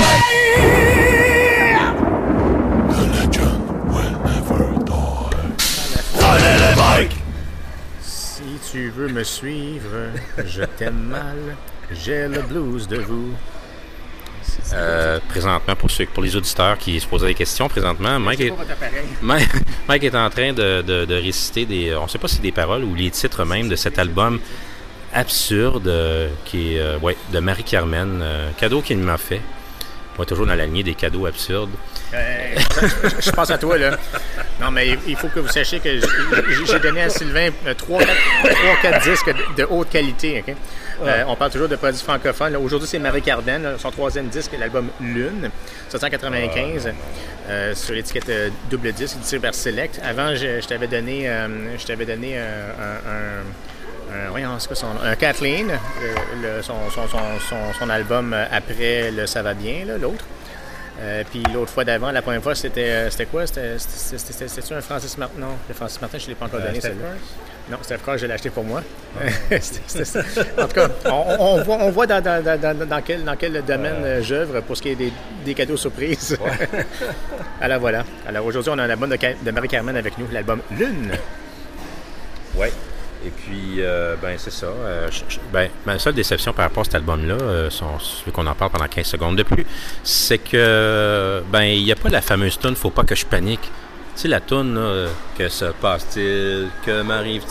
me suivre, je t'aime mal, j'ai le blues de vous. Euh, présentement, pour ceux, pour les auditeurs qui se posaient des questions, présentement, Mike est, Mike, Mike est en train de, de, de réciter des, on ne sait pas si c'est des paroles ou les titres même de cet album absurde euh, qui est, euh, ouais, de Marie-Carmen, euh, cadeau qu'il m'a fait. Moi, toujours dans la lignée des cadeaux absurdes. Euh, je, je pense à toi, là. Non, mais il faut que vous sachiez que j'ai, j'ai donné à Sylvain trois quatre disques de, de haute qualité. Okay? Euh, on parle toujours de produits francophones. Là, aujourd'hui, c'est Marie-Carmen, là, son troisième disque, l'album Lune, sorti en quatre-vingt-quinze, euh, sur l'étiquette euh, double disque du Cyber Select. Avant, je, je t'avais donné, euh, je t'avais donné euh, un... un Un, voyons, c'est quoi son nom? Un Kathleen, le, le, son, son, son, son, son album après le Ça va bien, là, l'autre. Euh, puis l'autre fois d'avant, la première fois, c'était, c'était quoi? C'était, c'était, c'était, c'était-tu un Francis Martin? Non, le Francis Martin, je ne l'ai pas encore donné. Euh, non, Steph Curry, je l'ai acheté pour moi. c'était, c'était ça. En tout cas, on, on voit, on voit dans, dans, dans, dans, quel, dans quel domaine euh... j'œuvre pour ce qui est des, des cadeaux surprises. Ouais. Alors voilà. Alors aujourd'hui, on a un album de, de Marie-Carmen avec nous, l'album Lune. Ouais. Et puis, euh, ben c'est ça. Euh, je, je, ben, ma seule déception par rapport à cet album-là, euh, son, celui qu'on en parle pendant quinze secondes de plus, c'est que, ben, il n'y a pas la fameuse toune « Faut pas que je panique ». Tu sais, la toune, là, « Que se passe-t-il? Que m'arrive-t-il? »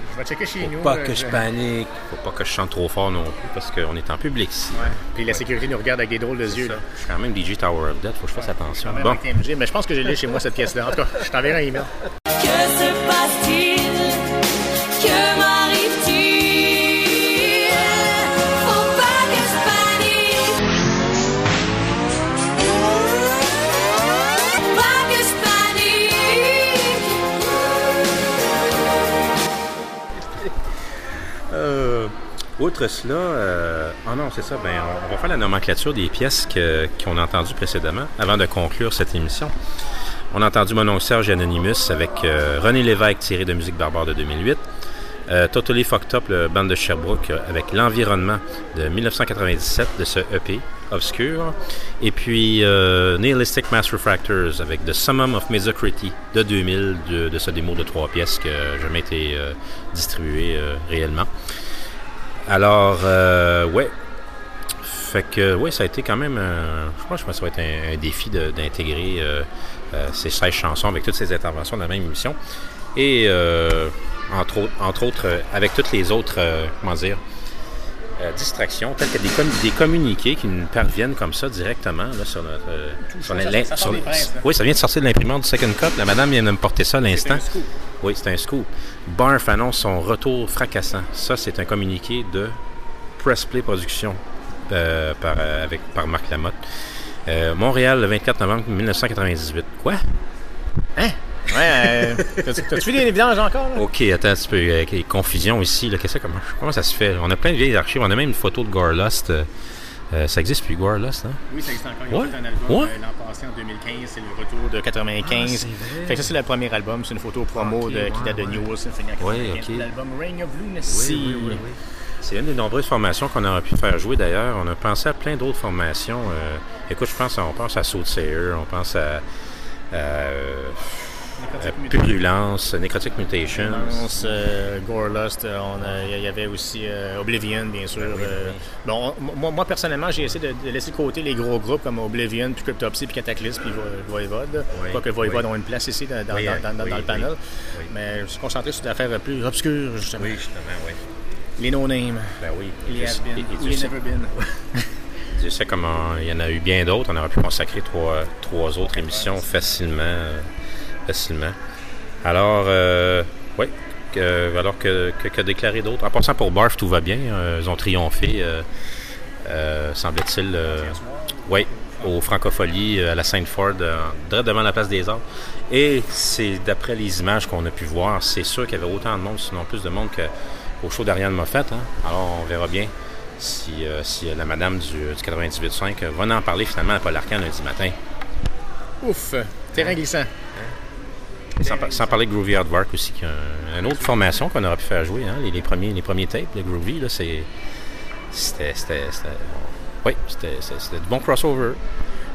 Je vais checker chez faut nous. pas euh, que je... je panique. Faut pas que je chante trop fort non plus, parce qu'on est en public ici. Ouais. Puis la sécurité nous regarde avec des drôles de yeux. Là. Je suis quand même D J Tower of Death, faut que je fasse attention. Bon. M G, mais je pense que j'ai lu chez moi cette pièce-là. En tout cas, je t'enverrai un email. Que se passe-t-il? Que m'arrive-t-il? Faut pas que je panique. Faut pas que je panique. Euh, outre cela, euh, oh non, c'est ça, ben, on, on va faire la nomenclature des pièces que, qu'on a entendues précédemment avant de conclure cette émission. On a entendu Mon oncle Serge et Anonymous avec euh, René Lévesque tiré de Musique barbare de deux mille huit. Euh, Totally Fucked Up, le band de Sherbrooke, euh, avec L'Environnement de dix-neuf cent quatre-vingt-dix-sept de ce E P obscur. Et puis euh, Nihilistic Mass Refractors avec The Summum of Mediocrity de deux mille, de, de ce démo de trois pièces qui n'a jamais été euh, distribué euh, réellement. Alors, euh, ouais. Fait que, ouais, ça a été quand même, euh, je pense que ça va être un, un défi de, d'intégrer euh, euh, ces seize chansons avec toutes ces interventions dans la même émission. Et, euh, entre, autres, entre autres, euh, avec toutes les autres, euh, comment dire, euh, distractions, telles que des, com- des communiqués qui nous parviennent comme ça directement là, sur notre... Euh, sur ça, la, ça, ça sur, presse, oui, ça vient de sortir de l'imprimante du Second Cut. La madame vient de me porter ça à l'instant. C'est un scoop. Oui, c'est un scoop. Barf annonce son retour fracassant. Ça, c'est un communiqué de Pressplay Productions. Euh, par, euh, avec, par Marc Lamotte. Euh, Montréal, le vingt-quatre novembre dix-neuf cent quatre-vingt-dix-huit. Quoi? Hein? Ouais, euh, t'as-tu, t'as-tu vu des vidanges encore? Là? OK, attends un petit peu. Euh, confusion ici. Là. Qu'est-ce que, comment, comment ça se fait? On a plein de vieilles archives. On a même une photo de Gorlust. Euh, euh, ça existe plus, Gorlust, hein? Oui, ça existe encore. Ils ont ouais. fait un album ouais. euh, l'an passé, en deux mille quinze. C'est le retour de quatre-vingt-quinze. Ah, fait que ça, c'est le premier album. C'est une photo promo okay, de, ouais, qui date de ouais. New World Symphony en quatre-vingt-quinze. Oui, OK. L'album Ring of Lunacy. Oui, oui, oui, oui. C'est une des nombreuses formations qu'on aurait pu faire jouer d'ailleurs. On a pensé à plein d'autres formations. Euh, écoute, je pense, on pense à Soothsayer, on pense à, à, à Purulence, Necrotic Mutations. Euh, Gorlust, il y avait aussi euh, Oblivion, bien sûr. Ben oui, euh, oui. Bon, on, moi, moi, personnellement, j'ai essayé de, de laisser de côté les gros groupes comme Oblivion, puis Cryptopsy, puis Cataclysm, puis Voivode. Oui, Quoique Voivode oui. ont une place ici dans, dans, oui, dans, dans, oui, dans le panel. Oui. Mais je suis concentré sur des affaires plus obscures, justement. Oui, justement, oui. Les no-names. Ben oui. Les has-been. Les never been. Dieu sait comment il y en a eu bien d'autres. On aurait pu consacrer trois, trois autres émissions facilement. Euh, facilement. Alors, euh, oui. Que, alors que, que, que déclarer d'autres. En passant pour Barf, tout va bien. Euh, ils ont triomphé, euh, euh, semble-t-il. Euh, oui, au Francophonie, à la Sainte-Foy, euh, devant la Place des Arts. Et c'est d'après les images qu'on a pu voir, c'est sûr qu'il y avait autant de monde, sinon plus de monde que au show d'Ariane Moffett. Hein? Alors, on verra bien si, euh, si la madame du, du quatre-vingt-dix-huit virgule cinq va en parler finalement à Paul Arcand lundi matin. Ouf! Terrain glissant. Hein? Sans, sans parler de Groovy Hardwork aussi, qui est une autre formation qu'on aurait pu faire jouer. Hein? Les, les, premiers, les premiers tapes de Groovy, là, c'est, c'était, c'était, c'était, oui, c'était, c'était, c'était du bon crossover.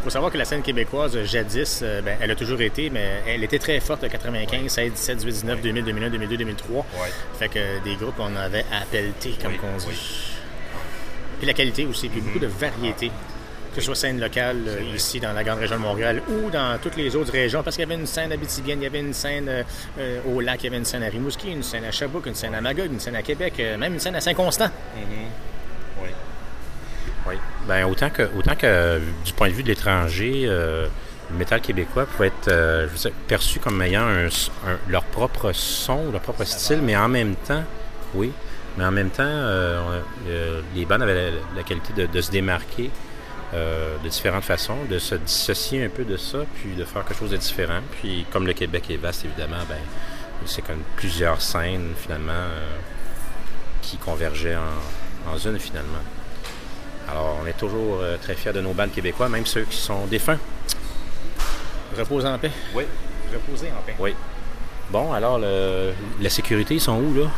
faut savoir que la scène québécoise, jadis, euh, ben, elle a toujours été, mais elle était très forte de quatre-vingt-quinze, seize, dix-sept, dix-huit, dix-neuf, deux mille, deux mille un, deux mille deux, deux mille trois. Ouais. Fait que des groupes, on avait à pelleter, comme oui, on dit. Oui. Puis la qualité aussi, puis mm-hmm. beaucoup de variété. Que ce soit scène locale euh, ici dans la grande région de Montréal ou dans toutes les autres régions, parce qu'il y avait une scène à Abitibienne, il y avait une scène euh, au Lac, il y avait une scène à Rimouski, une scène à Sherbrooke, une scène à Magog, une scène à Québec, euh, même une scène à Saint-Constant. Mm-hmm. Oui. Oui. Ben autant que autant que du point de vue de l'étranger, euh, le métal québécois pouvait être euh, je veux dire, perçu comme ayant un, un, leur propre son, leur propre style, mais en même temps, oui, mais en même temps, euh, euh, les bandes avaient la, la qualité de, de se démarquer. Euh, de différentes façons, de se dissocier un peu de ça, puis de faire quelque chose de différent. Puis comme le Québec est vaste, évidemment, ben c'est comme plusieurs scènes, finalement, euh, qui convergeaient en, en une, finalement. Alors, on est toujours euh, très fiers de nos bandes québécois, même ceux qui sont défunts. Repose en paix. Oui. Reposer en paix. Oui. Bon, alors, le, la sécurité, ils sont où, là?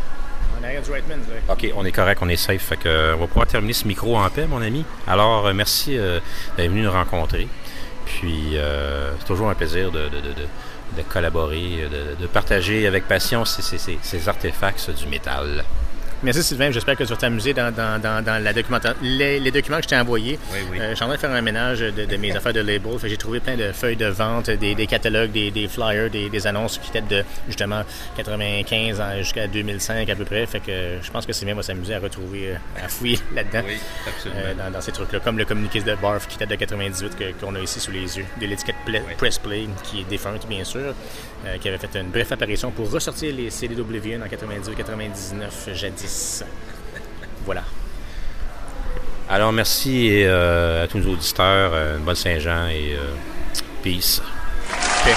OK, on est correct, on est safe. Fait que, euh, on va pouvoir terminer ce micro en paix, mon ami. Alors, euh, merci euh, d'être venu nous rencontrer. Puis, euh, c'est toujours un plaisir de, de, de, de, de collaborer, de, de partager avec passion ces, ces, ces, ces artefacts du métal. Merci Sylvain, j'espère que tu vas t'amuser dans, dans, dans, dans la documentation. Les, les documents que je t'ai envoyés, oui, oui. Euh, je suis en train de faire un ménage de, de mes affaires de label. Fait, j'ai trouvé plein de feuilles de vente, des, des catalogues, des, des flyers, des, des annonces qui datent de justement quatre-vingt-quinze jusqu'à deux mille cinq à peu près. Fait que je pense que Sylvain va s'amuser à retrouver, à fouiller là-dedans. Oui, absolument. Euh, dans, dans ces trucs-là, comme le communiqué de Barf qui date de quatre-vingt-dix-huit que, qu'on a ici sous les yeux, de l'étiquette Play, oui. Press Play, qui est défunte bien sûr, euh, qui avait fait une brève apparition pour ressortir les C D W en quatre-vingt-dix-huit quatre-vingt-dix-neuf jadis. Voilà. Alors, merci et, euh, à tous nos auditeurs. Euh, une bonne Saint-Jean et euh, peace. Okay.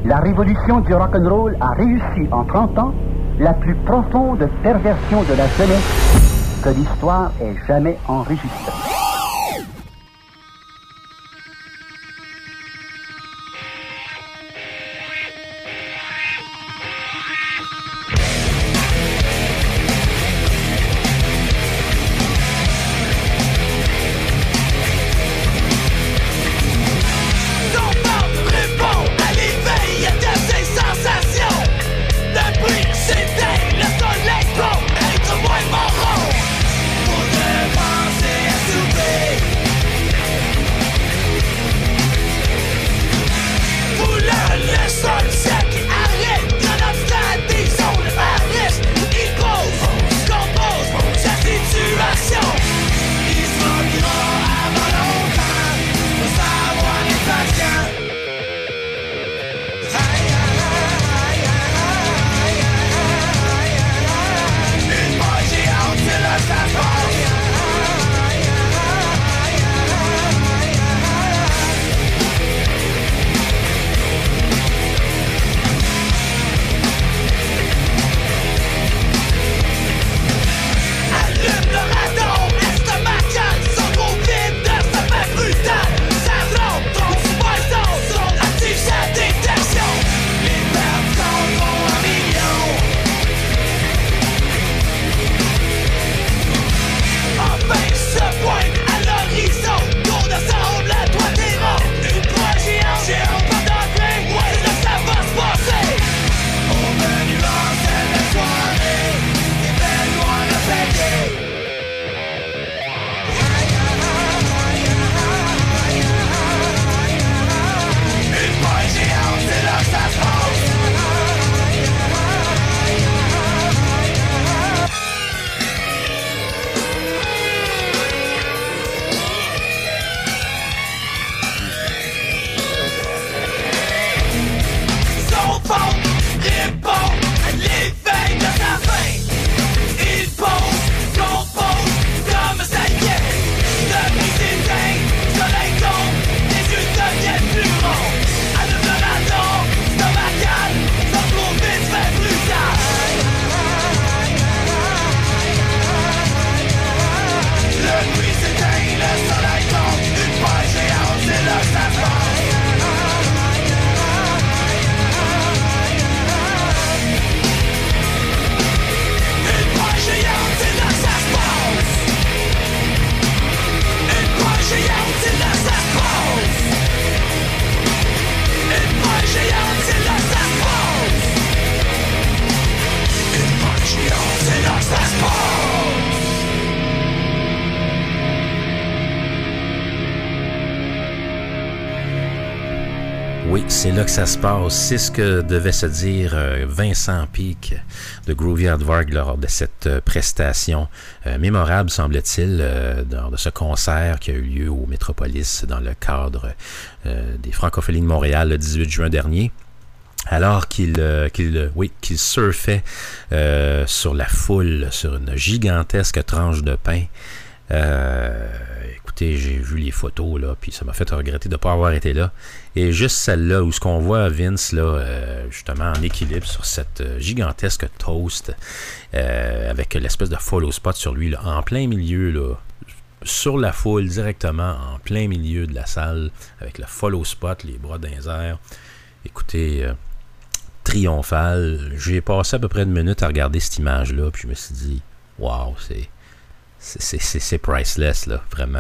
La révolution du rock'n'roll a réussi en trente ans la plus profonde perversion de la jeunesse que l'histoire ait jamais enregistrée. C'est là que ça se passe. C'est ce que devait se dire Vincent Peake de Groovy Aardvark lors de cette prestation euh, mémorable, semble-t-il, euh, lors de ce concert qui a eu lieu au Métropolis dans le cadre euh, des Francophonies de Montréal le dix-huit juin dernier. Alors qu'il euh, qu'il, oui, qu'il surfait euh, sur la foule, sur une gigantesque tranche de pain. Euh, écoutez, j'ai vu les photos là, puis ça m'a fait regretter de ne pas avoir été là. Et juste celle-là où ce qu'on voit Vince là, euh, justement en équilibre sur cette euh, gigantesque toast, euh, avec l'espèce de follow spot sur lui là, en plein milieu là, sur la foule directement en plein milieu de la salle, avec le follow spot, les bras dans les airs. Écoutez, euh, triomphal. J'ai passé à peu près une minute à regarder cette image-là, puis je me suis dit, waouh, c'est C'est, c'est, c'est priceless, là, vraiment.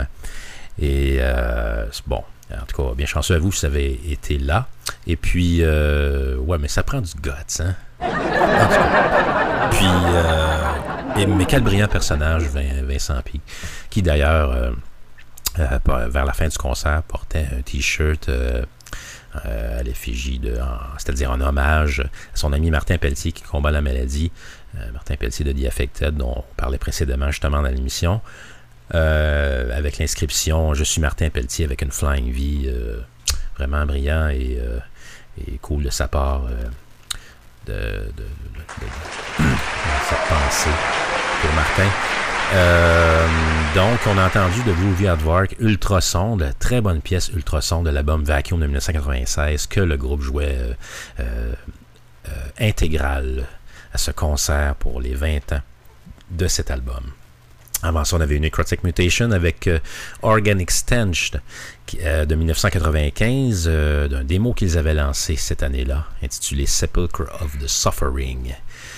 Et euh, c'est bon. En tout cas, bien chanceux à vous si vous avez été là. Et puis, euh, ouais, mais ça prend du guts, hein? En tout cas. Puis, euh, et, mais quel brillant personnage, Vincent Peake, qui d'ailleurs, euh, euh, vers la fin du concert, portait un t-shirt euh, euh, à l'effigie de, en, c'est-à-dire en hommage à son ami Martin Pelletier qui combat la maladie. Euh, Martin Pelletier de The Affected, dont on parlait précédemment justement dans l'émission, euh, avec l'inscription « Je suis Martin Pelletier avec une Flying V euh, », vraiment brillant et, euh, et cool de sa part euh, de, de, de, de, de, de cette pensée pour Martin. Euh, donc, on a entendu de Groovy Aardvark, Ultrasonde, très bonne pièce Ultrasonde de l'album Vacuum de dix-neuf cent quatre-vingt-seize que le groupe jouait euh, euh, euh, intégral à ce concert pour les vingt ans de cet album. Avant ça, on avait une Necrotic Mutation avec euh, Organic Stench qui, euh, de dix-neuf cent quatre-vingt-quinze, euh, d'un démo qu'ils avaient lancé cette année-là, intitulé Sepulchre of the Suffering.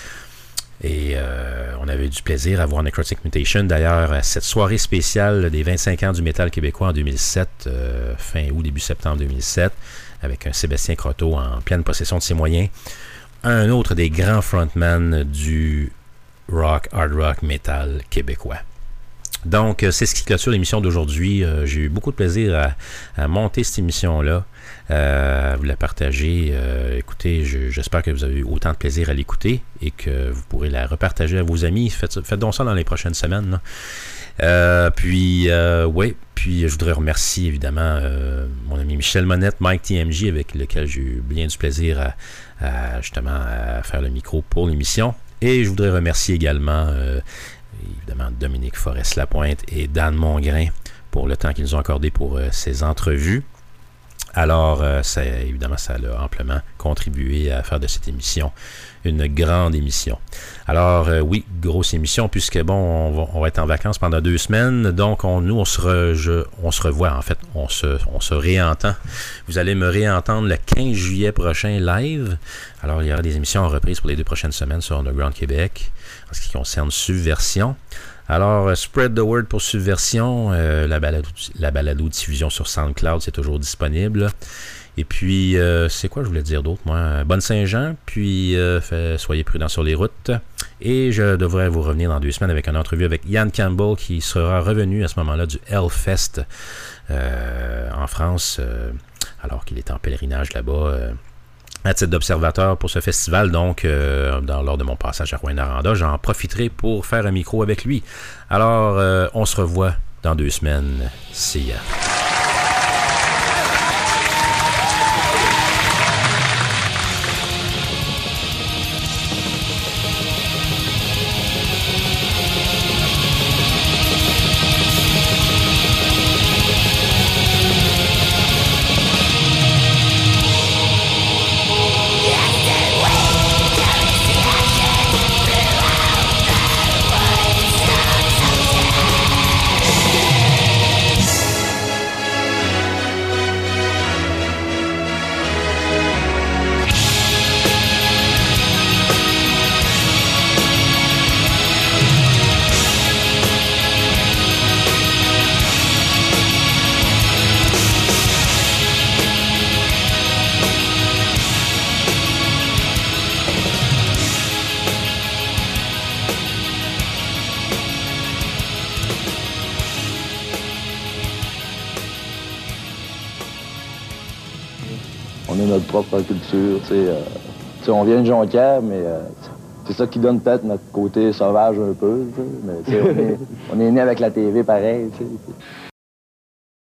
Et euh, on avait eu du plaisir à voir Necrotic Mutation. D'ailleurs, à cette soirée spéciale des vingt-cinq ans du métal québécois en deux mille sept, euh, fin août, début septembre deux mille sept, avec un Sébastien Croteau en pleine possession de ses moyens, un autre des grands frontmen du rock, hard rock, metal québécois. Donc, c'est ce qui clôture l'émission d'aujourd'hui. Euh, j'ai eu beaucoup de plaisir à, à monter cette émission-là, euh, à vous la partager. Euh, écoutez, je, j'espère que vous avez eu autant de plaisir à l'écouter et que vous pourrez la repartager à vos amis. Faites, faites donc ça dans les prochaines semaines. Là. Euh, puis, euh, oui, puis je voudrais remercier évidemment euh, mon ami Michel Monette, Mike T M J, avec lequel j'ai eu bien du plaisir à, à justement à faire le micro pour l'émission. Et je voudrais remercier également euh, évidemment Dominique Forest-Lapointe et Dan Mongrain pour le temps qu'ils nous ont accordé pour euh, ces entrevues. Alors, euh, ça, évidemment, ça a amplement contribué à faire de cette émission une grande émission. Alors, euh, oui, grosse émission, puisque, bon, on va, on va être en vacances pendant deux semaines, donc on, nous, on se, re, je, on se revoit, en fait, on se, on se réentend. Vous allez me réentendre le quinze juillet prochain live. Alors, il y aura des émissions en reprise pour les deux prochaines semaines sur Underground Québec, en ce qui concerne Subversion. Alors, uh, spread the word pour Subversion. Euh, la balado, la balado diffusion sur SoundCloud, c'est toujours disponible. Et puis, euh, c'est quoi je voulais dire d'autre, moi? Bonne Saint-Jean, puis euh, fait, soyez prudents sur les routes. Et je devrais vous revenir dans deux semaines avec une entrevue avec Ian Campbell, qui sera revenu à ce moment-là du Hellfest euh, en France, euh, alors qu'il est en pèlerinage là-bas. Euh, à titre d'observateur pour ce festival, donc euh, dans, lors de mon passage à Rouyn-Noranda, j'en profiterai pour faire un micro avec lui. Alors, euh, on se revoit dans deux semaines. See ya. Propre culture, tu sais, euh, tu sais, on vient de Jonquière, mais euh, c'est ça qui donne peut-être notre côté sauvage un peu, tu sais, mais tu sais, on est, on est né avec la T V pareil, tu sais.